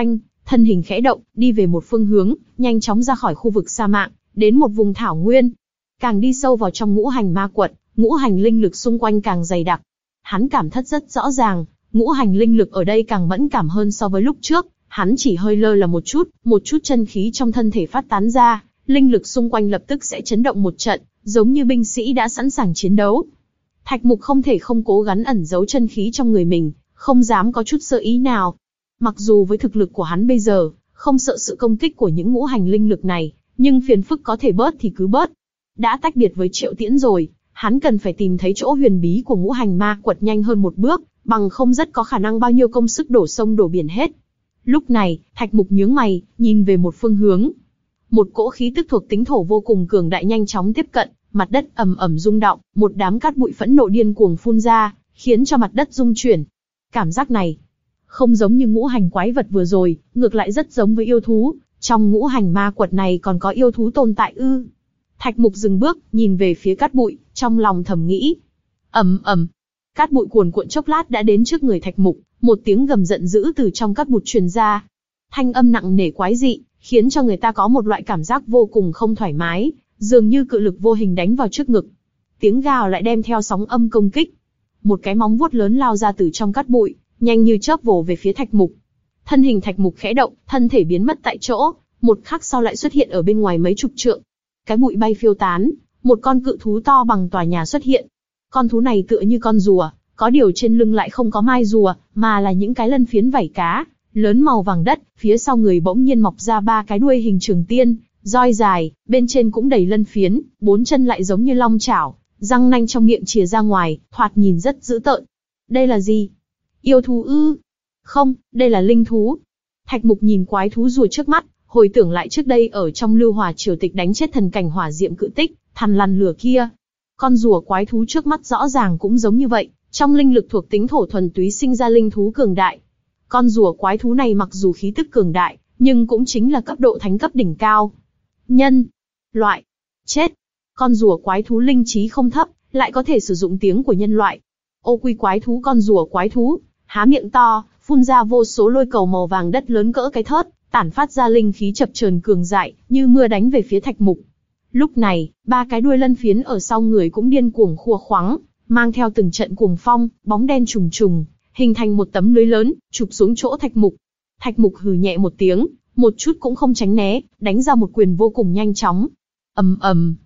thân hình khẽ động, đi về một phương hướng, nhanh chóng ra khỏi khu vực sa mạc, đến một vùng thảo nguyên. Càng đi sâu vào trong ngũ hành ma quật, ngũ hành linh lực xung quanh càng dày đặc. Hắn cảm thất rất rõ ràng, ngũ hành linh lực ở đây càng mẫn cảm hơn so với lúc trước. Hắn chỉ hơi lơ là một chút, một chút chân khí trong thân thể phát tán ra, linh lực xung quanh lập tức sẽ chấn động một trận, giống như binh sĩ đã sẵn sàng chiến đấu. Thạch Mục không thể không cố gắng ẩn giấu chân khí trong người mình, không dám có chút sơ ý nào. Mặc dù với thực lực của hắn bây giờ, không sợ sự công kích của những ngũ hành linh lực này, nhưng phiền phức có thể bớt thì cứ bớt. Đã tách biệt với Triệu Tiễn rồi, hắn cần phải tìm thấy chỗ huyền bí của ngũ hành ma quật nhanh hơn một bước, bằng không rất có khả năng bao nhiêu công sức đổ sông đổ biển hết. Lúc này, Thạch Mục nhướng mày, nhìn về một phương hướng. Một cỗ khí tức thuộc tính thổ vô cùng cường đại nhanh chóng tiếp cận, mặt đất ầm ầm rung động, một đám cát bụi phẫn nộ điên cuồng phun ra, khiến cho mặt đất rung chuyển. Cảm giác này, không giống như ngũ hành quái vật vừa rồi, ngược lại rất giống với yêu thú. Trong ngũ hành ma quật này còn có yêu thú tồn tại ư? Thạch Mục dừng bước, nhìn về phía cát bụi, trong lòng thầm nghĩ. Ầm ầm, cát bụi cuồn cuộn chốc lát đã đến trước người Thạch Mục, một tiếng gầm giận dữ từ trong cát bụi truyền ra. Thanh âm nặng nề quái dị, khiến cho người ta có một loại cảm giác vô cùng không thoải mái, dường như cự lực vô hình đánh vào trước ngực. Tiếng gào lại đem theo sóng âm công kích. Một cái móng vuốt lớn lao ra từ trong cát bụi, nhanh như chớp vồ về phía Thạch Mục. Thân hình Thạch Mục khẽ động, thân thể biến mất tại chỗ, một khắc sau lại xuất hiện ở bên ngoài mấy chục trượng. Cái bụi bay phiêu tán, một con cự thú to bằng tòa nhà xuất hiện. Con thú này tựa như con rùa, có điều trên lưng lại không có mai rùa, mà là những cái lân phiến vảy cá, lớn màu vàng đất, phía sau người bỗng nhiên mọc ra ba cái đuôi hình trường tiên, roi dài, bên trên cũng đầy lân phiến, bốn chân lại giống như long chảo, răng nanh trong miệng chìa ra ngoài, thoạt nhìn rất dữ tợn. Đây là gì? Yêu thú ư? Không, đây là linh thú. Thạch Mục nhìn quái thú rùa trước mắt, hồi tưởng lại trước đây ở trong Lưu Hòa triều tịch đánh chết thần cảnh hỏa diệm cự tích, thằn lằn lửa kia. Con rùa quái thú trước mắt rõ ràng cũng giống như vậy, trong linh lực thuộc tính thổ thuần túy sinh ra linh thú cường đại. Con rùa quái thú này mặc dù khí tức cường đại, nhưng cũng chính là cấp độ thánh cấp đỉnh cao. Nhân loại, chết. Con rùa quái thú linh trí không thấp, lại có thể sử dụng tiếng của nhân loại. Ô quy quái thú con rùa quái thú, há miệng to, phun ra vô số lôi cầu màu vàng đất lớn cỡ cái thớt, tản phát ra linh khí chập chờn cường dại, như mưa đánh về phía Thạch Mục. Lúc này, ba cái đuôi lân phiến ở sau người cũng điên cuồng khua khoắng, mang theo từng trận cuồng phong, bóng đen trùng trùng, hình thành một tấm lưới lớn, chụp xuống chỗ Thạch Mục. Thạch Mục hừ nhẹ một tiếng, một chút cũng không tránh né, đánh ra một quyền vô cùng nhanh chóng. Ầm ầm.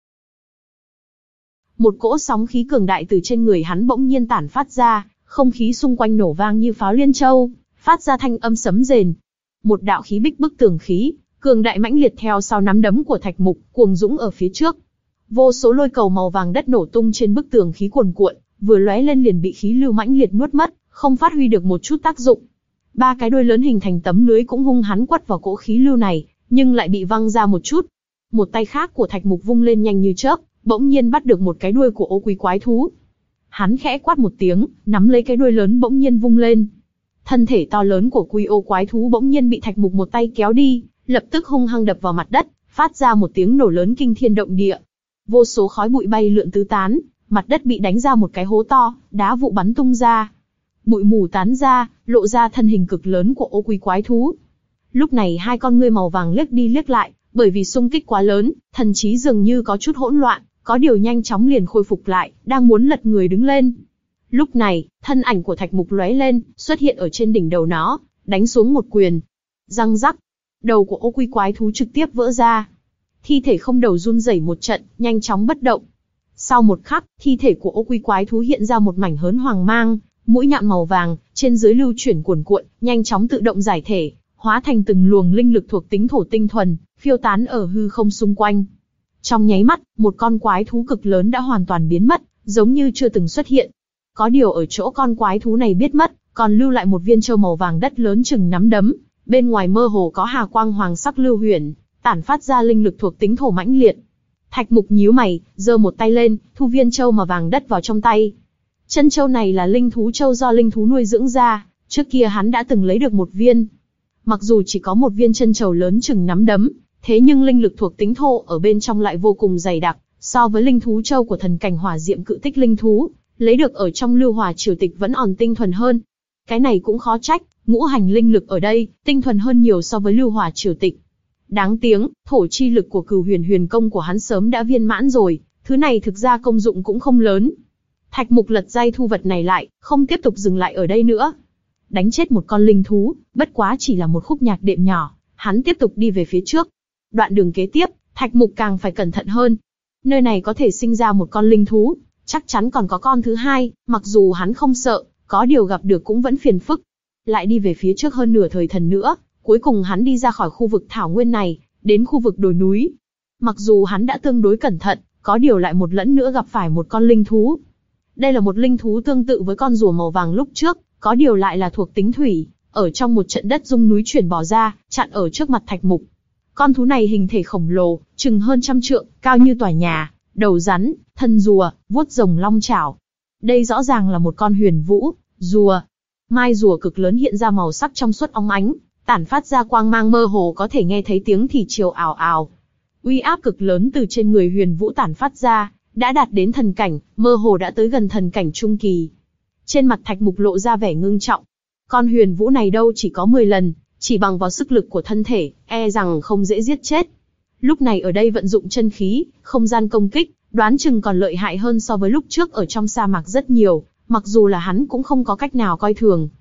Một cỗ sóng khí cường đại từ trên người hắn bỗng nhiên tản phát ra, không khí xung quanh nổ vang như pháo liên châu, phát ra thanh âm sấm rền. Một đạo khí bích bức tường khí, cường đại mãnh liệt theo sau nắm đấm của Thạch Mục, cuồng dũng ở phía trước. Vô số lôi cầu màu vàng đất nổ tung trên bức tường khí cuồn cuộn, vừa lóe lên liền bị khí lưu mãnh liệt nuốt mất, không phát huy được một chút tác dụng. Ba cái đuôi lớn hình thành tấm lưới cũng hung hãn quất vào cỗ khí lưu này, nhưng lại bị văng ra một chút. Một tay khác của Thạch Mục vung lên nhanh như chớp, bỗng nhiên bắt được một cái đuôi của ô quý quái thú. Hắn khẽ quát một tiếng, nắm lấy cái đuôi lớn bỗng nhiên vung lên. Thân thể to lớn của quy ô quái thú bỗng nhiên bị Thạch Mục một tay kéo đi, lập tức hung hăng đập vào mặt đất, phát ra một tiếng nổ lớn kinh thiên động địa. Vô số khói bụi bay lượn tứ tán, mặt đất bị đánh ra một cái hố to, đá vụ bắn tung ra. Bụi mù tán ra, lộ ra thân hình cực lớn của ô quý quái thú. Lúc này hai con ngươi màu vàng liếc đi liếc lại, bởi vì xung kích quá lớn, thần trí dường như có chút hỗn loạn, có điều nhanh chóng liền khôi phục lại, đang muốn lật người đứng lên. Lúc này, thân ảnh của Thạch Mục lóe lên, xuất hiện ở trên đỉnh đầu nó, đánh xuống một quyền. Răng rắc, đầu của ô quý quái thú trực tiếp vỡ ra. Thi thể không đầu run rẩy một trận, nhanh chóng bất động. Sau một khắc, thi thể của ô quý quái thú hiện ra một mảnh hớn hoàng mang, mũi nhọn màu vàng, trên dưới lưu chuyển cuồn cuộn, nhanh chóng tự động giải thể, hóa thành từng luồng linh lực thuộc tính thổ tinh thuần, phiêu tán ở hư không xung quanh. Trong nháy mắt, một con quái thú cực lớn đã hoàn toàn biến mất, giống như chưa từng xuất hiện. Có điều ở chỗ con quái thú này biết mất, còn lưu lại một viên châu màu vàng đất lớn chừng nắm đấm, bên ngoài mơ hồ có hà quang hoàng sắc lưu huyền, tản phát ra linh lực thuộc tính thổ mãnh liệt. Thạch Mục nhíu mày, giơ một tay lên, thu viên châu màu vàng đất vào trong tay. Chân châu này là linh thú châu do linh thú nuôi dưỡng ra, trước kia hắn đã từng lấy được một viên. Mặc dù chỉ có một viên chân châu lớn chừng nắm đấm, thế nhưng linh lực thuộc tính thổ ở bên trong lại vô cùng dày đặc, so với linh thú châu của thần cảnh hỏa diệm cự tích linh thú, lấy được ở trong Lưu Hòa triều tịch vẫn còn tinh thuần hơn. Cái này cũng khó trách, ngũ hành linh lực ở đây, tinh thuần hơn nhiều so với lưu hỏa triều tịch. Đáng tiếng, thổ chi lực của cửu huyền huyền công của hắn sớm đã viên mãn rồi, thứ này thực ra công dụng cũng không lớn. Thạch Mục lật dây thu vật này lại, không tiếp tục dừng lại ở đây nữa. Đánh chết một con linh thú, bất quá chỉ là một khúc nhạc đệm nhỏ, hắn tiếp tục đi về phía trước. Đoạn đường kế tiếp, Thạch Mục càng phải cẩn thận hơn. Nơi này có thể sinh ra một con linh thú, chắc chắn còn có con thứ hai, mặc dù hắn không sợ, có điều gặp được cũng vẫn phiền phức. Lại đi về phía trước hơn nửa thời thần nữa, cuối cùng hắn đi ra khỏi khu vực thảo nguyên này, đến khu vực đồi núi. Mặc dù hắn đã tương đối cẩn thận, có điều lại một lần nữa gặp phải một con linh thú. Đây là một linh thú tương tự với con rùa màu vàng lúc trước, có điều lại là thuộc tính thủy, ở trong một trận đất rung núi chuyển bò ra, chặn ở trước mặt Thạch Mục. Con thú này hình thể khổng lồ, chừng hơn trăm trượng, cao như tòa nhà, đầu rắn, thân rùa, vuốt rồng long chảo. Đây rõ ràng là một con huyền vũ, rùa. Mai rùa cực lớn hiện ra màu sắc trong suốt óng ánh, tản phát ra quang mang mơ hồ, có thể nghe thấy tiếng thủy triều ào ào. Uy áp cực lớn từ trên người huyền vũ tản phát ra, đã đạt đến thần cảnh, mơ hồ đã tới gần thần cảnh trung kỳ. Trên mặt Thạch Mục lộ ra vẻ ngưng trọng. Con huyền vũ này đâu chỉ có mười lần, chỉ bằng vào sức lực của thân thể, e rằng không dễ giết chết. Lúc này ở đây vận dụng chân khí, không gian công kích, đoán chừng còn lợi hại hơn so với lúc trước ở trong sa mạc rất nhiều, mặc dù là hắn cũng không có cách nào coi thường.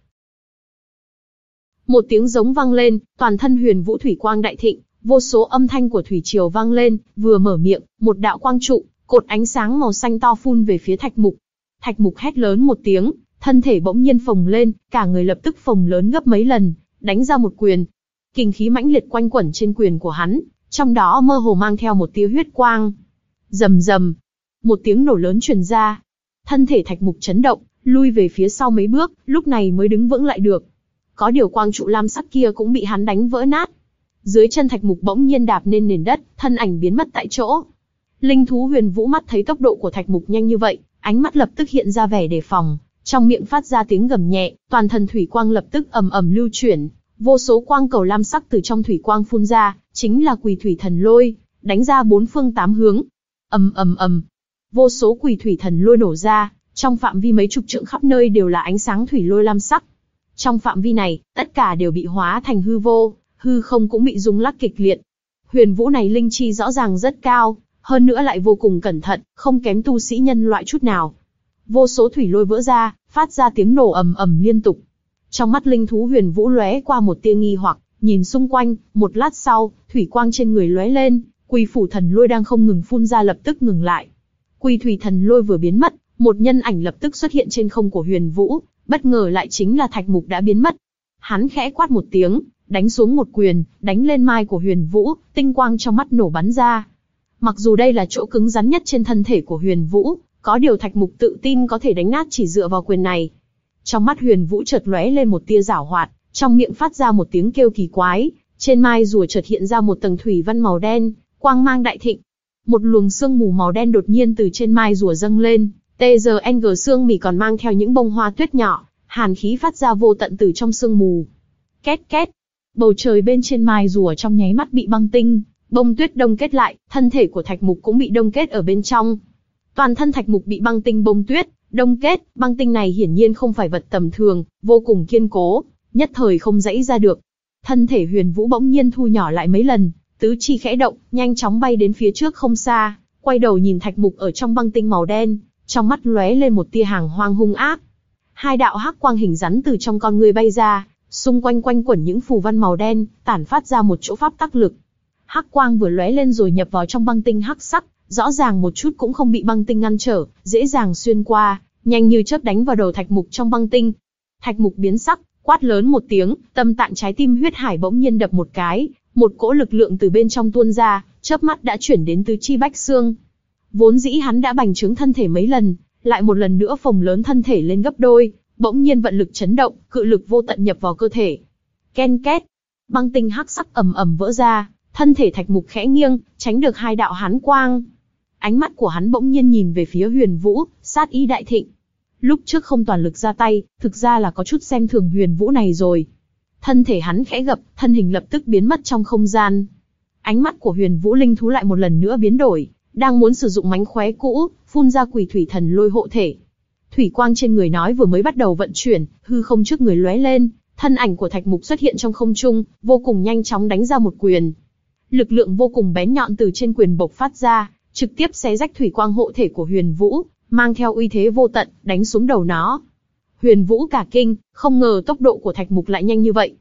Một tiếng giống vang lên, toàn thân huyền vũ thủy quang đại thịnh, vô số âm thanh của thủy triều vang lên, vừa mở miệng, một đạo quang trụ, cột ánh sáng màu xanh to phun về phía Thạch Mục. Thạch Mục hét lớn một tiếng, thân thể bỗng nhiên phồng lên, cả người lập tức phồng lớn gấp mấy lần, đánh ra một quyền. Kình khí mãnh liệt quanh quẩn trên quyền của hắn, trong đó mơ hồ mang theo một tia huyết quang. Rầm rầm, một tiếng nổ lớn truyền ra. Thân thể Thạch Mục chấn động, lui về phía sau mấy bước, lúc này mới đứng vững lại được. Có điều quang trụ lam sắc kia cũng bị hắn đánh vỡ nát. Dưới chân Thạch Mục bỗng nhiên đạp lên nền đất, thân ảnh biến mất tại chỗ. Linh thú huyền vũ mắt thấy tốc độ của Thạch Mục nhanh như vậy, ánh mắt lập tức hiện ra vẻ đề phòng, trong miệng phát ra tiếng gầm nhẹ, toàn thân thủy quang lập tức ầm ầm lưu chuyển, vô số quang cầu lam sắc từ trong thủy quang phun ra, chính là Quỷ Thủy Thần Lôi, đánh ra bốn phương tám hướng. Ầm ầm ầm, vô số Quỷ Thủy Thần Lôi nổ ra, trong phạm vi mấy chục trượng khắp nơi đều là ánh sáng thủy lôi lam sắc. Trong phạm vi này, tất cả đều bị hóa thành hư vô, hư không cũng bị rung lắc kịch liệt. Huyền vũ này linh chi rõ ràng rất cao, hơn nữa lại vô cùng cẩn thận, không kém tu sĩ nhân loại chút nào. Vô số thủy lôi vỡ ra, phát ra tiếng nổ ầm ầm liên tục. Trong mắt linh thú huyền vũ lóe qua một tia nghi hoặc, nhìn xung quanh, một lát sau, thủy quang trên người lóe lên, Quỷ Phủ Thần Lôi đang không ngừng phun ra lập tức ngừng lại. Quỷ Thủy Thần Lôi vừa biến mất, một nhân ảnh lập tức xuất hiện trên không của huyền vũ, bất ngờ lại chính là Thạch Mục đã biến mất. Hắn khẽ quát một tiếng, đánh xuống một quyền, đánh lên mai của huyền vũ, tinh quang trong mắt nổ bắn ra. Mặc dù đây là chỗ cứng rắn nhất trên thân thể của huyền vũ, có điều Thạch Mục tự tin có thể đánh nát chỉ dựa vào quyền này. Trong mắt huyền vũ chợt lóe lên một tia giảo hoạt, trong miệng phát ra một tiếng kêu kỳ quái, trên mai rùa chợt hiện ra một tầng thủy văn màu đen, quang mang đại thịnh. Một luồng sương mù màu đen đột nhiên từ trên mai rùa dâng lên, tê giờ en giê sương mì còn mang theo những bông hoa tuyết nhỏ, hàn khí phát ra vô tận từ trong sương mù. Két két, bầu trời bên trên mai rùa trong nháy mắt bị băng tinh, bông tuyết đông kết lại, thân thể của Thạch Mục cũng bị đông kết ở bên trong. Toàn thân Thạch Mục bị băng tinh bông tuyết đông kết, băng tinh này hiển nhiên không phải vật tầm thường, vô cùng kiên cố, nhất thời không giãy ra được. Thân thể huyền vũ bỗng nhiên thu nhỏ lại mấy lần, tứ chi khẽ động, nhanh chóng bay đến phía trước không xa, quay đầu nhìn Thạch Mục ở trong băng tinh màu đen, trong mắt lóe lên một tia hàng hoang hung ác. Hai đạo hắc quang hình rắn từ trong con người bay ra, xung quanh quanh quẩn những phù văn màu đen, tản phát ra một chỗ pháp tắc lực. Hắc quang vừa lóe lên rồi nhập vào trong băng tinh hắc sắc, rõ ràng một chút cũng không bị băng tinh ngăn trở, dễ dàng xuyên qua, nhanh như chớp đánh vào đầu Thạch Mục trong băng tinh. Thạch Mục biến sắc, quát lớn một tiếng, tâm tạng trái tim huyết hải bỗng nhiên đập một cái, một cỗ lực lượng từ bên trong tuôn ra, chớp mắt đã chuyển đến tứ chi bách xương. Vốn dĩ hắn đã bành trướng thân thể mấy lần, lại một lần nữa phồng lớn thân thể lên gấp đôi, bỗng nhiên vận lực chấn động, cự lực vô tận nhập vào cơ thể. Ken két, băng tinh hắc sắc ầm ầm vỡ ra, thân thể Thạch Mục khẽ nghiêng, tránh được hai đạo hán quang. Ánh mắt của hắn bỗng nhiên nhìn về phía huyền vũ, sát ý đại thịnh. Lúc trước không toàn lực ra tay, thực ra là có chút xem thường huyền vũ này rồi. Thân thể hắn khẽ gập, thân hình lập tức biến mất trong không gian. Ánh mắt của huyền vũ linh thú lại một lần nữa biến đổi, đang muốn sử dụng mánh khóe cũ, phun ra Quỷ Thủy Thần Lôi hộ thể. Thủy quang trên người nói vừa mới bắt đầu vận chuyển, hư không trước người lóe lên, Thân ảnh của Thạch Mục xuất hiện trong không trung, vô cùng nhanh chóng đánh ra một quyền. Lực lượng vô cùng bén nhọn từ trên quyền bộc phát ra, trực tiếp xé rách thủy quang hộ thể của Huyền Vũ, mang theo uy thế vô tận, đánh xuống đầu nó. Huyền Vũ cả kinh, không ngờ tốc độ của Thạch Mục lại nhanh như vậy.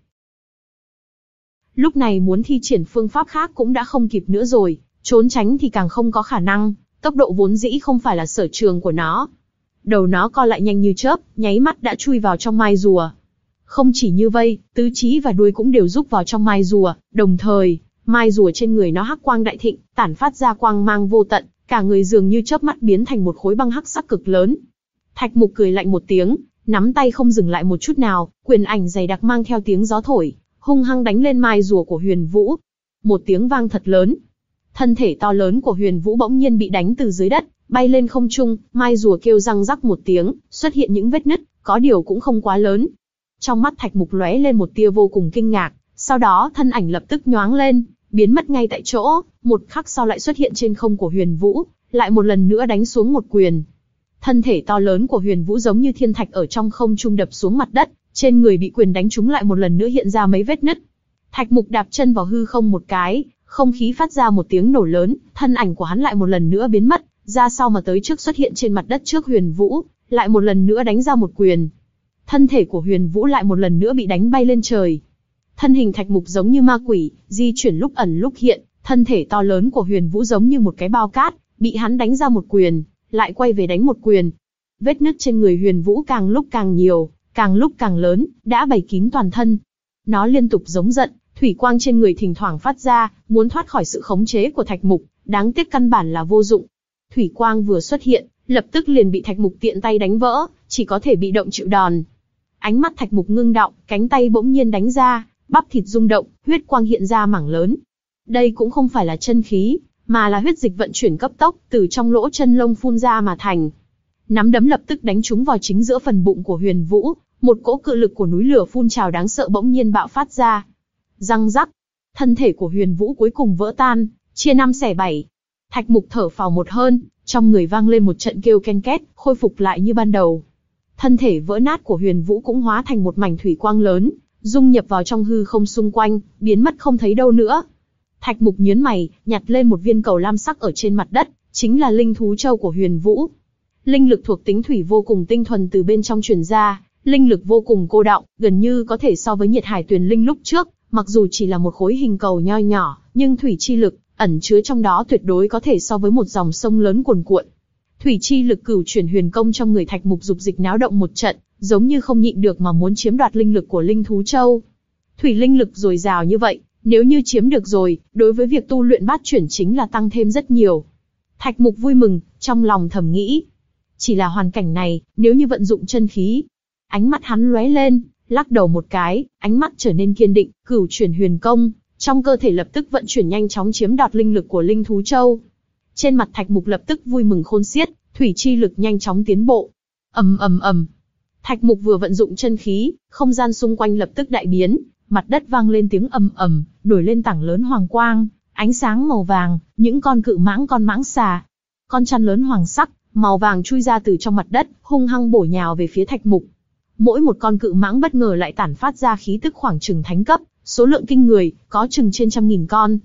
Lúc này muốn thi triển phương pháp khác cũng đã không kịp nữa rồi, trốn tránh thì càng không có khả năng, tốc độ vốn dĩ không phải là sở trường của nó. Đầu nó co lại nhanh như chớp, nháy mắt đã chui vào trong mai rùa. Không chỉ như vậy, tứ chi và đuôi cũng đều rúc vào trong mai rùa, đồng thời, mai rùa trên người nó hắc quang đại thịnh, tản phát ra quang mang vô tận, cả người dường như chớp mắt biến thành một khối băng hắc sắc cực lớn. Thạch Mục cười lạnh một tiếng, nắm tay không dừng lại một chút nào, quyền ảnh dày đặc mang theo tiếng gió thổi, hung hăng đánh lên mai rùa của Huyền Vũ. Một tiếng vang thật lớn. Thân thể to lớn của Huyền Vũ bỗng nhiên bị đánh từ dưới đất, bay lên không trung, mai rùa kêu răng rắc một tiếng, xuất hiện những vết nứt, có điều cũng không quá lớn. Trong mắt Thạch Mục lóe lên một tia vô cùng kinh ngạc, sau đó thân ảnh lập tức nhoáng lên, biến mất ngay tại chỗ, một khắc sau lại xuất hiện trên không của Huyền Vũ, lại một lần nữa đánh xuống một quyền. Thân thể to lớn của Huyền Vũ giống như thiên thạch ở trong không trung đập xuống mặt đất, trên người bị quyền đánh trúng lại một lần nữa hiện ra mấy vết nứt. Thạch Mục đạp chân vào hư không một cái, không khí phát ra một tiếng nổ lớn, thân ảnh của hắn lại một lần nữa biến mất, ra sau mà tới trước xuất hiện trên mặt đất trước Huyền Vũ, lại một lần nữa đánh ra một quyền. Thân thể của Huyền Vũ lại một lần nữa bị đánh bay lên trời. Thân hình Thạch Mục giống như ma quỷ, di chuyển lúc ẩn lúc hiện, thân thể to lớn của Huyền Vũ giống như một cái bao cát, bị hắn đánh ra một quyền, lại quay về đánh một quyền. Vết nứt trên người Huyền Vũ càng lúc càng nhiều, càng lúc càng lớn, đã bày kín toàn thân. Nó liên tục giống giận, thủy quang trên người thỉnh thoảng phát ra, muốn thoát khỏi sự khống chế của Thạch Mục, đáng tiếc căn bản là vô dụng. Thủy quang vừa xuất hiện, lập tức liền bị Thạch Mục tiện tay đánh vỡ, chỉ có thể bị động chịu đòn. Ánh mắt Thạch Mục ngưng đọng, cánh tay bỗng nhiên đánh ra, bắp thịt rung động, huyết quang hiện ra mảng lớn. Đây cũng không phải là chân khí, mà là huyết dịch vận chuyển cấp tốc, từ trong lỗ chân lông phun ra mà thành. Nắm đấm lập tức đánh trúng vào chính giữa phần bụng của Huyền Vũ, một cỗ cự lực của núi lửa phun trào đáng sợ bỗng nhiên bạo phát ra. Răng rắc, thân thể của Huyền Vũ cuối cùng vỡ tan, chia năm xẻ bảy. Thạch Mục thở phào một hơi, trong người vang lên một trận kêu ken két, khôi phục lại như ban đầu. Thân thể vỡ nát của Huyền Vũ cũng hóa thành một mảnh thủy quang lớn, dung nhập vào trong hư không xung quanh, biến mất không thấy đâu nữa. Thạch Mục nhướng mày, nhặt lên một viên cầu lam sắc ở trên mặt đất, chính là linh thú châu của Huyền Vũ. Linh lực thuộc tính thủy vô cùng tinh thuần từ bên trong truyền ra, linh lực vô cùng cô đọng, gần như có thể so với Nhiệt Hải Tuyền Linh lúc trước, mặc dù chỉ là một khối hình cầu nho nhỏ, nhưng thủy chi lực ẩn chứa trong đó tuyệt đối có thể so với một dòng sông lớn cuồn cuộn. Thủy chi lực cửu chuyển huyền công trong người Thạch Mục dục dịch náo động một trận, giống như không nhịn được mà muốn chiếm đoạt linh lực của linh thú châu. Thủy linh lực dồi dào như vậy, nếu như chiếm được rồi, đối với việc tu luyện bát chuyển chính là tăng thêm rất nhiều. Thạch Mục vui mừng, trong lòng thầm nghĩ, chỉ là hoàn cảnh này, nếu như vận dụng chân khí. Ánh mắt hắn lóe lên, lắc đầu một cái, ánh mắt trở nên kiên định, cửu chuyển huyền công, trong cơ thể lập tức vận chuyển nhanh chóng chiếm đoạt linh lực của linh thú châu. Trên mặt Thạch Mục lập tức vui mừng khôn xiết, thủy chi lực nhanh chóng tiến bộ. Ầm ầm ầm. Thạch Mục vừa vận dụng chân khí, không gian xung quanh lập tức đại biến, mặt đất vang lên tiếng ầm ầm, nổi lên tảng lớn hoàng quang, ánh sáng màu vàng, những con cự mãng con mãng xà, con chăn lớn hoàng sắc, màu vàng chui ra từ trong mặt đất, hung hăng bổ nhào về phía Thạch Mục. Mỗi một con cự mãng bất ngờ lại tản phát ra khí tức khoảng chừng thánh cấp, số lượng kinh người, có chừng trên trăm nghìn con.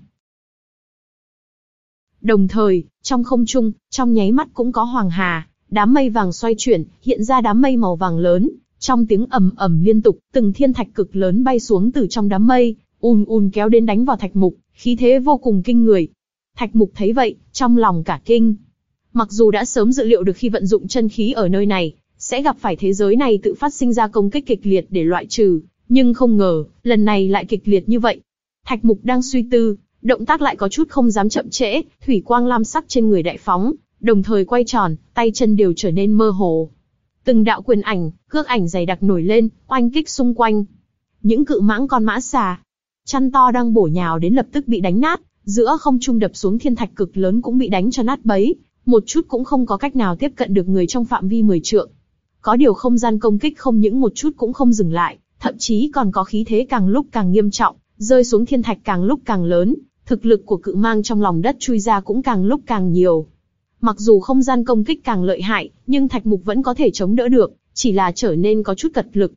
Đồng thời, trong không trung, trong nháy mắt cũng có hoàng hà, đám mây vàng xoay chuyển, hiện ra đám mây màu vàng lớn, trong tiếng ầm ầm liên tục, từng thiên thạch cực lớn bay xuống từ trong đám mây, ùn ùn kéo đến đánh vào Thạch Mục, khí thế vô cùng kinh người. Thạch Mục thấy vậy, trong lòng cả kinh. Mặc dù đã sớm dự liệu được khi vận dụng chân khí ở nơi này, sẽ gặp phải thế giới này tự phát sinh ra công kích kịch liệt để loại trừ, nhưng không ngờ, lần này lại kịch liệt như vậy. Thạch Mục đang suy tư, động tác lại có chút không dám chậm trễ, thủy quang lam sắc trên người đại phóng, đồng thời quay tròn, tay chân đều trở nên mơ hồ. Từng đạo quyền ảnh, cước ảnh dày đặc nổi lên, oanh kích xung quanh. Những cự mãng con mã xà, chăn to đang bổ nhào đến lập tức bị đánh nát, giữa không trung đập xuống thiên thạch cực lớn cũng bị đánh cho nát bấy, một chút cũng không có cách nào tiếp cận được người trong phạm vi mười trượng. Có điều không gian công kích không những một chút cũng không dừng lại, thậm chí còn có khí thế càng lúc càng nghiêm trọng, rơi xuống thiên thạch càng lúc càng lớn, thực lực của cự mang trong lòng đất chui ra cũng càng lúc càng nhiều. Mặc dù không gian công kích càng lợi hại, nhưng Thạch Mục vẫn có thể chống đỡ được, chỉ là trở nên có chút cật lực.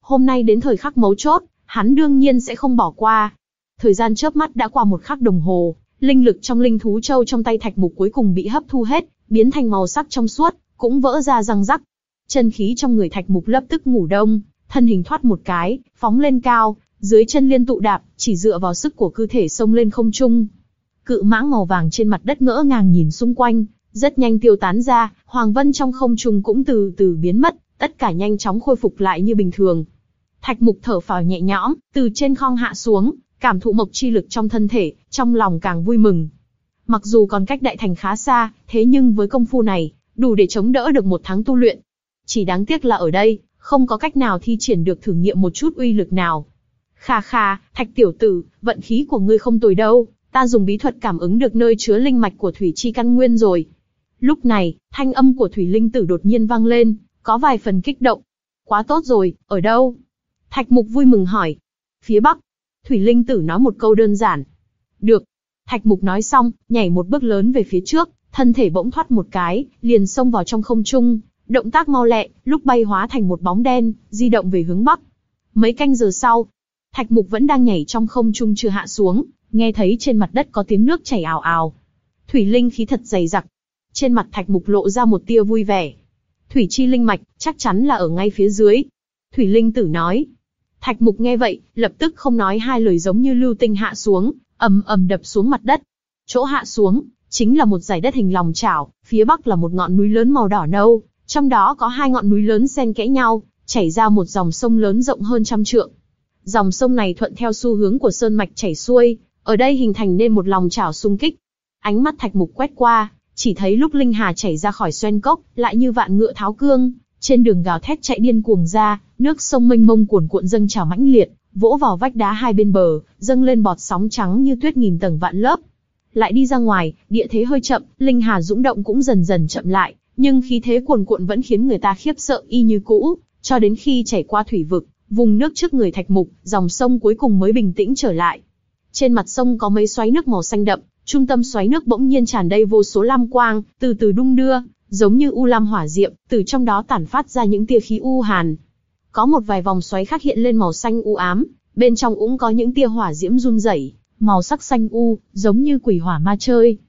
Hôm nay đến thời khắc mấu chốt, hắn đương nhiên sẽ không bỏ qua. Thời gian chớp mắt đã qua một khắc đồng hồ, linh lực trong linh thú châu trong tay Thạch Mục cuối cùng bị hấp thu hết, biến thành màu sắc trong suốt, cũng vỡ ra răng rắc. Chân khí trong người Thạch Mục lập tức ngủ đông, thân hình thoát một cái, phóng lên cao, dưới chân liên tụ đạp, chỉ dựa vào sức của cơ thể xông lên không trung. Cự mãng màu vàng trên mặt đất ngỡ ngàng nhìn xung quanh, rất nhanh tiêu tán ra, hoàng vân trong không trung cũng từ từ biến mất, tất cả nhanh chóng khôi phục lại như bình thường. Thạch Mục thở phào nhẹ nhõm, từ trên khong hạ xuống, cảm thụ mộc chi lực trong thân thể, trong lòng càng vui mừng. Mặc dù còn cách đại thành khá xa, thế nhưng với công phu này, đủ để chống đỡ được một tháng tu luyện. Chỉ đáng tiếc là ở đây, không có cách nào thi triển được thử nghiệm một chút uy lực nào. Kha kha, Thạch tiểu tử, vận khí của ngươi không tồi đâu, ta dùng bí thuật cảm ứng được nơi chứa linh mạch của thủy chi căn nguyên rồi. Lúc này, thanh âm của Thủy Linh Tử đột nhiên vang lên, có vài phần kích động. Quá tốt rồi, ở đâu? Thạch Mục vui mừng hỏi. Phía bắc. Thủy Linh Tử nói một câu đơn giản. Được. Thạch Mục nói xong, nhảy một bước lớn về phía trước, thân thể bỗng thoát một cái, liền xông vào trong không trung, động tác mau lẹ, lúc bay hóa thành một bóng đen, di động về hướng bắc. Mấy canh giờ sau, Thạch Mục vẫn đang nhảy trong không trung chưa hạ xuống, nghe thấy trên mặt đất có tiếng nước chảy ào ào. Thủy linh khí thật dày dặc. Trên mặt Thạch Mục lộ ra một tia vui vẻ. Thủy chi linh mạch, chắc chắn là ở ngay phía dưới. Thủy Linh Tử nói. Thạch Mục nghe vậy, lập tức không nói hai lời giống như lưu tinh hạ xuống, ầm ầm đập xuống mặt đất. Chỗ hạ xuống, chính là một dải đất hình lòng chảo, phía bắc là một ngọn núi lớn màu đỏ nâu, trong đó có hai ngọn núi lớn xen kẽ nhau, chảy ra một dòng sông lớn rộng hơn trăm trượng. Dòng sông này thuận theo xu hướng của sơn mạch chảy xuôi, ở đây hình thành nên một lòng chảo xung kích. Ánh mắt Thạch Mục quét qua, chỉ thấy lúc linh hà chảy ra khỏi xoen cốc, lại như vạn ngựa tháo cương, trên đường gào thét chạy điên cuồng ra, nước sông mênh mông cuồn cuộn dâng trào mãnh liệt, vỗ vào vách đá hai bên bờ, dâng lên bọt sóng trắng như tuyết nghìn tầng vạn lớp. Lại đi ra ngoài, địa thế hơi chậm, linh hà dũng động cũng dần dần chậm lại, nhưng khí thế cuồn cuộn vẫn khiến người ta khiếp sợ y như cũ, cho đến khi chảy qua thủy vực, vùng nước trước người Thạch Mục, dòng sông cuối cùng mới bình tĩnh trở lại. Trên mặt sông có mấy xoáy nước màu xanh đậm, trung tâm xoáy nước bỗng nhiên tràn đầy vô số lam quang, từ từ đung đưa, giống như u lam hỏa diệm, từ trong đó tản phát ra những tia khí u hàn. Có một vài vòng xoáy khác hiện lên màu xanh u ám, bên trong cũng có những tia hỏa diễm run rẩy, màu sắc xanh u, giống như quỷ hỏa ma chơi.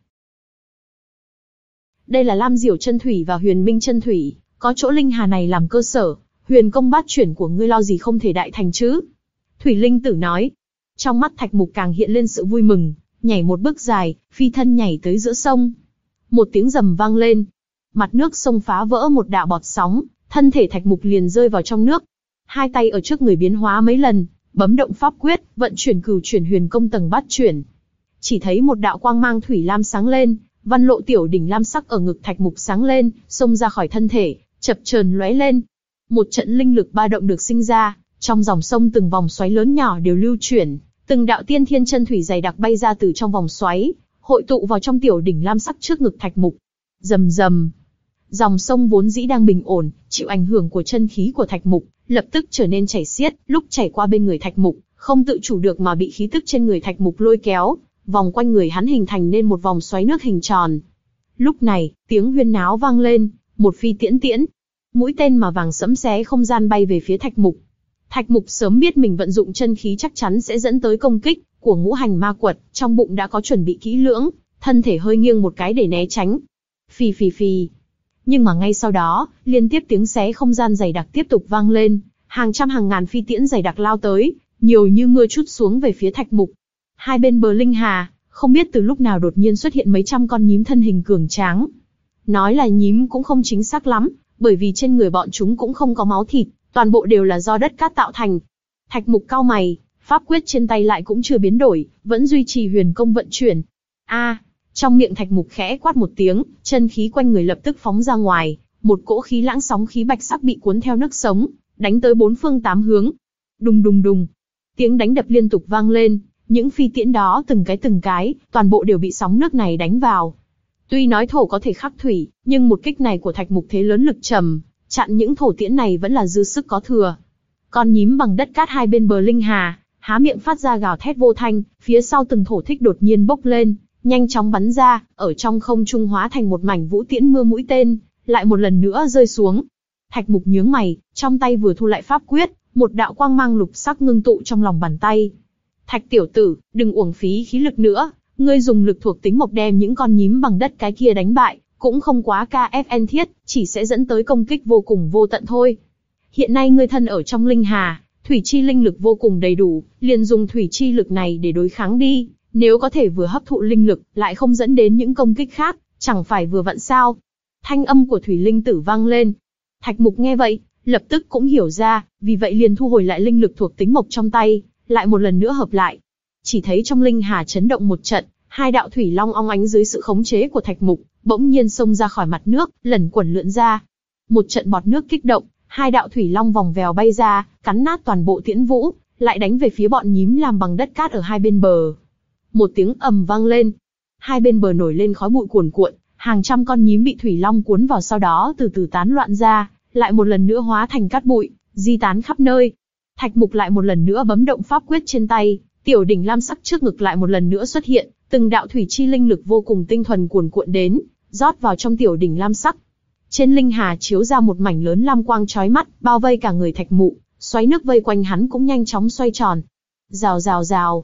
Đây là Lam Diểu chân thủy và Huyền Minh chân thủy, có chỗ linh hà này làm cơ sở, huyền công bát chuyển của ngươi lo gì không thể đại thành chứ? Thủy Linh Tử nói. Trong mắt Thạch Mục càng hiện lên sự vui mừng, nhảy một bước dài, phi thân nhảy tới giữa sông. Một tiếng rầm vang lên, mặt nước sông phá vỡ một đạo bọt sóng, thân thể Thạch Mục liền rơi vào trong nước. Hai tay ở trước người biến hóa mấy lần, bấm động pháp quyết, vận chuyển cửu chuyển huyền công tầng bát chuyển. Chỉ thấy một đạo quang mang thủy lam sáng lên, văn lộ tiểu đỉnh lam sắc ở ngực Thạch Mục sáng lên, xông ra khỏi thân thể, chập chờn lóe lên. Một trận linh lực ba động được sinh ra, trong dòng sông từng vòng xoáy lớn nhỏ đều lưu chuyển, từng đạo tiên thiên chân thủy dày đặc bay ra từ trong vòng xoáy, hội tụ vào trong tiểu đỉnh lam sắc trước ngực Thạch Mục. Rầm rầm. Dòng sông vốn dĩ đang bình ổn, chịu ảnh hưởng của chân khí của Thạch Mục, lập tức trở nên chảy xiết, lúc chảy qua bên người Thạch Mục, không tự chủ được mà bị khí tức trên người Thạch Mục lôi kéo, vòng quanh người hắn hình thành nên một vòng xoáy nước hình tròn. Lúc này, tiếng huyên náo vang lên, một phi tiễn tiễn, mũi tên mà vàng sẫm xé không gian bay về phía Thạch Mục. Thạch Mục sớm biết mình vận dụng chân khí chắc chắn sẽ dẫn tới công kích của ngũ hành ma quật, trong bụng đã có chuẩn bị kỹ lưỡng, thân thể hơi nghiêng một cái để né tránh. Phì phì phì. Nhưng mà ngay sau đó, liên tiếp tiếng xé không gian dày đặc tiếp tục vang lên, hàng trăm hàng ngàn phi tiễn dày đặc lao tới, nhiều như mưa trút xuống về phía Thạch Mục. Hai bên bờ linh hà, không biết từ lúc nào đột nhiên xuất hiện mấy trăm con nhím thân hình cường tráng. Nói là nhím cũng không chính xác lắm, bởi vì trên người bọn chúng cũng không có máu thịt, toàn bộ đều là do đất cát tạo thành. Thạch Mục cau mày, pháp quyết trên tay lại cũng chưa biến đổi, vẫn duy trì huyền công vận chuyển. A, à, trong miệng Thạch Mục khẽ quát một tiếng, chân khí quanh người lập tức phóng ra ngoài, một cỗ khí lãng sóng khí bạch sắc bị cuốn theo nước sống, đánh tới bốn phương tám hướng. Đùng đùng đùng, tiếng đánh đập liên tục vang lên, những phi tiễn đó từng cái từng cái, toàn bộ đều bị sóng nước này đánh vào. Tuy nói thổ có thể khắc thủy, nhưng một kích này của Thạch Mục thế lớn lực trầm, chặn những thổ tiễn này vẫn là dư sức có thừa. Con nhím bằng đất cát hai bên bờ linh hà, há miệng phát ra gào thét vô thanh, phía sau từng thổ thích đột nhiên bốc lên, nhanh chóng bắn ra, ở trong không trung hóa thành một mảnh vũ tiễn mưa mũi tên, lại một lần nữa rơi xuống. Thạch Mục nhướng mày, trong tay vừa thu lại pháp quyết, một đạo quang mang lục sắc ngưng tụ trong lòng bàn tay. Thạch tiểu tử, đừng uổng phí khí lực nữa, ngươi dùng lực thuộc tính mộc đem những con nhím bằng đất cái kia đánh bại, cũng không quá ca ép en thiết, chỉ sẽ dẫn tới công kích vô cùng vô tận thôi. Hiện nay ngươi thân ở trong linh hà, thủy chi linh lực vô cùng đầy đủ, liền dùng thủy chi lực này để đối kháng đi, nếu có thể vừa hấp thụ linh lực, lại không dẫn đến những công kích khác, chẳng phải vừa vặn sao? Thanh âm của thủy linh tử vang lên. Thạch Mục nghe vậy, lập tức cũng hiểu ra, vì vậy liền thu hồi lại linh lực thuộc tính mộc trong tay, lại một lần nữa hợp lại. Chỉ thấy trong linh hà chấn động một trận, hai đạo thủy long ong ánh dưới sự khống chế của Thạch Mục, bỗng nhiên xông ra khỏi mặt nước, lẩn quẩn lượn ra. Một trận bọt nước kích động, hai đạo thủy long vòng vèo bay ra, cắn nát toàn bộ tiễn vũ, lại đánh về phía bọn nhím làm bằng đất cát ở hai bên bờ. Một tiếng ầm vang lên, hai bên bờ nổi lên khói bụi cuồn cuộn, hàng trăm con nhím bị thủy long cuốn vào sau đó từ từ tán loạn ra, lại một lần nữa hóa thành cát bụi, di tán khắp nơi. Thạch Mục lại một lần nữa bấm động pháp quyết trên tay, tiểu đỉnh lam sắc trước ngực lại một lần nữa xuất hiện, từng đạo thủy chi linh lực vô cùng tinh thuần cuồn cuộn đến, rót vào trong tiểu đỉnh lam sắc. Trên linh hà chiếu ra một mảnh lớn lam quang chói mắt, bao vây cả người Thạch Mục, xoáy nước vây quanh hắn cũng nhanh chóng xoay tròn. Rào rào rào.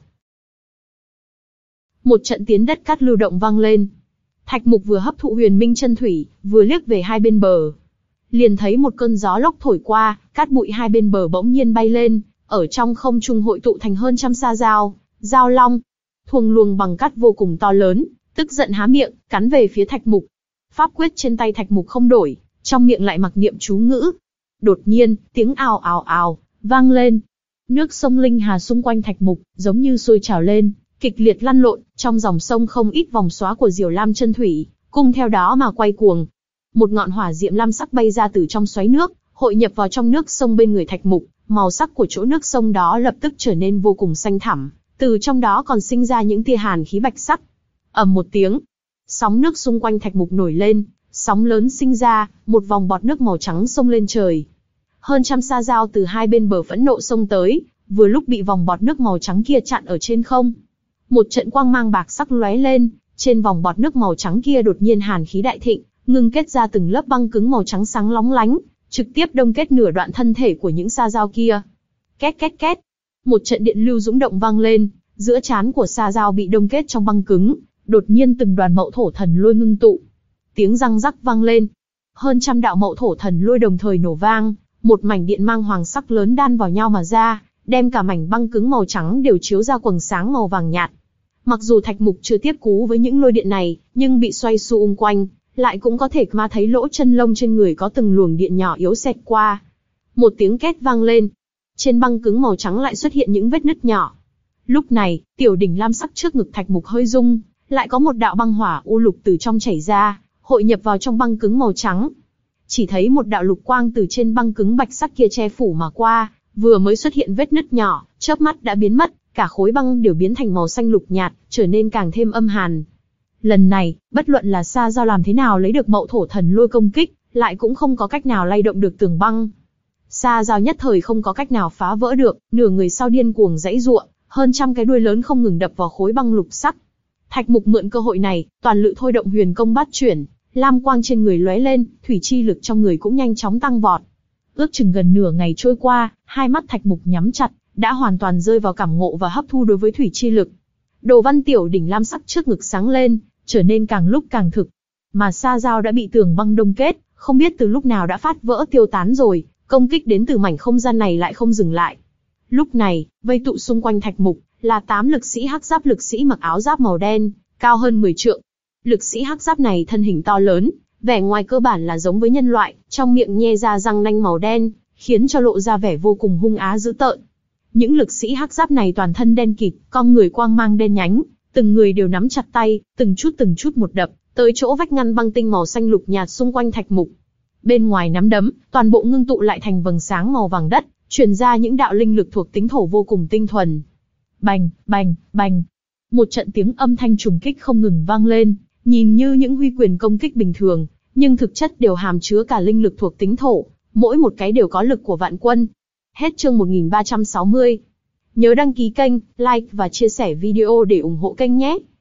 Một trận tiến đất cát lưu động vang lên. Thạch Mục vừa hấp thụ huyền minh chân thủy, vừa liếc về hai bên bờ. Liền thấy một cơn gió lốc thổi qua, cát bụi hai bên bờ bỗng nhiên bay lên, ở trong không trung hội tụ thành hơn trăm sa dao, dao long. Thuồng luồng bằng cát vô cùng to lớn, tức giận há miệng, cắn về phía Thạch Mục. Pháp quyết trên tay Thạch Mục không đổi, trong miệng lại mặc niệm chú ngữ. Đột nhiên, tiếng ào ào ào, vang lên. Nước sông linh hà xung quanh Thạch Mục, giống như sôi trào lên, kịch liệt lăn lộn, trong dòng sông không ít vòng xóa của diều lam chân thủy, cùng theo đó mà quay cuồng. Một ngọn hỏa diệm lam sắc bay ra từ trong xoáy nước, hội nhập vào trong nước sông bên người Thạch Mục, màu sắc của chỗ nước sông đó lập tức trở nên vô cùng xanh thẳm, từ trong đó còn sinh ra những tia hàn khí bạch sắc. Ầm một tiếng, sóng nước xung quanh Thạch Mục nổi lên, sóng lớn sinh ra, một vòng bọt nước màu trắng xông lên trời. Hơn trăm sa dao từ hai bên bờ phẫn nộ xông tới, vừa lúc bị vòng bọt nước màu trắng kia chặn ở trên không. Một trận quang mang bạc sắc lóe lên, trên vòng bọt nước màu trắng kia đột nhiên hàn khí đại thịnh, ngưng kết ra từng lớp băng cứng màu trắng sáng lóng lánh, trực tiếp đông kết nửa đoạn thân thể của những sa dao kia. Két két két, một trận điện lưu dũng động vang lên, giữa trán của sa dao bị đông kết trong băng cứng, đột nhiên từng đoàn mậu thổ thần lôi ngưng tụ. Tiếng răng rắc vang lên, hơn trăm đạo mậu thổ thần lôi đồng thời nổ vang, một mảnh điện mang hoàng sắc lớn đan vào nhau mà ra, đem cả mảnh băng cứng màu trắng đều chiếu ra quầng sáng màu vàng nhạt. Mặc dù Thạch Mục chưa tiếp cú với những lôi điện này, nhưng bị xoay xung quanh, lại cũng có thể mà thấy lỗ chân lông trên người có từng luồng điện nhỏ yếu xẹt qua. Một tiếng két vang lên, trên băng cứng màu trắng lại xuất hiện những vết nứt nhỏ. Lúc này, tiểu đỉnh lam sắc trước ngực Thạch Mục hơi rung, lại có một đạo băng hỏa u lục từ trong chảy ra, hội nhập vào trong băng cứng màu trắng. Chỉ thấy một đạo lục quang từ trên băng cứng bạch sắc kia che phủ mà qua, vừa mới xuất hiện vết nứt nhỏ, chớp mắt đã biến mất, cả khối băng đều biến thành màu xanh lục nhạt, trở nên càng thêm âm hàn. Lần này, bất luận là sa dao làm thế nào lấy được mậu thổ thần lôi công kích, lại cũng không có cách nào lay động được tường băng. Sa dao nhất thời không có cách nào phá vỡ được, nửa người sau điên cuồng giãy giụa, hơn trăm cái đuôi lớn không ngừng đập vào khối băng lục sắc. Thạch Mục mượn cơ hội này, toàn lực thôi động huyền công bát chuyển, lam quang trên người lóe lên, thủy chi lực trong người cũng nhanh chóng tăng vọt. Ước chừng gần nửa ngày trôi qua, hai mắt Thạch Mục nhắm chặt, đã hoàn toàn rơi vào cảm ngộ và hấp thu đối với thủy chi lực. Đồ văn tiểu đỉnh lam sắc trước ngực sáng lên, trở nên càng lúc càng thực. Mà sa dao đã bị tường băng đông kết, không biết từ lúc nào đã phát vỡ tiêu tán rồi, công kích đến từ mảnh không gian này lại không dừng lại. Lúc này, vây tụ xung quanh Thạch Mục là tám lực sĩ hắc giáp lực sĩ mặc áo giáp màu đen, cao hơn mười trượng. Lực sĩ hắc giáp này thân hình to lớn, vẻ ngoài cơ bản là giống với nhân loại, trong miệng nhe ra răng nanh màu đen, khiến cho lộ ra vẻ vô cùng hung á dữ tợn. Những lực sĩ hắc giáp này toàn thân đen kịt, con người quang mang đen nhánh, từng người đều nắm chặt tay, từng chút từng chút một đập, tới chỗ vách ngăn băng tinh màu xanh lục nhạt xung quanh Thạch Mục. Bên ngoài nắm đấm, toàn bộ ngưng tụ lại thành vầng sáng màu vàng đất, truyền ra những đạo linh lực thuộc tính thổ vô cùng tinh thuần. Bành, bành, bành. Một trận tiếng âm thanh trùng kích không ngừng vang lên, nhìn như những huy quyền công kích bình thường, nhưng thực chất đều hàm chứa cả linh lực thuộc tính thổ, mỗi một cái đều có lực của vạn quân. Hết chương một nghìn ba trăm sáu mươi. Nhớ đăng ký kênh, like và chia sẻ video để ủng hộ kênh nhé.